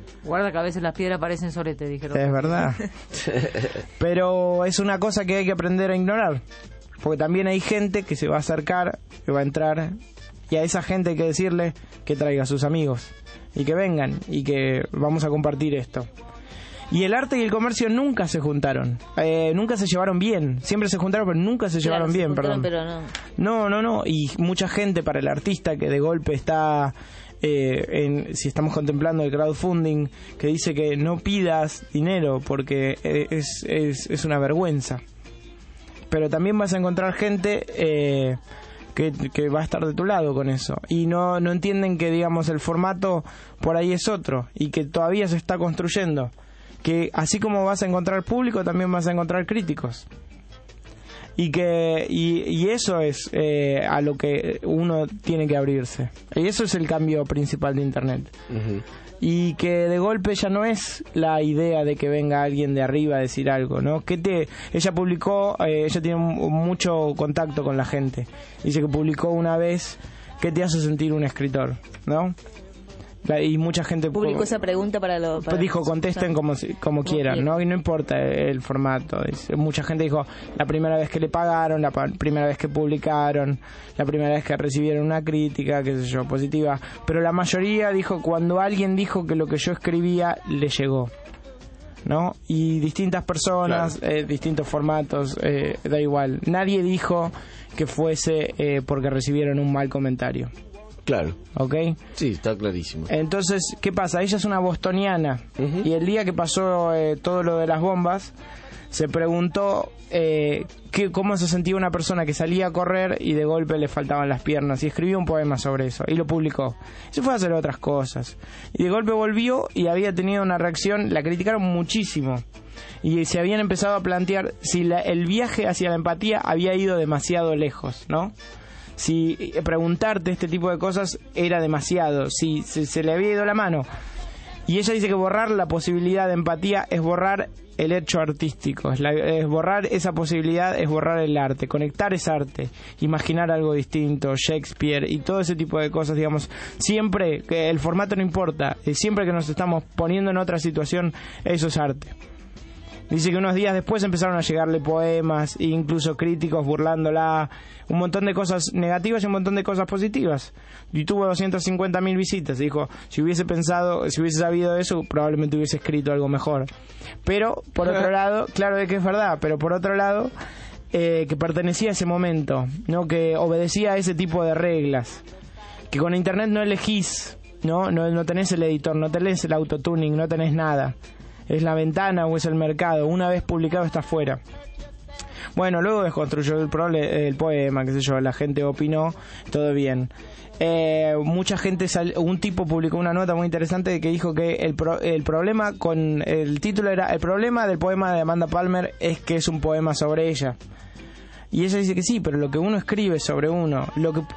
Guarda que a veces las piedras parecen sorete, dijeron. Es verdad. Pero es una cosa que hay que aprender a ignorar. Porque también hay gente que se va a acercar, que va a entrar, y a esa gente hay que decirle que traiga a sus amigos. Y que vengan, y que vamos a compartir esto. Y el arte y el comercio nunca se juntaron. Nunca se llevaron bien. Siempre se juntaron, pero nunca se llevaron bien, se juntaron, perdón. Pero No. Y mucha gente, para el artista que de golpe está... si estamos contemplando el crowdfunding, que dice que no pidas dinero porque es una vergüenza. Pero también vas a encontrar gente que va a estar de tu lado con eso. Y no entienden que, digamos, el formato por ahí es otro y que todavía se está construyendo. Que así como vas a encontrar público, también vas a encontrar críticos. Y eso es a lo que uno tiene que abrirse. Y eso es el cambio principal de Internet. Uh-huh. Y que de golpe ya no es la idea de que venga alguien de arriba a decir algo, ¿no? Ella publicó, ella tiene mucho contacto con la gente. Dice que publicó una vez, ¿qué te hace sentir un escritor? ¿No? Y mucha gente publicó esa pregunta para dijo contesten como quieran, ¿no? Y no importa el formato. Mucha gente dijo la primera vez que le pagaron, la primera vez que publicaron, la primera vez que recibieron una crítica, qué sé yo, positiva. Pero la mayoría dijo cuando alguien dijo que lo que yo escribía le llegó, ¿no? Y distintas personas, claro. Distintos formatos, da igual. Nadie dijo que fuese porque recibieron un mal comentario. Claro. ¿Ok? Sí, está clarísimo. Entonces, ¿qué pasa? Ella es una bostoniana. Uh-huh. Y el día que pasó todo lo de las bombas, se preguntó cómo se sentía una persona que salía a correr y de golpe le faltaban las piernas. Y escribió un poema sobre eso. Y lo publicó. Se fue a hacer otras cosas. Y de golpe volvió y había tenido una reacción. La criticaron muchísimo. Y se habían empezado a plantear si el viaje hacia la empatía había ido demasiado lejos, ¿no? Si preguntarte este tipo de cosas era demasiado, si se le había ido la mano. Y ella dice que borrar la posibilidad de empatía es borrar el hecho artístico, es borrar esa posibilidad, es borrar el arte. Conectar es arte, imaginar algo distinto, Shakespeare y todo ese tipo de cosas, digamos. Siempre que el formato no importa, siempre que nos estamos poniendo en otra situación, eso es arte. Dice que unos días después empezaron a llegarle poemas e incluso críticos burlándola, un montón de cosas negativas y un montón de cosas positivas. Y tuvo 250.000 visitas. Dijo, si hubiese sabido eso, probablemente hubiese escrito algo mejor. Pero, por otro lado, claro de que es verdad, pero por otro lado, que pertenecía a ese momento, ¿no? Que obedecía a ese tipo de reglas. Que con Internet no elegís, no tenés el editor, no tenés el autotuning, no tenés nada. Es la ventana o es el mercado. Una vez publicado está fuera. Bueno, luego desconstruyó el poema, qué sé yo, la gente opinó, todo bien. Mucha gente, un tipo publicó una nota muy interesante que dijo que el problema con el título era el problema del poema de Amanda Palmer es que es un poema sobre ella. Y ella dice que sí, pero lo que uno escribe sobre uno,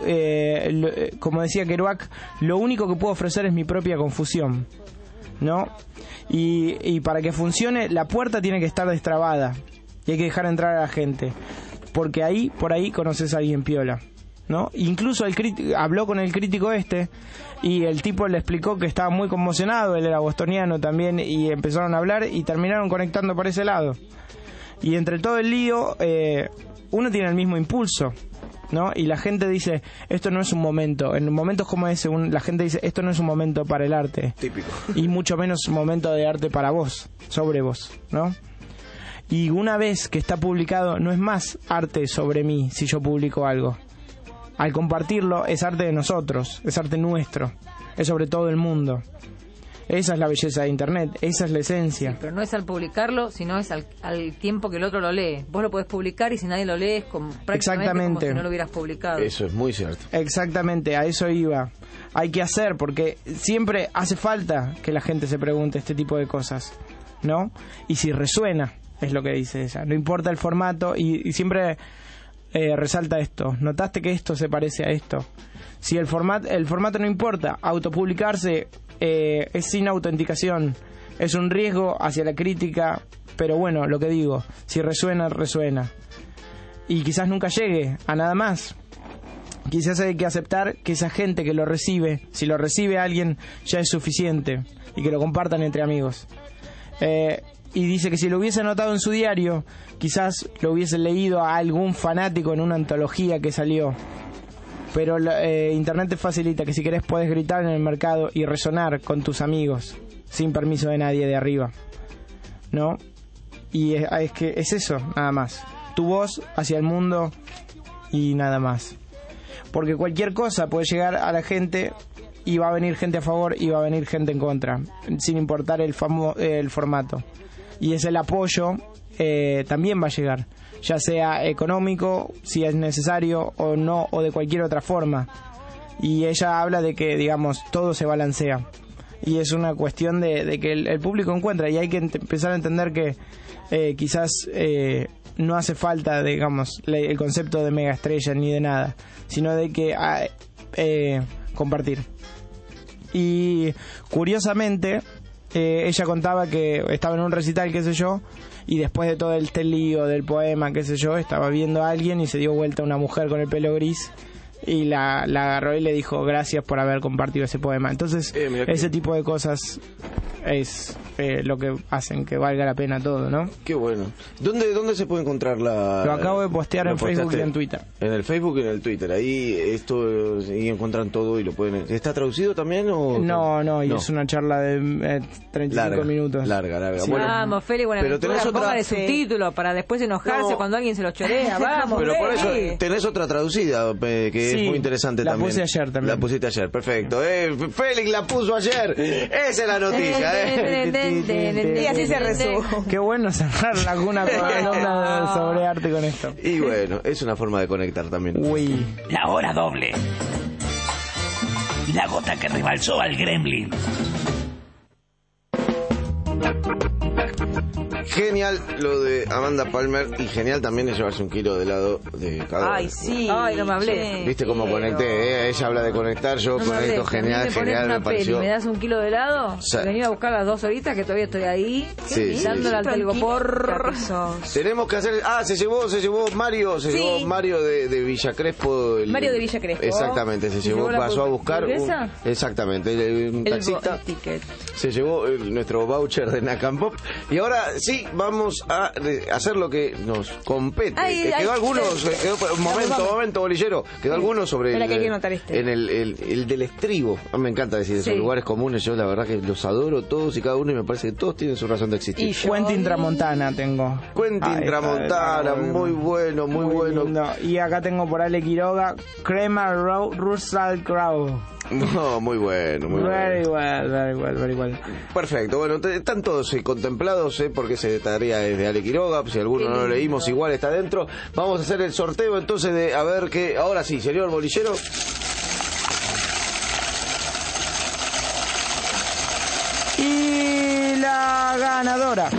como decía Kerouac, lo único que puedo ofrecer es mi propia confusión, ¿no? Y para que funcione, la puerta tiene que estar destrabada y hay que dejar entrar a la gente, porque por ahí conoces a alguien piola, ¿no? Incluso habló con el crítico y el tipo le explicó que estaba muy conmocionado, él era bostoniano también, y empezaron a hablar y terminaron conectando por ese lado. Y entre todo el lío, uno tiene el mismo impulso, ¿no? Y la gente dice, esto no es un momento. En momentos como ese, la gente dice, esto no es un momento para el arte. Típico. Y mucho menos un momento de arte para vos, sobre vos, ¿no? Y una vez que está publicado, no es más arte sobre mí si yo publico algo. Al compartirlo, es arte de nosotros, es arte nuestro, es sobre todo el mundo. Esa es la belleza de Internet, esa es la esencia. Sí, pero no es al publicarlo, sino es al tiempo que el otro lo lee. Vos lo podés publicar y si nadie lo lee es prácticamente como si no lo hubieras publicado. Eso es muy cierto. Exactamente, a eso iba. Hay que hacer, porque siempre hace falta que la gente se pregunte este tipo de cosas, ¿no? Y si resuena, es lo que dice ella. No importa el formato y siempre resalta esto. ¿Notaste que esto se parece a esto? Si el formato no importa, autopublicarse es sin autenticación, es un riesgo hacia la crítica, pero bueno, lo que digo, si resuena, resuena. Y quizás nunca llegue a nada más, quizás hay que aceptar que esa gente que lo recibe, si lo recibe alguien, ya es suficiente, y que lo compartan entre amigos. Y dice que si lo hubiese anotado en su diario, quizás lo hubiese leído a algún fanático en una antología que salió. Pero Internet te facilita que si querés podés gritar en el mercado y resonar con tus amigos, sin permiso de nadie de arriba, ¿no? Y es que es eso, nada más. Tu voz hacia el mundo y nada más. Porque cualquier cosa puede llegar a la gente y va a venir gente a favor y va a venir gente en contra, sin importar el formato. Y es el apoyo, también va a llegar, ya sea económico, si es necesario o no, o de cualquier otra forma. Y ella habla de que, digamos, todo se balancea. Y es una cuestión de que el público encuentra, y hay que empezar a entender que quizás no hace falta, digamos, el concepto de mega estrella ni de nada, sino de que compartir. Y curiosamente, ella contaba que estaba en un recital, qué sé yo, y después de todo este lío del poema, qué sé yo, estaba viendo a alguien y se dio vuelta una mujer con el pelo gris y la agarró y le dijo gracias por haber compartido ese poema. Entonces ese tipo de cosas es lo que hacen que valga la pena todo, ¿no? Qué bueno. ¿Dónde se puede encontrar la...? Lo acabo de postear en Facebook y en Twitter. En el Facebook y en el Twitter. Ahí encuentran todo y lo pueden... ¿Está traducido también o...? No, y es una charla de 35 minutos. Larga. Sí. Bueno, vamos, Feli, Buenaventura, póngale subtítulos para después enojarse cuando alguien se los chorea. Vamos, pero por eso Feli. tenés otra traducida que es muy interesante también. La puse ayer también. La pusiste ayer, perfecto. Félix la puso ayer. Esa es la noticia, Y así se resume. Qué bueno cerrar la cuna sobre arte con esto. Y bueno, es una forma de conectar también. Uy. La hora doble. La gota que rebalsó al gremlin. Genial lo de Amanda Palmer, y genial también es llevarse 1 kilo de helado de cada Ay, sí. Ay, no me hablé. ¿Viste cómo conecté? Ella habla de conectar, yo conecto. Genial, me pareció. ¿Me das 1 kilo de helado? Vení a buscar las 2 horitas que todavía estoy ahí. Dándole al telgopor. Tenemos que hacer... se llevó Mario. Llevó Mario de Villa Crespo. Mario de Villa Crespo. Exactamente, pasó a buscar exactamente, un taxista. Se llevó nuestro voucher de Nacampop. Y ahora sí, vamos a hacer lo que nos compete. Quedó un momento, bolillero. Quedó algunos sobre el del estribo. A mí me encanta decir esos lugares comunes. Yo la verdad que los adoro todos y cada uno, y me parece que todos tienen su razón de existir. Y Quentin Tramontana tengo. Quentin Tramontana, muy bueno. Lindo. Y acá tengo por Ale Quiroga, Crema Russell Crowe. No, muy bueno. Very well. Perfecto, bueno, están todos contemplados, porque esa tarea es de Ale Quiroga. Si alguno no lo leímos, igual está dentro. Vamos a hacer el sorteo entonces de a ver qué. Ahora sí, señor bolillero. Y la ganadora.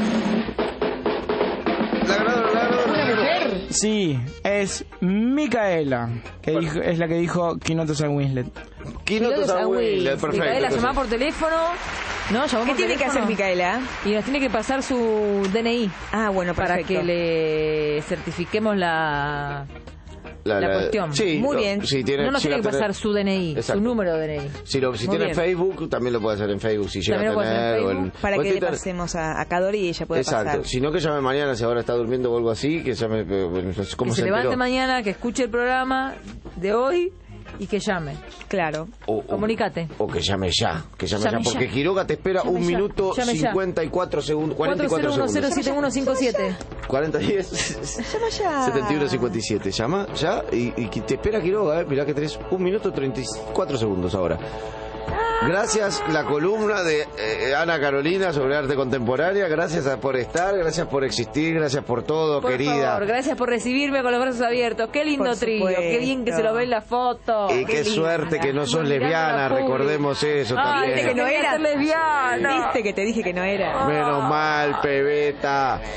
Sí, es Micaela, es la que dijo Quinoto San Winslet. Quinoto San Winslet, perfecto. Micaela llamó por teléfono. ¿Qué tiene que hacer Micaela? Y nos tiene que pasar su DNI. Bueno, para que le certifiquemos la cuestión. Sí, muy bien. No nos tiene que pasar su DNI, su número de DNI. Si tiene Facebook, también lo puede hacer en Facebook. Si llega a tener. Para que le pasemos a Cadori y ella pueda pasar. Exacto. Si no, que llame mañana, si ahora está durmiendo o algo así, que llame. ¿Cómo se levante mañana, que escuche el programa de hoy y que llame. Claro. Comunícate. O que llame ya. Porque Quiroga te espera 1 minuto 54 segundos. 44 segundos. 401-07157. 4010. Llama ya. 7157. Llama ya y te espera Quiroga, Mirá que tenés 1 minuto 34 segundos ahora. Gracias, la columna de Ana Carolina sobre arte contemporánea. Gracias por estar, gracias por existir, gracias por todo, querida. Por favor, gracias por recibirme con los brazos abiertos. Qué lindo trío, qué bien que se lo ve en la foto. Y qué suerte que no sos lesbiana, recordemos eso también. Viste que no era lesbiana. Viste que te dije que no era. Menos mal, pebeta.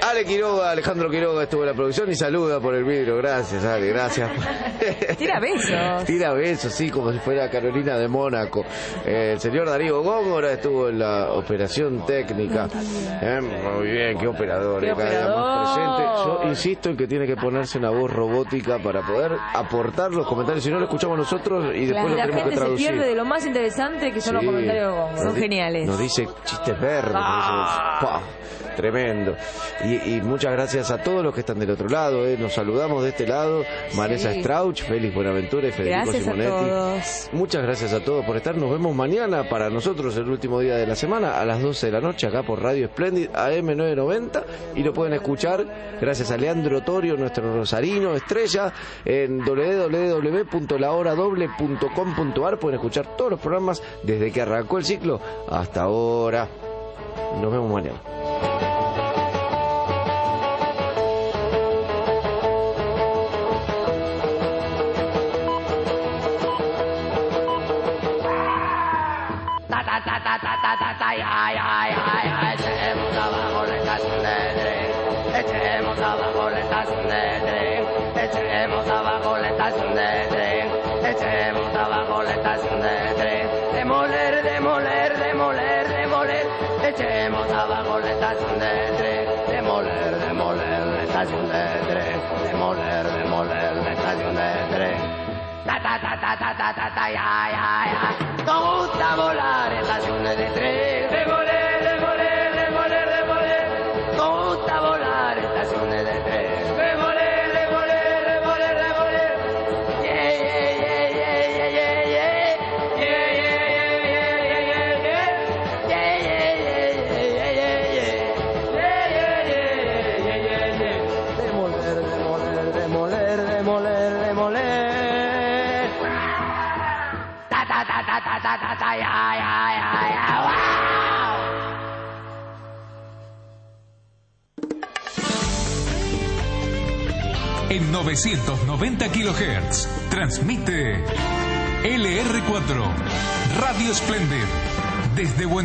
Ale Quiroga, Alejandro Quiroga estuvo en la producción y saluda por el vidrio. Gracias, Ale, gracias. Tira besos. Tira besos, sí, como si fuera Carolina de Mónaco. El señor Darío Góngora estuvo en la operación técnica. Muy bien, qué operador. Qué Cada día más operador. presente. Yo insisto en que tiene que ponerse una voz robótica para poder aportar los comentarios. Si no, lo escuchamos nosotros y después lo La tenemos que gente se traducir. pierde de lo más interesante que son los Sí. comentarios de Góngora. Son geniales. Nos dice chistes verdes. nos dice, ¡pah! Tremendo. Y muchas gracias a todos los que están del otro lado. Nos saludamos de este lado. Maresa Strauch, Félix Buenaventura y Federico Gracias Simonetti. a todos. Muchas gracias a todos por estar. Nos vemos mañana, para nosotros el último día de la semana, a las 12 de la noche, acá por Radio Splendid, AM990. Y lo pueden escuchar gracias a Leandro Torio, nuestro rosarino estrella, en www.lahoradoble.com.ar. Pueden escuchar todos los programas desde que arrancó el ciclo hasta ahora. Nos vemos mañana. Echemos abajo la estación de tren, echemos abajo la estación de tren, echemos abajo la estación de tren, echemos abajo la estación de tren, demoler, demoler, demoler, demoler, echemos abajo la estación de tren, demoler, demoler la estación de tren, demoler, demoler la estación de tren. Ta ta ta ta ta ta ta ta ya ya ya. Nos gusta volar estaciones de tren. Demoler, demoler, demoler, demoler. Nos gusta volar estaciones de tren. Demoler, demoler, demoler, demoler. Yeah yeah yeah yeah yeah yeah yeah. Yeah yeah yeah yeah yeah yeah. Yeah yeah yeah yeah yeah yeah yeah. Yeah yeah yeah yeah yeah yeah. Demoler, demoler, demoler, demoler, demoler. Ta ta ta ta ta ta ta ta ya ya ya ya. En 990 kHz transmite LR4 Radio Splendid desde Buenos